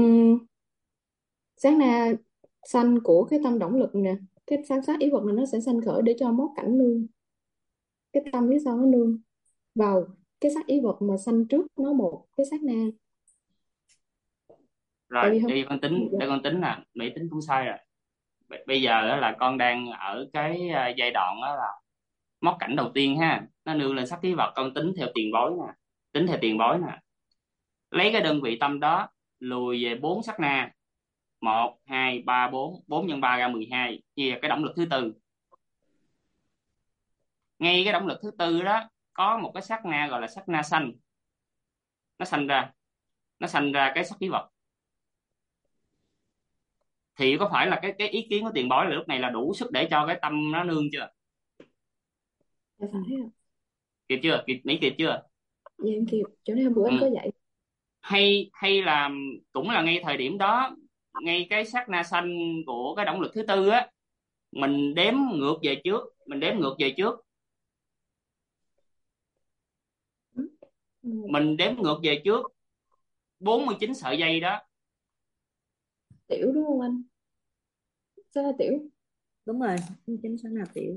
[SPEAKER 4] sát na sanh của cái tâm động lực nè. Cái sát ý vật này nó sẽ sanh khởi để cho mốt cảnh nương, cái tâm phía sau nó nương vào cái sắc ý vật mà sanh trước nó một cái sát na. Tại
[SPEAKER 2] rồi
[SPEAKER 4] vì không.
[SPEAKER 2] để con tính nè, Mỹ tính cũng sai rồi. Bây giờ á là con đang ở cái giai đoạn đó là móc cảnh đầu tiên ha, nó nương lên sắc ký vật, con tính theo tiền bối nè, tính theo tiền bối nè, lấy cái đơn vị tâm đó lùi về 4 sát na, 1 2 3 4, 4 nhân 3 ra 12, chia cái động lực thứ tư. Ngay cái động lực thứ tư đó có một cái sát na gọi là sát na sanh, nó sanh ra cái sắc ký vật. Thì có phải là cái ý kiến của tiền bối là lúc này là đủ sức để cho cái tâm nó nương chưa?
[SPEAKER 4] Dạ phải ạ.
[SPEAKER 2] Kịp chưa? Mỹ kịp chưa?
[SPEAKER 4] Dạ em kịp, chỗ này hôm bữa anh có
[SPEAKER 2] Ừ.
[SPEAKER 4] dạy.
[SPEAKER 2] Hay là cũng là ngay thời điểm đó, ngay cái sát na sanh của cái động lực thứ tư á, mình đếm ngược về trước,
[SPEAKER 4] Ừ.
[SPEAKER 2] mình đếm ngược về trước 49 sợi dây đó.
[SPEAKER 4] Tiểu đúng không anh? Sao là tiểu?
[SPEAKER 1] Đúng rồi, chính xác là tiểu.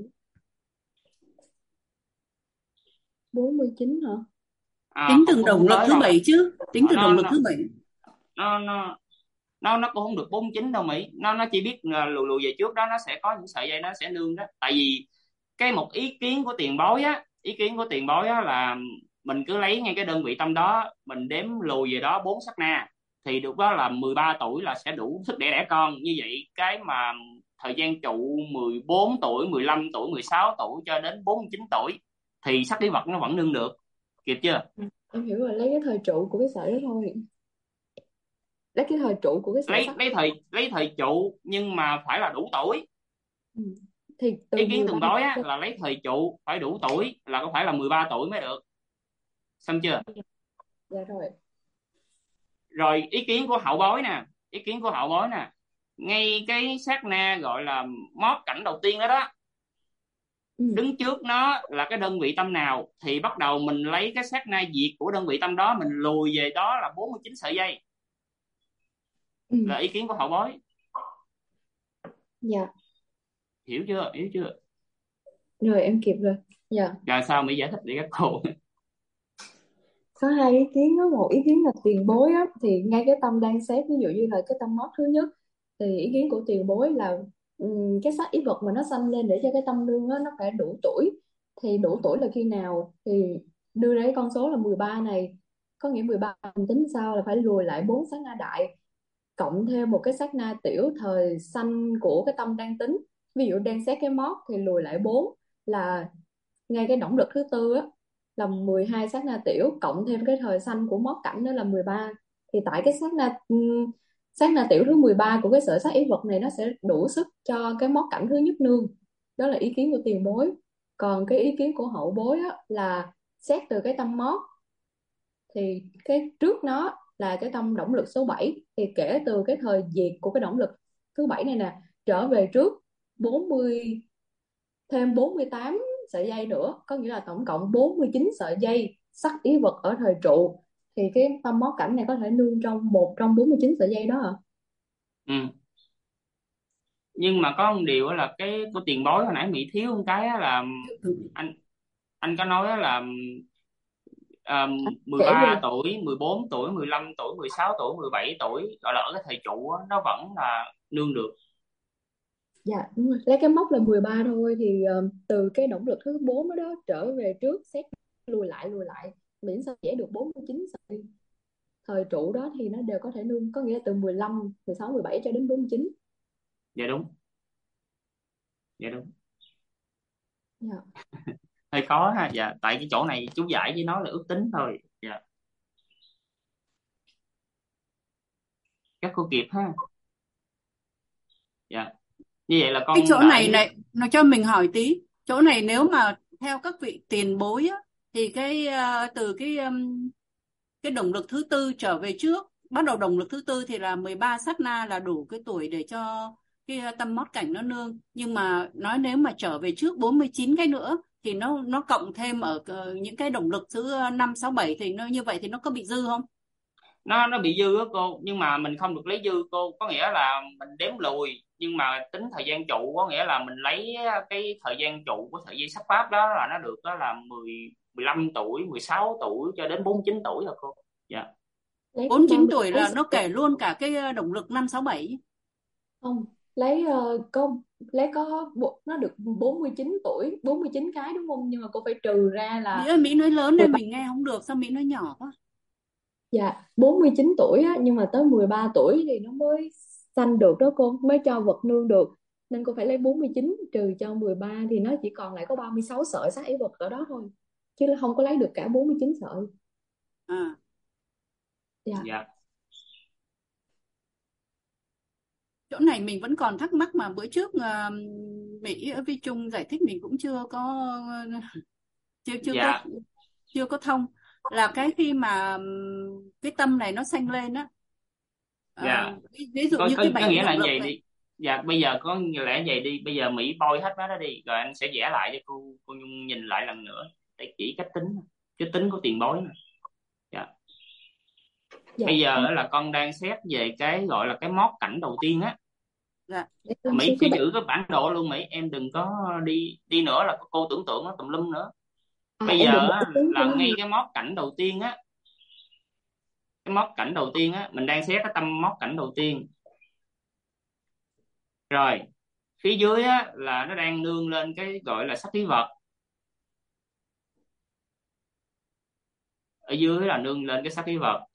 [SPEAKER 4] 49 hả?
[SPEAKER 3] Tính
[SPEAKER 2] Không
[SPEAKER 3] từ
[SPEAKER 2] không
[SPEAKER 3] động
[SPEAKER 2] không
[SPEAKER 3] lực
[SPEAKER 2] tới
[SPEAKER 3] thứ
[SPEAKER 2] đâu.
[SPEAKER 3] 7 chứ. Tính từ động
[SPEAKER 2] nó
[SPEAKER 3] lực
[SPEAKER 2] nó
[SPEAKER 3] thứ 7.
[SPEAKER 2] nó nó nó cũng không được 49 đâu Mỹ, nó chỉ biết lùi lùi về trước đó, nó sẽ có những sợi dây nó sẽ nương đó. Tại vì cái một ý kiến của tiền bối á, là mình cứ lấy ngay cái đơn vị tâm đó, mình đếm lùi về đó 4 sát na, thì được đó là 13 tuổi là sẽ đủ sức để đẻ con. Như vậy cái mà thời gian trụ 14 tuổi, 15 tuổi, 16 tuổi cho đến 49 tuổi thì sắc lý vật nó vẫn nương được, kịp chưa?
[SPEAKER 4] Em hiểu rồi, lấy cái thời trụ của cái sợi đó thôi, lấy cái thời trụ của cái sợi sắc.
[SPEAKER 2] Lấy thời trụ nhưng mà phải là đủ tuổi.
[SPEAKER 4] Ừ. Thì từ
[SPEAKER 2] Ý kiến
[SPEAKER 4] 13
[SPEAKER 2] tương đối á, là lấy thời trụ phải đủ tuổi, là có phải là 13 tuổi mới được, xong chưa?
[SPEAKER 4] dạ rồi.
[SPEAKER 2] Rồi ý kiến của hậu bối nè, ngay cái sát na gọi là mót cảnh đầu tiên đó đó,
[SPEAKER 4] Ừ.
[SPEAKER 2] đứng trước nó là cái đơn vị tâm nào thì bắt đầu mình lấy cái sát na diệt của đơn vị tâm đó, mình lùi về đó là 49 sợi dây.
[SPEAKER 4] Ừ.
[SPEAKER 2] Là ý kiến của hậu bối.
[SPEAKER 4] Dạ
[SPEAKER 2] Hiểu chưa?
[SPEAKER 4] rồi, em kịp rồi. Dạ,
[SPEAKER 2] Rồi sao mới giải thích để các cô?
[SPEAKER 4] có hai ý kiến đó. Một ý kiến là tiền bối á, thì ngay cái tâm đang xét, ví dụ như là cái tâm mót thứ nhất, thì ý kiến của tiền bối là cái sắc ý vật mà nó sanh lên để cho cái tâm nương á, nó phải đủ tuổi. Thì đủ tuổi là khi nào? Thì đưa ra cái con số là 13 này, có nghĩa 13 mình tính sao là phải lùi lại 4 sát na đại, cộng thêm một cái sát na tiểu thời sanh của cái tâm đang tính. Ví dụ đang xét cái mót thì lùi lại 4, là ngay cái động lực thứ tư á, là 12 sát na tiểu cộng thêm cái thời sanh của mót cảnh nữa là 13. Thì tại cái sát na tiểu thứ 13 của cái sợi sắc ý vật này nó sẽ đủ sức cho cái mót cảnh thứ nhất nương. Đó là ý kiến của tiền bối. Còn cái ý kiến của hậu bối á, là xét từ cái tâm mót, thì cái trước nó là cái tâm động lực số 7, thì kể từ cái thời diệt của cái động lực thứ 7 này nè, trở về trước 40 thêm 48 sợi dây nữa, có nghĩa là tổng cộng 49 sợi dây sắc ý vật ở thời trụ. Thì cái tâm mót cảnh này có thể nương trong một trong 49 sợi dây đó hả?
[SPEAKER 2] Ừ. Nhưng mà có một điều á là cái của tiền bối hồi nãy Mỹ thiếu một cái á là anh có nói á là
[SPEAKER 4] Kể về
[SPEAKER 2] 13 tuổi, 14 tuổi, 15 tuổi, 16 tuổi, 17 tuổi gọi là ở cái thời trụ á, nó vẫn là nương được.
[SPEAKER 4] Dạ đúng rồi, lấy cái mốc là 13 thôi. Thì từ cái động lực thứ 4 đó, trở về trước xét lùi lại miễn sao vẽ được 49 sợi thời trụ đó thì nó đều có thể nương, có nghĩa là từ 15, 16, 17 cho đến 49.
[SPEAKER 2] Dạ đúng.
[SPEAKER 4] Dạ.
[SPEAKER 2] Hơi khó ha. Dạ, tại cái chỗ này chú giải với nó là ước tính thôi. Dạ, các cô kịp ha. Dạ, như vậy là
[SPEAKER 3] Cái
[SPEAKER 2] con
[SPEAKER 3] chỗ
[SPEAKER 2] đã
[SPEAKER 3] này này, nó cho mình hỏi tí. Chỗ này nếu mà theo các vị tiền bối á, thì từ cái động lực thứ tư trở về trước, bắt đầu động lực thứ tư thì là 13 sát na là đủ cái tuổi để cho cái tâm mót cảnh nó nương. Nhưng mà nói nếu mà trở về trước 49 cái nữa thì nó cộng thêm ở những cái động lực thứ 5, 6, 7 thì nó như vậy thì nó có bị dư không?
[SPEAKER 2] nó bị dư á cô, nhưng mà mình không được lấy dư cô, có nghĩa là mình đếm lùi nhưng mà tính thời gian trụ, có nghĩa là mình lấy cái thời gian trụ của sợi dây sắc pháp đó là nó được đó là 15 tuổi, 16 tuổi cho đến 49 tuổi rồi cô. Dạ.
[SPEAKER 4] Lấy
[SPEAKER 3] 49 tuổi
[SPEAKER 4] 34
[SPEAKER 3] là nó
[SPEAKER 4] sợi.
[SPEAKER 3] kể luôn cả cái động lực 5, 6, 7.
[SPEAKER 4] Không, lấy nó được 49 tuổi, 49 cái đúng không? Nhưng mà cô phải trừ ra
[SPEAKER 3] Mỹ
[SPEAKER 4] là
[SPEAKER 3] ơi, Mỹ nói lớn nên mình nghe không được, sao Mỹ nói nhỏ quá?
[SPEAKER 4] dạ 49 tuổi á, nhưng mà tới 13 tuổi thì nó mới sanh được đó cô, mới cho vật nương được. Nên cô phải lấy 49 trừ cho 13 thì nó chỉ còn lại có 36 sợi xác ý vật ở đó thôi. Chứ nó không có lấy được cả 49 sợi.
[SPEAKER 3] À,
[SPEAKER 4] Dạ.
[SPEAKER 2] Dạ.
[SPEAKER 3] chỗ này mình vẫn còn thắc mắc mà bữa trước Mỹ ở Vi Trung giải thích mình cũng chưa
[SPEAKER 2] Dạ.
[SPEAKER 3] chưa có thông, là cái khi mà cái tâm này nó sanh lên á,
[SPEAKER 2] Dạ.
[SPEAKER 3] ví dụ như
[SPEAKER 2] có
[SPEAKER 3] cái 7
[SPEAKER 2] nghĩa là
[SPEAKER 3] động
[SPEAKER 2] như
[SPEAKER 3] lực
[SPEAKER 2] vậy
[SPEAKER 3] này.
[SPEAKER 2] đi. Dạ, bây giờ có lẽ vậy đi, bây giờ Mỹ bôi hết nó đi rồi anh sẽ vẽ lại cho cô Nhung nhìn lại lần nữa để chỉ cách tính, cái tính của tiền bối nè. Dạ.
[SPEAKER 4] Dạ.
[SPEAKER 2] Bây giờ là con đang xét về cái gọi là cái mót cảnh đầu tiên á.
[SPEAKER 3] Dạ.
[SPEAKER 2] Mỹ cứ giữ cái bản đồ luôn Mỹ, em đừng có đi nữa là cô tưởng tượng nó tùm lum nữa. Bây
[SPEAKER 4] Em định
[SPEAKER 2] giờ
[SPEAKER 4] để
[SPEAKER 2] á,
[SPEAKER 4] ý
[SPEAKER 2] là
[SPEAKER 4] cho nó
[SPEAKER 2] ngay
[SPEAKER 4] ha.
[SPEAKER 2] cái mót cảnh đầu tiên á, cái móc cảnh đầu tiên á, mình đang xét cái tâm móc cảnh đầu tiên. Rồi phía dưới á là nó đang nương lên cái gọi là sắc khí vật, ở dưới là nương lên cái sắc khí vật,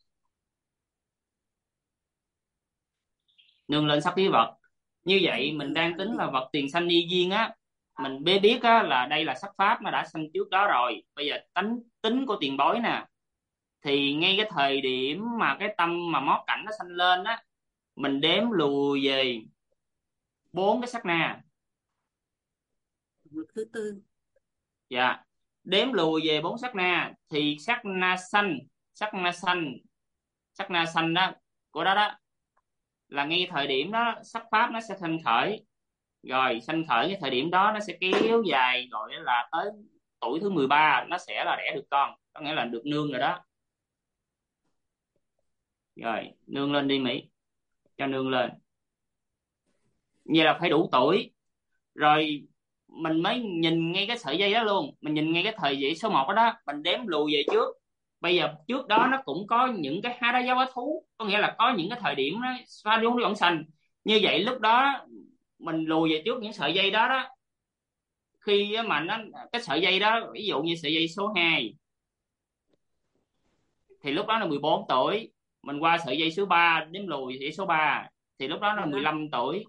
[SPEAKER 2] nương lên sắc khí vật. Như vậy mình đang tính là vật tiền sanh y duyên á, mình biết á là đây là sắc pháp nó đã sanh trước đó rồi. Bây giờ tính của tiền bối nè, thì ngay cái thời điểm mà cái tâm mà mót cảnh nó sanh lên á, mình đếm lùi về 4 cái sát na.
[SPEAKER 3] Thứ tư.
[SPEAKER 2] Dạ, đếm lùi về 4 sát na thì sát na sanh, sát na sanh, sát na sanh đó của đó đó là ngay thời điểm đó sắc pháp nó sẽ sanh khởi. Rồi sanh khởi cái thời điểm đó nó sẽ kéo dài gọi là tới tuổi thứ 13 nó sẽ là đẻ được con, có nghĩa là được nương rồi đó. Rồi nương lên đi Mỹ, cho nương lên, vậy là phải đủ tuổi rồi mình mới nhìn ngay cái sợi dây đó luôn, mình nhìn ngay cái thời vậy số 1 đó, đó mình đếm lùi về trước. Bây giờ trước đó nó cũng có những cái há đá giáo hóa thú, có nghĩa là có những cái thời điểm nó pha vốn vọng sanh. Như vậy lúc đó mình lùi về trước những sợi dây đó đó, khi mà nó cái sợi dây đó ví dụ như sợi dây số 2 thì lúc đó là 14 tuổi, mình qua sợi dây số 3 đếm lùi sợi dây số 3 thì lúc đó là 15 tuổi.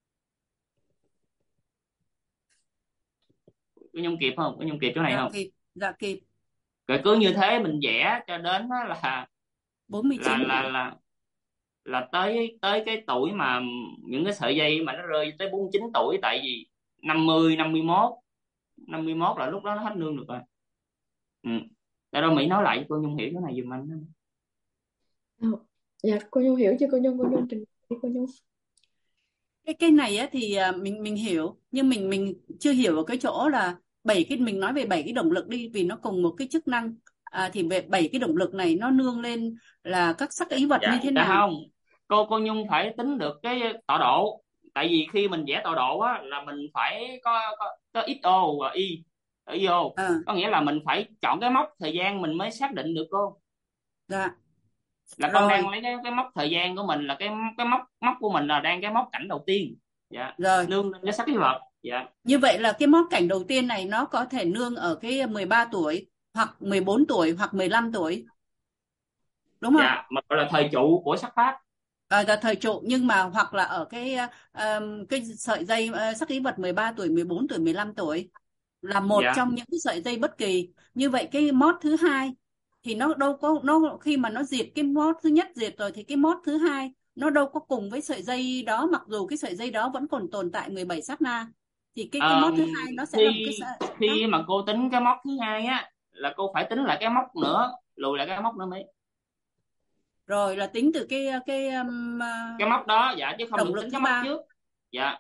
[SPEAKER 2] Có Nhung kịp không? Có Nhung kịp chỗ này
[SPEAKER 3] Dạ
[SPEAKER 2] không?
[SPEAKER 3] kịp, dạ kịp.
[SPEAKER 2] Rồi cứ như thế mình vẽ cho đến đó là
[SPEAKER 3] 49.
[SPEAKER 2] là tới tới cái tuổi mà những cái sợi dây mà nó rơi tới 49 tuổi, tại vì 50 51 là lúc đó nó hết nương được rồi. Ừ. Để đâu Mỹ nói lại cho cô Nhung hiểu cái này giùm anh đó.
[SPEAKER 4] Ờ, dạ cô Nhung hiểu chưa cô Nhung trình bày đi cô Nhung.
[SPEAKER 3] Cái này á thì mình hiểu, nhưng mình chưa hiểu ở cái chỗ là mình nói về 7 cái động lực đi, vì nó cùng một cái chức năng. Thì về 7 cái động lực này nó nương lên là các sắc ý vật như thế
[SPEAKER 2] Dạ
[SPEAKER 3] nào?
[SPEAKER 2] không, cô Nhung phải tính được cái tọa độ, tại vì khi mình vẽ tọa độ á là mình phải có XO và Y ở vô, có nghĩa là mình phải chọn cái mốc thời gian mình mới xác định được cô.
[SPEAKER 3] Dạ
[SPEAKER 2] Là con đang
[SPEAKER 3] rồi,
[SPEAKER 2] lấy cái mốc thời gian của mình là cái mốc của mình là đang cái mốc cảnh đầu tiên. Dạ,
[SPEAKER 3] rồi.
[SPEAKER 2] nương lên cái sắc cái vật. Dạ.
[SPEAKER 3] Như vậy là cái mốc cảnh đầu tiên này nó có thể nương ở cái 13 tuổi hoặc 14 tuổi hoặc 15 tuổi. Đúng không?
[SPEAKER 2] Dạ, mà gọi là thời trụ của sắc pháp.
[SPEAKER 3] Là thời trụ, nhưng mà hoặc là ở cái sợi dây sắc lý vật 13 tuổi, 14 tuổi, 15 tuổi là một
[SPEAKER 2] Dạ.
[SPEAKER 3] trong những cái sợi dây bất kỳ. Như vậy cái mốt thứ hai thì nó đâu có, nó khi mà nó diệt cái mốt thứ nhất diệt rồi thì cái mốt thứ hai nó đâu có cùng với sợi dây đó, mặc dù cái sợi dây đó vẫn còn tồn tại 17 sát na, thì cái mốt thứ hai nó sẽ là một cái sợi
[SPEAKER 2] Khi mà cô tính cái mốc thứ hai á là cô phải tính lại cái mốc nữa, lùi lại cái mốc nữa mới.
[SPEAKER 3] rồi là tính từ
[SPEAKER 2] Cái mốc đó, dạ, chứ không
[SPEAKER 3] động
[SPEAKER 2] được
[SPEAKER 3] lực
[SPEAKER 2] tính
[SPEAKER 3] thứ
[SPEAKER 2] cái mốc
[SPEAKER 3] ba.
[SPEAKER 2] trước. Dạ,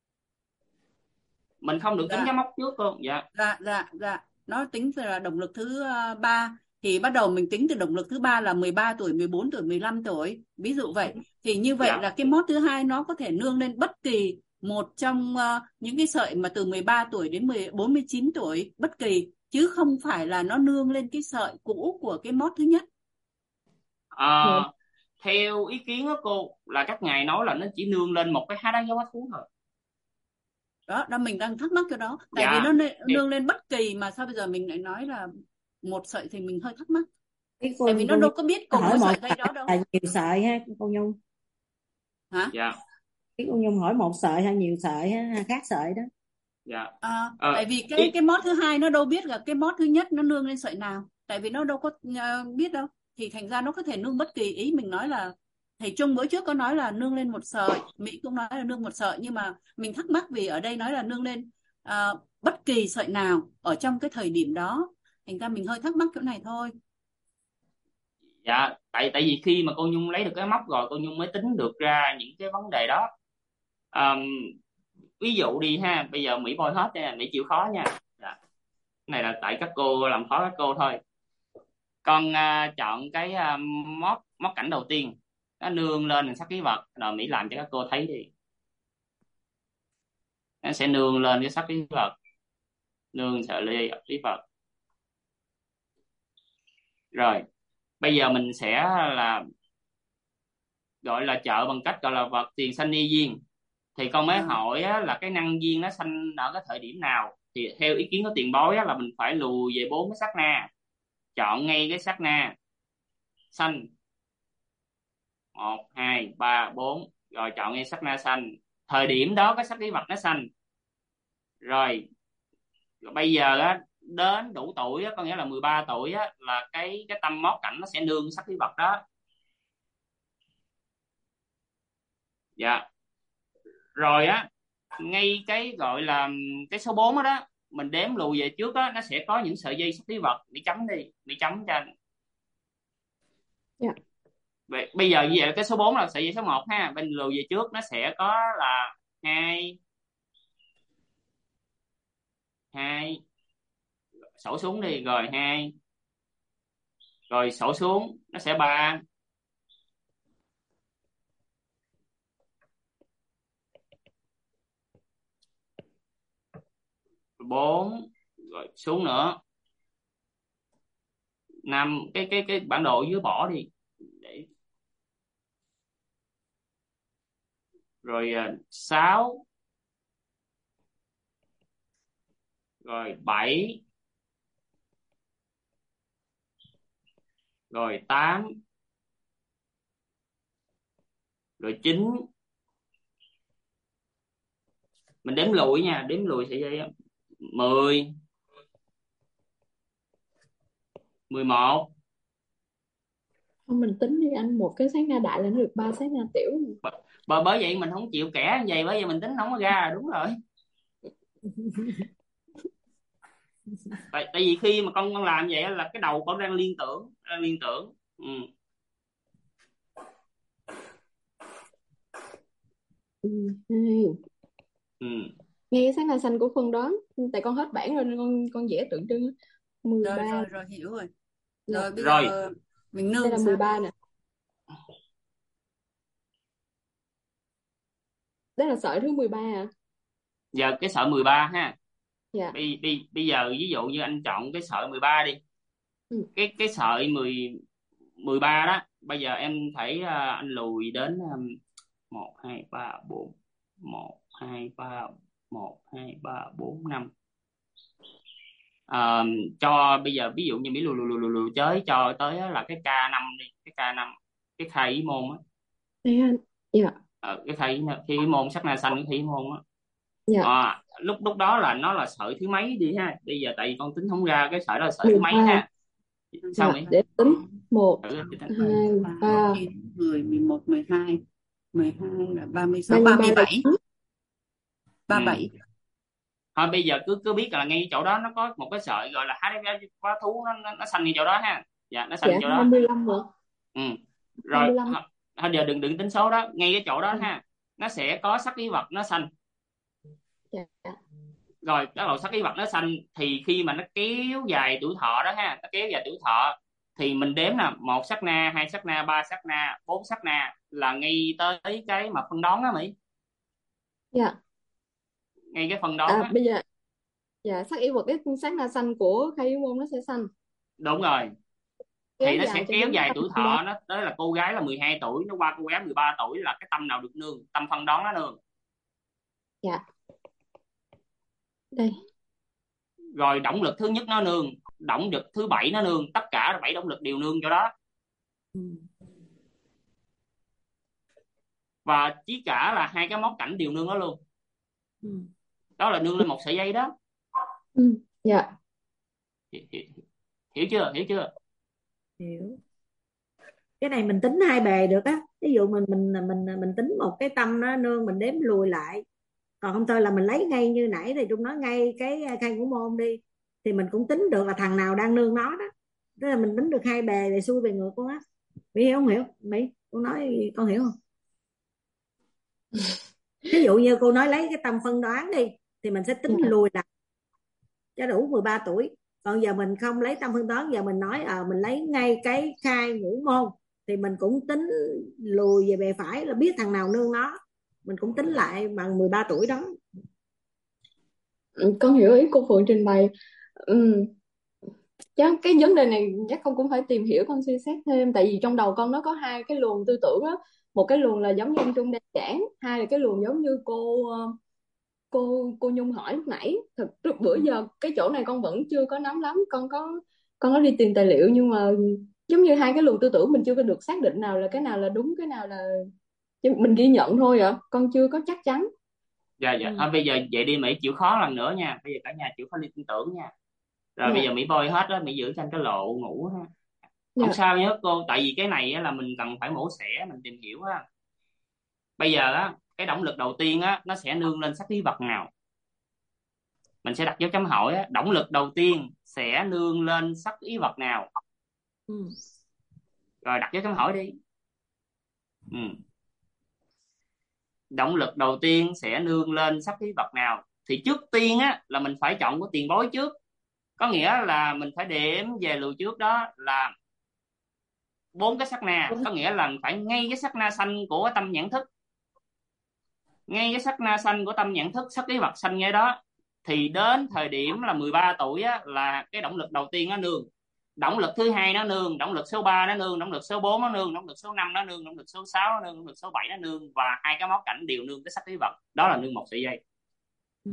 [SPEAKER 2] mình không được tính cái
[SPEAKER 3] Dạ.
[SPEAKER 2] mốc trước cô. Dạ.
[SPEAKER 3] Dạ, nó tính là động lực thứ ba, thì bắt đầu mình tính từ động lực thứ ba là 13 tuổi, 14 tuổi, 15 tuổi, ví dụ vậy. Thì như vậy
[SPEAKER 2] Dạ.
[SPEAKER 3] là cái mốt thứ hai nó có thể nương lên bất kỳ một trong những cái sợi mà từ 13 tuổi đến 49 tuổi, bất kỳ, chứ không phải là nó nương lên cái sợi cũ của cái mốt thứ nhất.
[SPEAKER 4] Dạ.
[SPEAKER 2] Theo ý kiến của cô là các ngài nói là nó chỉ nương lên một cái há đá giáo hóa thú thôi.
[SPEAKER 3] Đó mình đang thắc mắc cái đó, tại vì
[SPEAKER 2] Dạ.
[SPEAKER 3] nó nương lên bất kỳ, mà sao bây giờ mình lại nói là một sợi, thì mình hơi thắc mắc, tại vì nó đâu có biết cùng
[SPEAKER 1] hỏi
[SPEAKER 3] với
[SPEAKER 1] một
[SPEAKER 3] sợi dây đó đâu.
[SPEAKER 1] là nhiều sợi ha cô Nhung.
[SPEAKER 3] Hả?
[SPEAKER 2] Dạ.
[SPEAKER 1] Cái cô Nhung hỏi một sợi hay nhiều sợi ha, khác sợi đó.
[SPEAKER 2] Dạ.
[SPEAKER 3] Tại vì cái mốt thứ hai nó đâu biết là cái mốt thứ nhất nó nương lên sợi nào, tại vì nó đâu có biết đâu, thì thành ra nó có thể nương bất kỳ. Ý mình nói là thầy Trung bữa trước có nói là nương lên một sợi, Mỹ cũng nói là nương một sợi, nhưng mà mình thắc mắc vì ở đây nói là nương lên bất kỳ sợi nào ở trong cái thời điểm đó, thành ra mình hơi thắc mắc chỗ này thôi.
[SPEAKER 2] Dạ, tại vì khi mà cô Nhung lấy được cái mốc rồi cô Nhung mới tính được ra những cái vấn đề đó. Ví dụ đi ha, bây giờ Mỹ bôi hết nha, Mỹ chịu khó nha. Dạ. Cái này là tại các cô làm khó các cô thôi. Con chọn cái mốc cảnh đầu tiên, nó nương lên sắc khí vật, rồi Mỹ làm cho các cô thấy đi. Nó sẽ nương lên cái sắc khí vật, nương sợi dây khí vật. Rồi bây giờ mình sẽ là gọi là trợ bằng cách gọi là vật tiền sanh y duyên. Thì con mới
[SPEAKER 3] À,
[SPEAKER 2] hỏi á, là cái năng duyên nó sanh ở cái thời điểm nào. Thì theo ý kiến của tiền bối á, là mình phải lùi về 4 cái sát na, chọn ngay cái sát na sanh 1 2 3 4, rồi chọn ngay sát na sanh, thời điểm đó cái sắc lý vật nó sanh. Rồi, bây giờ á, đến đủ tuổi á, có nghĩa là 13 tuổi á, là cái tâm móc cảnh nó sẽ nương sắc lý vật đó. Dạ. Rồi á, ngay cái gọi là cái số 4 đó, đó mình đếm lùi về trước á, nó sẽ có những sợi dây sắc lý vật. Mỹ chấm đi, Mỹ chấm cho anh.
[SPEAKER 4] Dạ.
[SPEAKER 2] Vậy bây giờ như vậy là cái số 4 là sợi dây số 1 ha, bên lùi về trước nó sẽ có là 2 2, sổ xuống đi, rồi 2, rồi sổ xuống nó sẽ 3, 4, rồi xuống nữa 5. Cái bản đồ ở dưới bỏ đi để, rồi 6, rồi 7, rồi 8, rồi 9. Mình đếm lùi nha, đếm lùi sợi dây á. 10, 11.
[SPEAKER 4] Không, mình tính đi anh, một cái sát na đại là nó được 3 sát na tiểu.
[SPEAKER 2] Bởi vậy mình không chịu kẻ như vậy, bởi vậy mình tính không có ra. Đúng rồi. Tại vì khi mà con làm vậy á, là cái đầu con đang liên tưởng, đang liên tưởng. Ừ.
[SPEAKER 4] Hai.
[SPEAKER 2] Ừ.
[SPEAKER 4] Nghe cái sát na xanh của Phân đoán, tại con hết bản rồi nên con dễ tượng trưng á.
[SPEAKER 3] rồi
[SPEAKER 4] 13.
[SPEAKER 3] rồi hiểu rồi.
[SPEAKER 4] Dạ.
[SPEAKER 3] Rồi bây
[SPEAKER 2] Rồi,
[SPEAKER 3] giờ mình
[SPEAKER 4] Đây
[SPEAKER 3] nương
[SPEAKER 4] là
[SPEAKER 3] sao?
[SPEAKER 4] 13 nè. Đây là sợi thứ 13 à?
[SPEAKER 2] giờ cái sợi 13 ha.
[SPEAKER 4] Dạ.
[SPEAKER 2] Bây giờ ví dụ như anh chọn cái sợi 13 đi.
[SPEAKER 4] Ừ.
[SPEAKER 2] Cái sợi 13 đó, bây giờ em thấy anh lùi đến 1 2 3 4, 1 2 3, 1 2 3 4 5. Cho bây giờ ví dụ như Mỹ lùi lùi lùi lùi lùi tới cho tới á, là cái K5 đi, cái K5, cái khai ý môn á.
[SPEAKER 4] Đây anh. Dạ.
[SPEAKER 2] Cái khai ý môn sắc na xanh, cái khai ý môn á.
[SPEAKER 4] Dạ.
[SPEAKER 2] Lúc lúc đó là nó là sợi thứ mấy đi ha. Bây giờ tại vì con tính không ra cái sợi đó là sợi thứ mấy
[SPEAKER 4] 13.
[SPEAKER 2] ha. Sao
[SPEAKER 4] Dạ,
[SPEAKER 2] Mỹ?
[SPEAKER 4] để tính 1,
[SPEAKER 2] Thử đi tính.
[SPEAKER 4] 2, 3,
[SPEAKER 3] 9, 10, 11, 12 là 36,
[SPEAKER 4] 33 là
[SPEAKER 3] 37.
[SPEAKER 4] 9.
[SPEAKER 3] 37.
[SPEAKER 2] Thôi bây giờ cứ biết là ngay chỗ đó nó có một cái sợi gọi là hóa thú, nó xanh ngay chỗ đó ha. Dạ, nó xanh
[SPEAKER 4] Dạ,
[SPEAKER 2] chỗ đó.
[SPEAKER 4] 25 hả?
[SPEAKER 2] Ừ. Rồi
[SPEAKER 4] 25.
[SPEAKER 2] thôi giờ đừng tính số đó, ngay cái chỗ đó
[SPEAKER 4] Ừ.
[SPEAKER 2] ha. Nó sẽ có sắc lý vật nó xanh.
[SPEAKER 4] Dạ.
[SPEAKER 2] Rồi cái loại sắc lý vật nó xanh thì khi mà nó kéo dài tuổi thọ đó ha, nó kéo dài tuổi thọ thì mình đếm là 1 sát na, 2 sát na, 3 sát na, 4 sát na, là ngay tới cái mà phân đón đó Mỹ.
[SPEAKER 4] Dạ.
[SPEAKER 2] Ngay cái phân đón á.
[SPEAKER 4] Bây giờ dạ, sắc y vật cái sát na xanh của khai yếu môn nó sẽ xanh,
[SPEAKER 2] Đúng rồi.
[SPEAKER 4] kéo
[SPEAKER 2] Thì nó
[SPEAKER 4] dài
[SPEAKER 2] sẽ
[SPEAKER 4] cho
[SPEAKER 2] kéo
[SPEAKER 4] đến
[SPEAKER 2] dài
[SPEAKER 4] tâm
[SPEAKER 2] tuổi
[SPEAKER 4] phân đoán.
[SPEAKER 2] thọ. Nó đó là cô gái là 12 tuổi, nó qua cô gái 13 tuổi là cái tâm nào được nương, tâm phân đón nó nương.
[SPEAKER 4] Dạ. Đây.
[SPEAKER 2] Rồi động lực thứ nhất nó nương, động lực thứ 7 nó nương, tất cả 7 động lực đều nương cho đó.
[SPEAKER 1] Ừ.
[SPEAKER 2] Và chí cả là 2 cái móc cảnh đều nương nó luôn.
[SPEAKER 1] Ừ.
[SPEAKER 2] Đó là nương lên một sợi dây đó.
[SPEAKER 4] Ừ. Dạ.
[SPEAKER 2] Hiểu chưa? Hiểu chưa?
[SPEAKER 1] Hiểu. Cái này mình tính hai bề được á. Ví dụ mình tính một cái tâm nó nương, mình đếm lùi lại. Còn không thôi là mình lấy ngay như nãy thì Trung nói ngay cái khai ngũ môn đi, thì mình cũng tính được là thằng nào đang nương nó đó. Tức là mình tính được hai bề về xuôi về ngược luôn á. Mỹ hiểu không? Hiểu Mỹ, cô nói con hiểu không? Ví dụ như cô nói lấy cái tâm phân đoán đi thì mình sẽ tính
[SPEAKER 4] Dạ.
[SPEAKER 1] lùi lại cho đủ 13 tuổi. Còn giờ mình không lấy tâm phân đoán, giờ mình nói mình lấy ngay cái khai ngũ môn thì mình cũng tính lùi về bề phải, là biết thằng nào nương nó mình cũng tính lại bằng 13 tuổi đó.
[SPEAKER 4] Con hiểu ý cô Phượng trình bày. Chắc cái vấn đề này chắc con cũng phải tìm hiểu, con suy xét thêm, tại vì trong đầu con nó có hai cái luồng tư tưởng á, một cái luồng là giống như anh Trung đang giảng, hai là cái luồng giống như cô Nhung hỏi lúc nãy. Bữa giờ cái chỗ này con vẫn chưa có nắm lắm, con có đi tìm tài liệu nhưng mà giống như hai cái luồng tư tưởng mình chưa có được xác định cái nào là đúng, cái nào là mình ghi nhận thôi ạ, con chưa có chắc chắn.
[SPEAKER 2] Dạ.
[SPEAKER 4] Ừ.
[SPEAKER 2] Bây giờ vậy đi Mỹ chịu khó lần nữa nha, bây giờ cả nhà chịu khó đi tin tưởng nha. Rồi bây
[SPEAKER 4] Dạ.
[SPEAKER 2] giờ Mỹ bôi hết đó, Mỹ giữ cho anh cái lộ ngủ ha. Không
[SPEAKER 4] Dạ.
[SPEAKER 2] sao nhớ cô, tại vì cái này á, là mình cần phải mổ xẻ mình tìm hiểu á. Bây giờ á, cái động lực đầu tiên á nó sẽ nương lên sắc lý vật nào, mình sẽ đặt dấu chấm hỏi á. Động lực đầu tiên sẽ nương lên sắc ý vật nào?
[SPEAKER 1] Ừ.
[SPEAKER 2] Rồi đặt dấu chấm hỏi đi. Động lực đầu tiên sẽ nương lên sắc ý vật nào? Thì trước tiên á là mình phải chọn của tiền bối trước, có nghĩa là mình phải điểm về lùi trước đó là 4 cái sát na, có nghĩa là phải ngay cái sát na sanh của tâm nhãn thức, ngay cái sát na sanh của tâm nhãn thức, sắc ý vật sanh ngay đó. Thì đến thời điểm là 13 tuổi á, là cái động lực đầu tiên nó nương, động lực thứ hai nó nương, động lực số 3 nó nương, động lực số 4 nó nương, động lực số 5 nó nương, động lực số 6 nó nương, động lực số 7 nó nương, và hai cái móc cảnh đều nương cái sắc ý vật, đó là nương một sợi dây.
[SPEAKER 1] Ừ.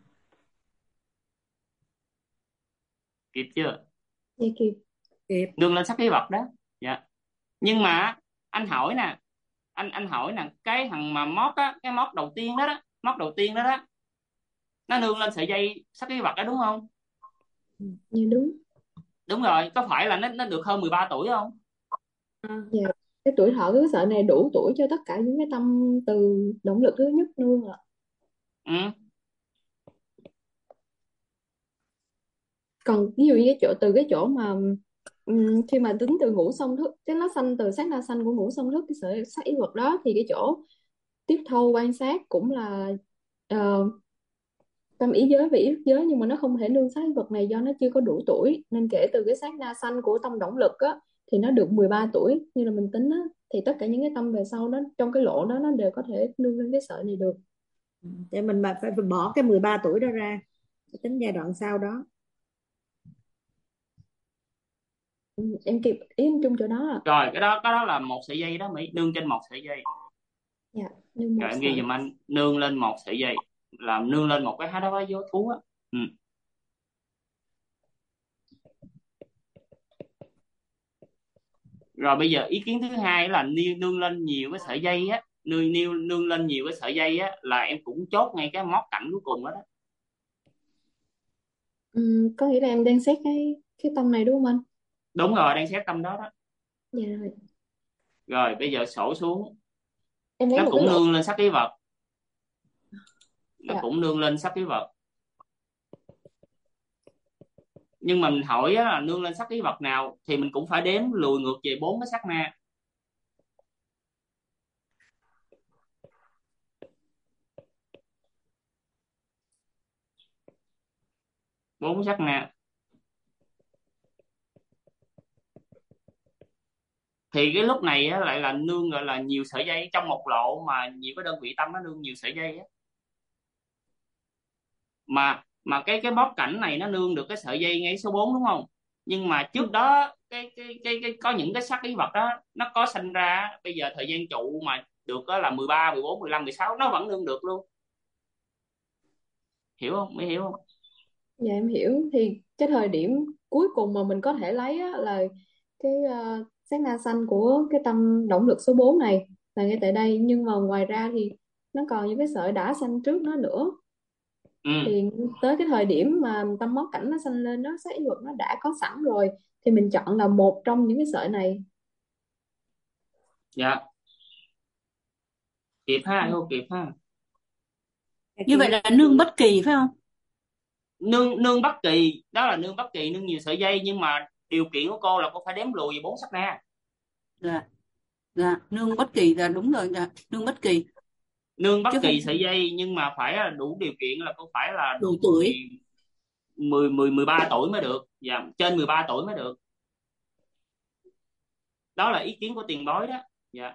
[SPEAKER 2] Kịp chưa?
[SPEAKER 4] Dạ kịp.
[SPEAKER 1] Kịp.
[SPEAKER 2] Nương lên sắc ý vật đó. Dạ. Nhưng mà anh hỏi nè, anh hỏi nè, cái thằng mà móc á, cái móc đầu tiên đó đó, móc đầu tiên đó đó, nó nương lên sợi dây sắc ý vật đó đúng không?
[SPEAKER 4] Dạ đúng.
[SPEAKER 2] Đúng rồi, có phải là nó được hơn 13 tuổi không?
[SPEAKER 4] Dạ, cái tuổi thọ của cái sợi này đủ tuổi cho tất cả những cái tâm từ động lực thứ nhất luôn ạ.
[SPEAKER 2] Ừ.
[SPEAKER 4] Còn ví dụ như cái chỗ từ cái chỗ mà khi mà tính từ ngũ song thức, cái nó sanh từ sát na sanh của ngũ song thức, cái sợi sắc ý vật đó, thì cái chỗ tiếp thâu quan sát cũng là ờ, tâm ý giới và ý thức giới, nhưng mà nó không thể nương sắc ý vật này do nó chưa có đủ tuổi, nên kể từ cái sát na sanh của tâm động lực á thì nó được 13 tuổi như là mình tính á, thì tất cả những cái tâm về sau đó trong cái lộ đó nó đều có thể nương lên cái sợi này được.
[SPEAKER 1] Để mình mà phải bỏ cái 13 tuổi đó ra, tính giai đoạn sau đó.
[SPEAKER 4] Em kịp ý anh Trung chỗ đó ạ.
[SPEAKER 2] Rồi cái đó là một sợi dây đó Mỹ, nương trên một sợi dây.
[SPEAKER 4] Dạ, nương một
[SPEAKER 2] Rồi em ghi
[SPEAKER 4] sợi.
[SPEAKER 2] giùm anh, nương lên một sợi dây, là nương lên một cái há đó dấu thú á. Ừ. Rồi bây giờ ý kiến thứ hai là nương lên nhiều cái sợi dây á, nương lên nhiều cái sợi dây á, là em cũng chốt ngay cái móc cạnh cuối cùng đó đó.
[SPEAKER 4] Có nghĩa là em đang xét cái tâm này đúng không anh?
[SPEAKER 2] Đúng rồi, đang xét tâm đó đó.
[SPEAKER 4] Dạ rồi.
[SPEAKER 2] Rồi bây giờ sổ xuống,
[SPEAKER 4] Em lấy
[SPEAKER 2] nó
[SPEAKER 4] một cái
[SPEAKER 2] cũng
[SPEAKER 4] lỗ.
[SPEAKER 2] nương lên sắc ý vật, nó
[SPEAKER 4] Dạ.
[SPEAKER 2] cũng nương lên sắc ý vật. Nhưng mà mình hỏi á, là nương lên sắc ý vật nào thì mình cũng phải đếm lùi ngược về 4 cái sát na. 4 sát na thì cái lúc này á, lại là nương gọi là nhiều sợi dây trong một lộ, mà nhiều cái đơn vị tâm nó nương nhiều sợi dây á. Mà cái bóp cảnh này nó nương được cái sợi dây ngay số 4 đúng không? Nhưng mà trước đó cái có những cái sắc lý vật đó nó có sinh ra, bây giờ thời gian trụ mà được đó là 13, 14, 15, 16 nó vẫn nương được luôn. Hiểu không? Mới hiểu không?
[SPEAKER 4] Dạ em hiểu. Thì cái thời điểm cuối cùng mà mình có thể lấy á, là cái sát na xanh của cái tâm động lực số 4 này là ngay tại đây, nhưng mà ngoài ra thì nó còn những cái sợi đã xanh trước nó nữa.
[SPEAKER 2] Ừ.
[SPEAKER 4] Thì tới cái thời điểm mà tâm móc cảnh nó xanh lên đó, sát ý vật nó đã có sẵn rồi, thì mình chọn là một trong những cái sợi này.
[SPEAKER 2] Dạ. Kịp ha, không kịp ha.
[SPEAKER 3] Như vậy là nương bất kỳ phải không?
[SPEAKER 2] Nương bất kỳ, đó là nương bất kỳ, nương nhiều sợi dây, nhưng mà điều kiện của cô là cô phải đếm lùi về 4 sát na.
[SPEAKER 3] Dạ. Dạ, nương bất kỳ là đúng rồi, dạ, nương bất kỳ
[SPEAKER 2] Nương bất
[SPEAKER 3] chứ không
[SPEAKER 2] kỳ sợi dây nhưng mà phải là đủ điều kiện, là cô phải là
[SPEAKER 3] đủ
[SPEAKER 2] đủ
[SPEAKER 3] tuổi.
[SPEAKER 2] 13 tuổi mới được, và trên 13 tuổi mới được. Đó là ý kiến của tiền bối đó. Dạ.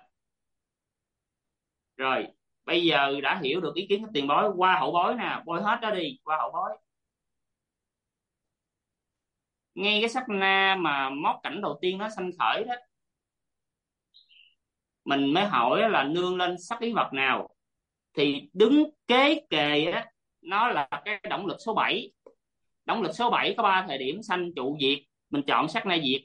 [SPEAKER 2] Rồi bây giờ đã hiểu được ý kiến của tiền bối, qua hậu bối nè, bôi hết đó đi, qua hậu bối. Ngay cái sát na mà móc cảnh đầu tiên nó sanh khởi đó, mình mới hỏi là nương lên sắc lý vật nào, thì đứng kế kề á nó là cái động lực số 7. Động lực số 7 có 3 thời điểm sanh trụ diệt, mình chọn sát na diệt,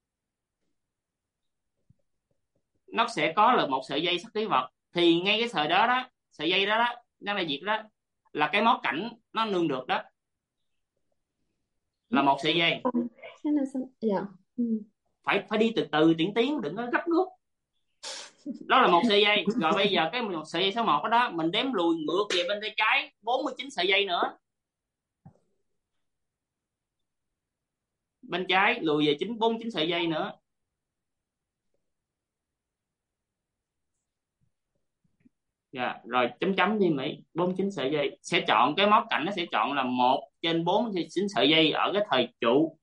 [SPEAKER 2] nó sẽ có là một sợi dây sắc lý vật. Thì ngay cái sợi đó đó, sợi dây đó đó, nó là diệt đó, là cái móc cảnh nó nương được đó, là một sợi dây.
[SPEAKER 4] Cái nào xanh? Dạ. Ừ.
[SPEAKER 2] Phải đi từ từ tiến tiến, đừng có gấp rút. Đó là một sợi dây. Rồi bây giờ cái một sợi dây số 1 đó mình đếm lùi ngược về bên tay trái 49 sợi dây nữa, bên trái lùi về 49 sợi dây nữa. Dạ, rồi chấm chấm đi Mỹ. 49 sợi dây sẽ chọn cái móc cảnh, nó sẽ chọn là 1/49 sợi dây ở cái thời trụ,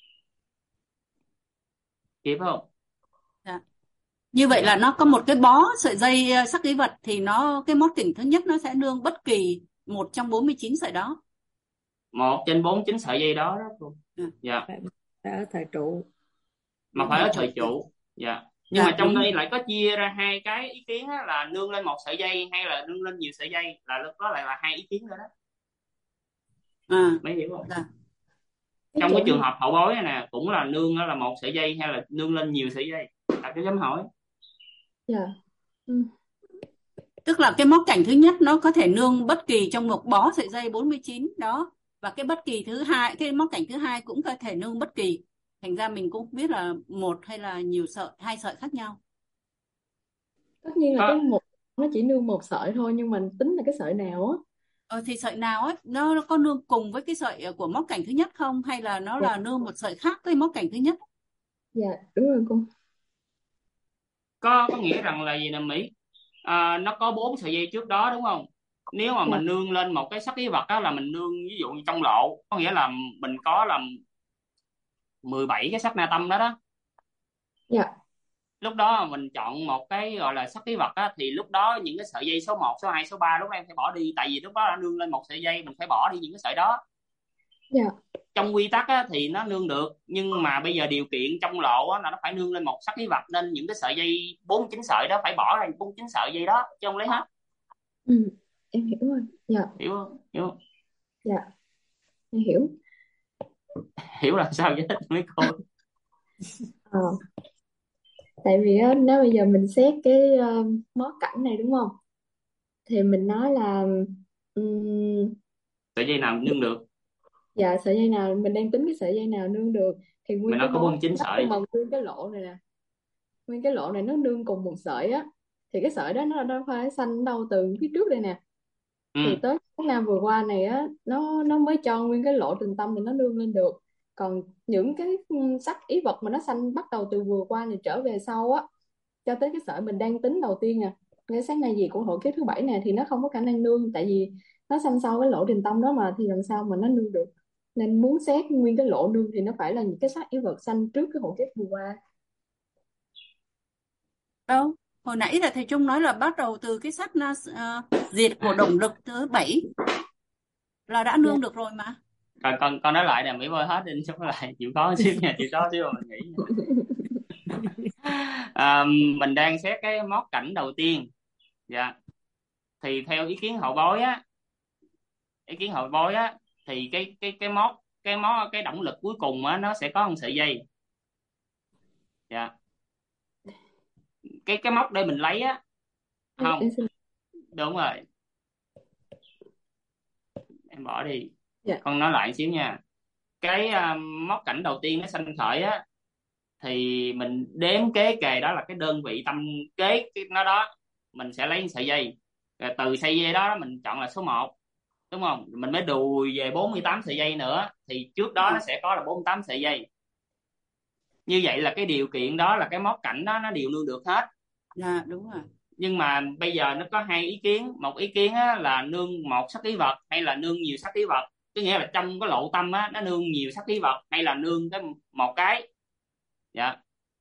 [SPEAKER 2] kịp không?
[SPEAKER 3] Dạ. Như vậy là
[SPEAKER 2] Dạ,
[SPEAKER 3] nó có một cái bó sợi dây sắc lý vật, thì cái móc kỉnh thứ nhất nó sẽ nương bất kỳ một trong 49 sợi đó.
[SPEAKER 2] 1/49 sợi dây đó đó cô.
[SPEAKER 3] Ừ.
[SPEAKER 2] Dạ,
[SPEAKER 1] Phải ở thời trụ.
[SPEAKER 2] mà phải ở thời trụ. Dạ, nhưng
[SPEAKER 3] Dạ
[SPEAKER 2] mà trong
[SPEAKER 3] đúng.
[SPEAKER 2] đây lại có chia ra hai cái ý kiến á, là nương lên một sợi dây hay là nương lên nhiều sợi dây, là lúc đó lại là hai ý kiến nữa đó.
[SPEAKER 3] À,
[SPEAKER 2] Mấy hiểu không?
[SPEAKER 3] dạ.
[SPEAKER 4] Cái
[SPEAKER 2] Trong
[SPEAKER 4] chỗ
[SPEAKER 2] cái trường
[SPEAKER 4] này.
[SPEAKER 2] hợp hậu bối này nè, cũng là nương đó là một sợi dây hay là nương lên nhiều sợi dây, đặt cái chấm hỏi.
[SPEAKER 4] Dạ. Ừ.
[SPEAKER 3] Tức là cái móc cảnh thứ nhất nó có thể nương bất kỳ trong một bó sợi dây 49 đó, và cái bất kỳ thứ hai, cái móc cảnh thứ hai cũng có thể nương bất kỳ. Thành ra mình cũng biết là một hay là nhiều sợi, hai sợi khác nhau.
[SPEAKER 4] Tất nhiên là cái
[SPEAKER 2] Có,
[SPEAKER 4] một nó chỉ nương một sợi thôi, nhưng mình tính là cái sợi nào á.
[SPEAKER 3] Thì sợi nào ấy nó có nương cùng với cái sợi của móc cảnh thứ nhất không, hay là nó
[SPEAKER 4] Dạ.
[SPEAKER 3] là nương một sợi khác với móc cảnh thứ nhất?
[SPEAKER 4] Dạ đúng rồi cô.
[SPEAKER 2] có nghĩa rằng là gì nè Mỹ, nó có 4 sợi dây trước đó đúng không? Nếu mà
[SPEAKER 4] Dạ.
[SPEAKER 2] mình nương lên một cái sắc lý vật đó là mình nương, ví dụ như trong lộ, có nghĩa là mình có là 17 cái sắc na tâm đó đó.
[SPEAKER 4] Dạ.
[SPEAKER 2] Lúc đó mình chọn một cái gọi là sắc lý vật á, thì lúc đó những cái sợi dây số 1, số 2, số 3 lúc đó em phải bỏ đi, tại vì lúc đó đã nương lên một sợi dây, mình phải bỏ đi những cái sợi đó.
[SPEAKER 4] Dạ.
[SPEAKER 2] Trong quy tắc á, thì nó nương được, nhưng mà bây giờ điều kiện trong lộ á, là nó phải nương lên một sắc lý vật, nên những cái sợi dây 49 sợi đó phải bỏ ra 49 sợi dây đó chứ không lấy hết.
[SPEAKER 4] Ừ. Em hiểu rồi. Dạ.
[SPEAKER 2] Hiểu không? Hiểu không?
[SPEAKER 4] Dạ em hiểu.
[SPEAKER 2] Hiểu là sao giải thích mấy cô?
[SPEAKER 4] Ờ, Tại vì á, nếu bây giờ mình xét cái mối cảnh này đúng không, thì mình nói là ừm,
[SPEAKER 2] Sợi dây nào nương được?
[SPEAKER 4] dạ sợi dây nào mình đang tính, cái sợi dây nào nương được thì
[SPEAKER 2] Mình
[SPEAKER 4] nguyên cái
[SPEAKER 2] nói có
[SPEAKER 4] mối
[SPEAKER 2] 49
[SPEAKER 4] nó, nhưng
[SPEAKER 2] sợi.
[SPEAKER 4] mà nguyên cái lộ này nè, nguyên cái lộ này nó nương cùng một sợi á, thì cái sợi đó nó phải xanh đâu từ phía trước đây nè, thì
[SPEAKER 2] Ừ.
[SPEAKER 4] tới cái nam vừa qua này á, nó mới cho nguyên cái lỗ trình tâm thì nó nương lên được. Còn những cái sắc ý vật mà nó xanh bắt đầu từ vừa qua này trở về sau á, cho tới cái sợi mình đang tính đầu tiên nè, cái sáng nay gì của hội kiếp thứ bảy nè, thì nó không có khả năng nương, tại vì nó xanh sau cái lỗ trình tâm đó mà, thì làm sao mà nó nương được. Nên muốn xét nguyên cái lỗ nương thì nó phải là những cái sắc ý vật xanh trước cái hội kiếp vừa qua.
[SPEAKER 3] Đâu, hồi nãy là thầy Trung nói là bắt đầu từ cái sắc diệt của động lực thứ 7 là đã
[SPEAKER 4] Dạ.
[SPEAKER 3] nương được rồi mà.
[SPEAKER 2] Con nói lại nè Mỹ ơi, hết đi chút lại, chịu khó xíu nha, chịu khó xíu mà mình nghĩ nha. Mình đang xét cái móc cảnh đầu tiên. Dạ, thì theo ý kiến hậu bối á, ý kiến hậu bối á, thì cái động lực cuối cùng á nó sẽ có một sợi dây. Dạ, cái móc đây mình lấy á, không
[SPEAKER 4] Em xin.
[SPEAKER 2] đúng rồi, em bỏ đi.
[SPEAKER 4] Dạ.
[SPEAKER 2] Con nói lại xíu nha. Cái móc cảnh đầu tiên nó sanh khởi á, thì mình đếm kế kề đó là cái đơn vị tâm kế cái nó đó, mình sẽ lấy sợi dây. Rồi từ sợi dây đó mình chọn là số 1, đúng không? Mình mới đùi về 48 sợi dây nữa, thì trước đó nó sẽ có là 48 sợi dây. Như vậy là cái điều kiện đó là cái móc cảnh đó nó đều nương được hết.
[SPEAKER 3] Dạ đúng rồi.
[SPEAKER 2] Nhưng mà bây giờ nó có hai ý kiến. Một ý kiến á, là nương một sắc lý vật hay là nương nhiều sắc lý vật, có nghĩa là trong cái lộ tâm á, nó nương nhiều sắc lý vật hay là nương cái một cái. Dạ,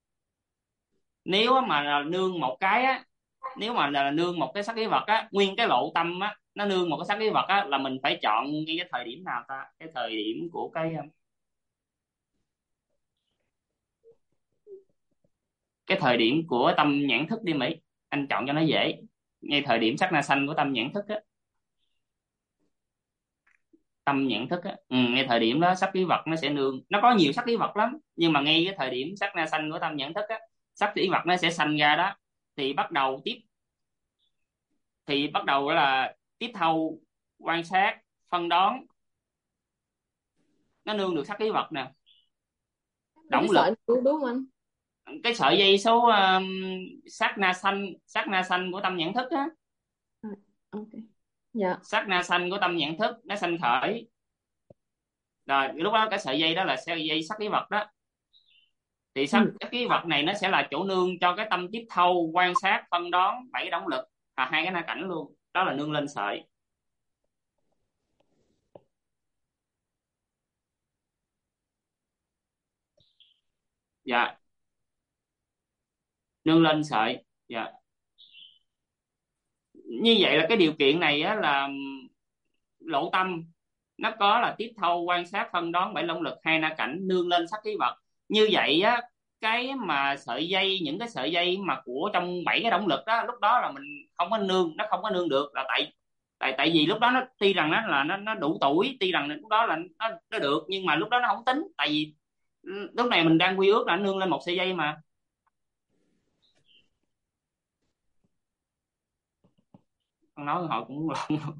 [SPEAKER 2] nếu mà là nương một cái á, nếu mà là nương một cái sắc lý vật á, nguyên cái lộ tâm á nó nương một cái sắc lý vật á, là mình phải chọn ngay cái thời điểm nào ta? Cái thời điểm của cái cái thời điểm của tâm nhãn thức đi Mỹ, anh chọn cho nó dễ. Ngay thời điểm sát na sanh của tâm nhãn thức á, tâm nhãn thức á, ngay thời điểm đó sắc khí vật nó sẽ nương, nó có nhiều sắc khí vật lắm, nhưng mà ngay cái thời điểm sát na sanh của tâm nhãn thức á, sắc khí vật nó sẽ sanh ra đó, thì bắt đầu là tiếp thâu, quan sát, phân đoán, nó nương được sắc khí vật nè,
[SPEAKER 4] Cái
[SPEAKER 2] động lực.
[SPEAKER 4] sợi đúng đúng không anh?
[SPEAKER 2] Cái sợi dây số sát na sanh của tâm nhãn thức á,
[SPEAKER 4] À, ok. Dạ.
[SPEAKER 2] sát na sanh của tâm nhãn thức nó sanh khởi rồi, lúc đó cái sợi dây đó là sợi dây sắc khí vật đó, thì sắc
[SPEAKER 4] Ừ.
[SPEAKER 2] khí vật này nó sẽ là chỗ nương cho cái tâm tiếp thâu, quan sát, phân đoán, 7 động lực, hai cái na cảnh luôn, đó là nương lên sợi. Dạ, nương lên sợi. Dạ, như vậy là cái điều kiện này á, là lộ tâm nó có là tiếp thâu, quan sát, phân đoán, 7 động lực, hai na cảnh, nương lên sắc khí vật. Như vậy á, cái mà sợi dây, những cái sợi dây mà của trong 7 cái động lực đó, lúc đó là mình không có nương, nó không có nương được, là tại tại tại vì lúc đó nó tuy rằng nó là nó đủ tuổi, tuy rằng lúc đó là nó được, nhưng mà lúc đó nó không tính, tại vì lúc này mình đang quy ước là nó nương lên một sợi dây mà. Con nói họ cũng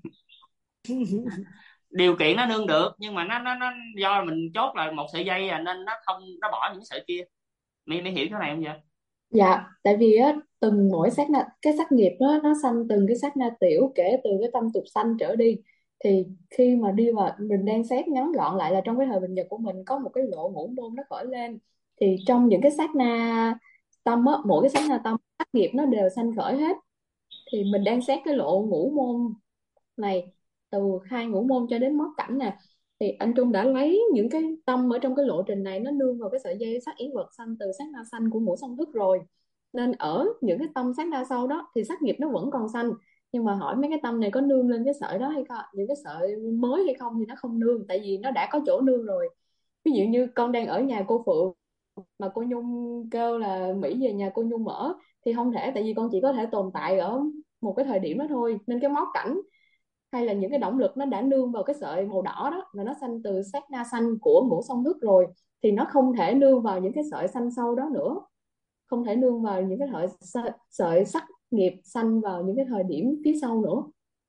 [SPEAKER 2] điều kiện nó nương được, nhưng mà nó do mình chốt là một sợi dây nên nó không, nó bỏ những sợi kia. Mới hiểu cái này không vậy?
[SPEAKER 4] Dạ, tại vì á từng mỗi sát na cái sát nghiệp đó nó sanh từng cái sát na tiểu kể từ cái tâm tục sanh trở đi, thì khi mà đi vào mình đang xét ngắn gọn lại là trong cái thời bình nhật của mình có một cái lộ ngũ môn nó khởi lên, thì trong những cái sát na tâm á, mỗi cái sát na tâm sát nghiệp nó đều sanh khởi hết, thì mình đang xét cái lộ ngũ môn này từ khai ngũ môn cho đến móc cảnh nè, thì anh Trung đã lấy những cái tâm ở trong cái lộ trình này nó nương vào cái sợi dây sắc yến vật sanh từ sát na sanh của ngũ song thức rồi, nên ở những cái tâm sát na sau đó thì sắc nghiệp nó vẫn còn sanh, nhưng mà hỏi mấy cái tâm này có nương lên cái sợi đó hay không, những cái sợi mới hay không, thì nó không nương tại vì nó đã có chỗ nương rồi. Ví dụ như con đang ở nhà cô Phượng mà cô Nhung kêu là Mỹ về nhà cô Nhung ở thì không thể, tại vì con chỉ có thể tồn tại ở một cái thời điểm đó thôi, nên cái móc cảnh hay là những cái động lực nó đã nương vào cái sợi màu đỏ đó là nó sanh từ sát na sanh của ngũ song thức rồi, thì nó không thể nương vào những cái sợi sanh sau đó nữa, không thể nương vào những cái sợi sắc nghiệp sanh vào những cái thời điểm phía sau nữa.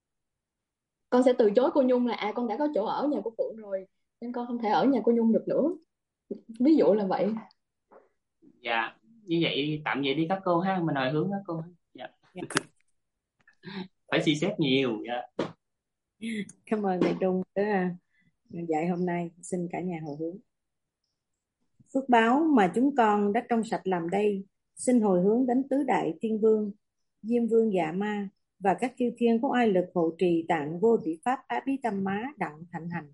[SPEAKER 4] Con sẽ từ chối cô Nhung là con đã có chỗ ở nhà cô Phượng rồi nên con không thể ở nhà cô Nhung được nữa, ví dụ là vậy.
[SPEAKER 2] Dạ, như vậy tạm vậy đi các cô ha, mình hồi hướng các cô. Dạ.
[SPEAKER 1] Dạ.
[SPEAKER 2] Phải suy xét nhiều. Dạ.
[SPEAKER 1] Cảm ơn thầy Trung đã dạy hôm nay. Xin cả nhà hồi hướng. Phước báo mà chúng con đã trong sạch làm đây, xin hồi hướng đến tứ đại thiên vương, Diêm Vương Dạ Ma và các chư thiên có ai lực hộ trì tạng vô tỷ pháp Abhidhamma đặng thạnh hành.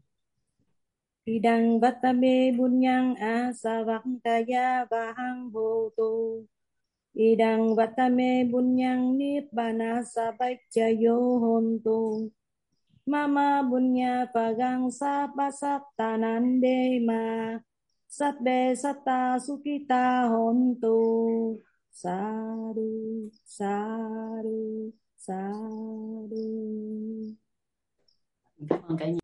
[SPEAKER 1] Idang vatame bunyang asavaktaya vahang hotu. Idang vatame bunyang nibbana sabacchayo hontu. Mama bunya pagang sabasatanande ma. Sabbe satta sukita hontu. Sadhu, sadhu, sadhu.
[SPEAKER 2] Cảm ơn cả nhà.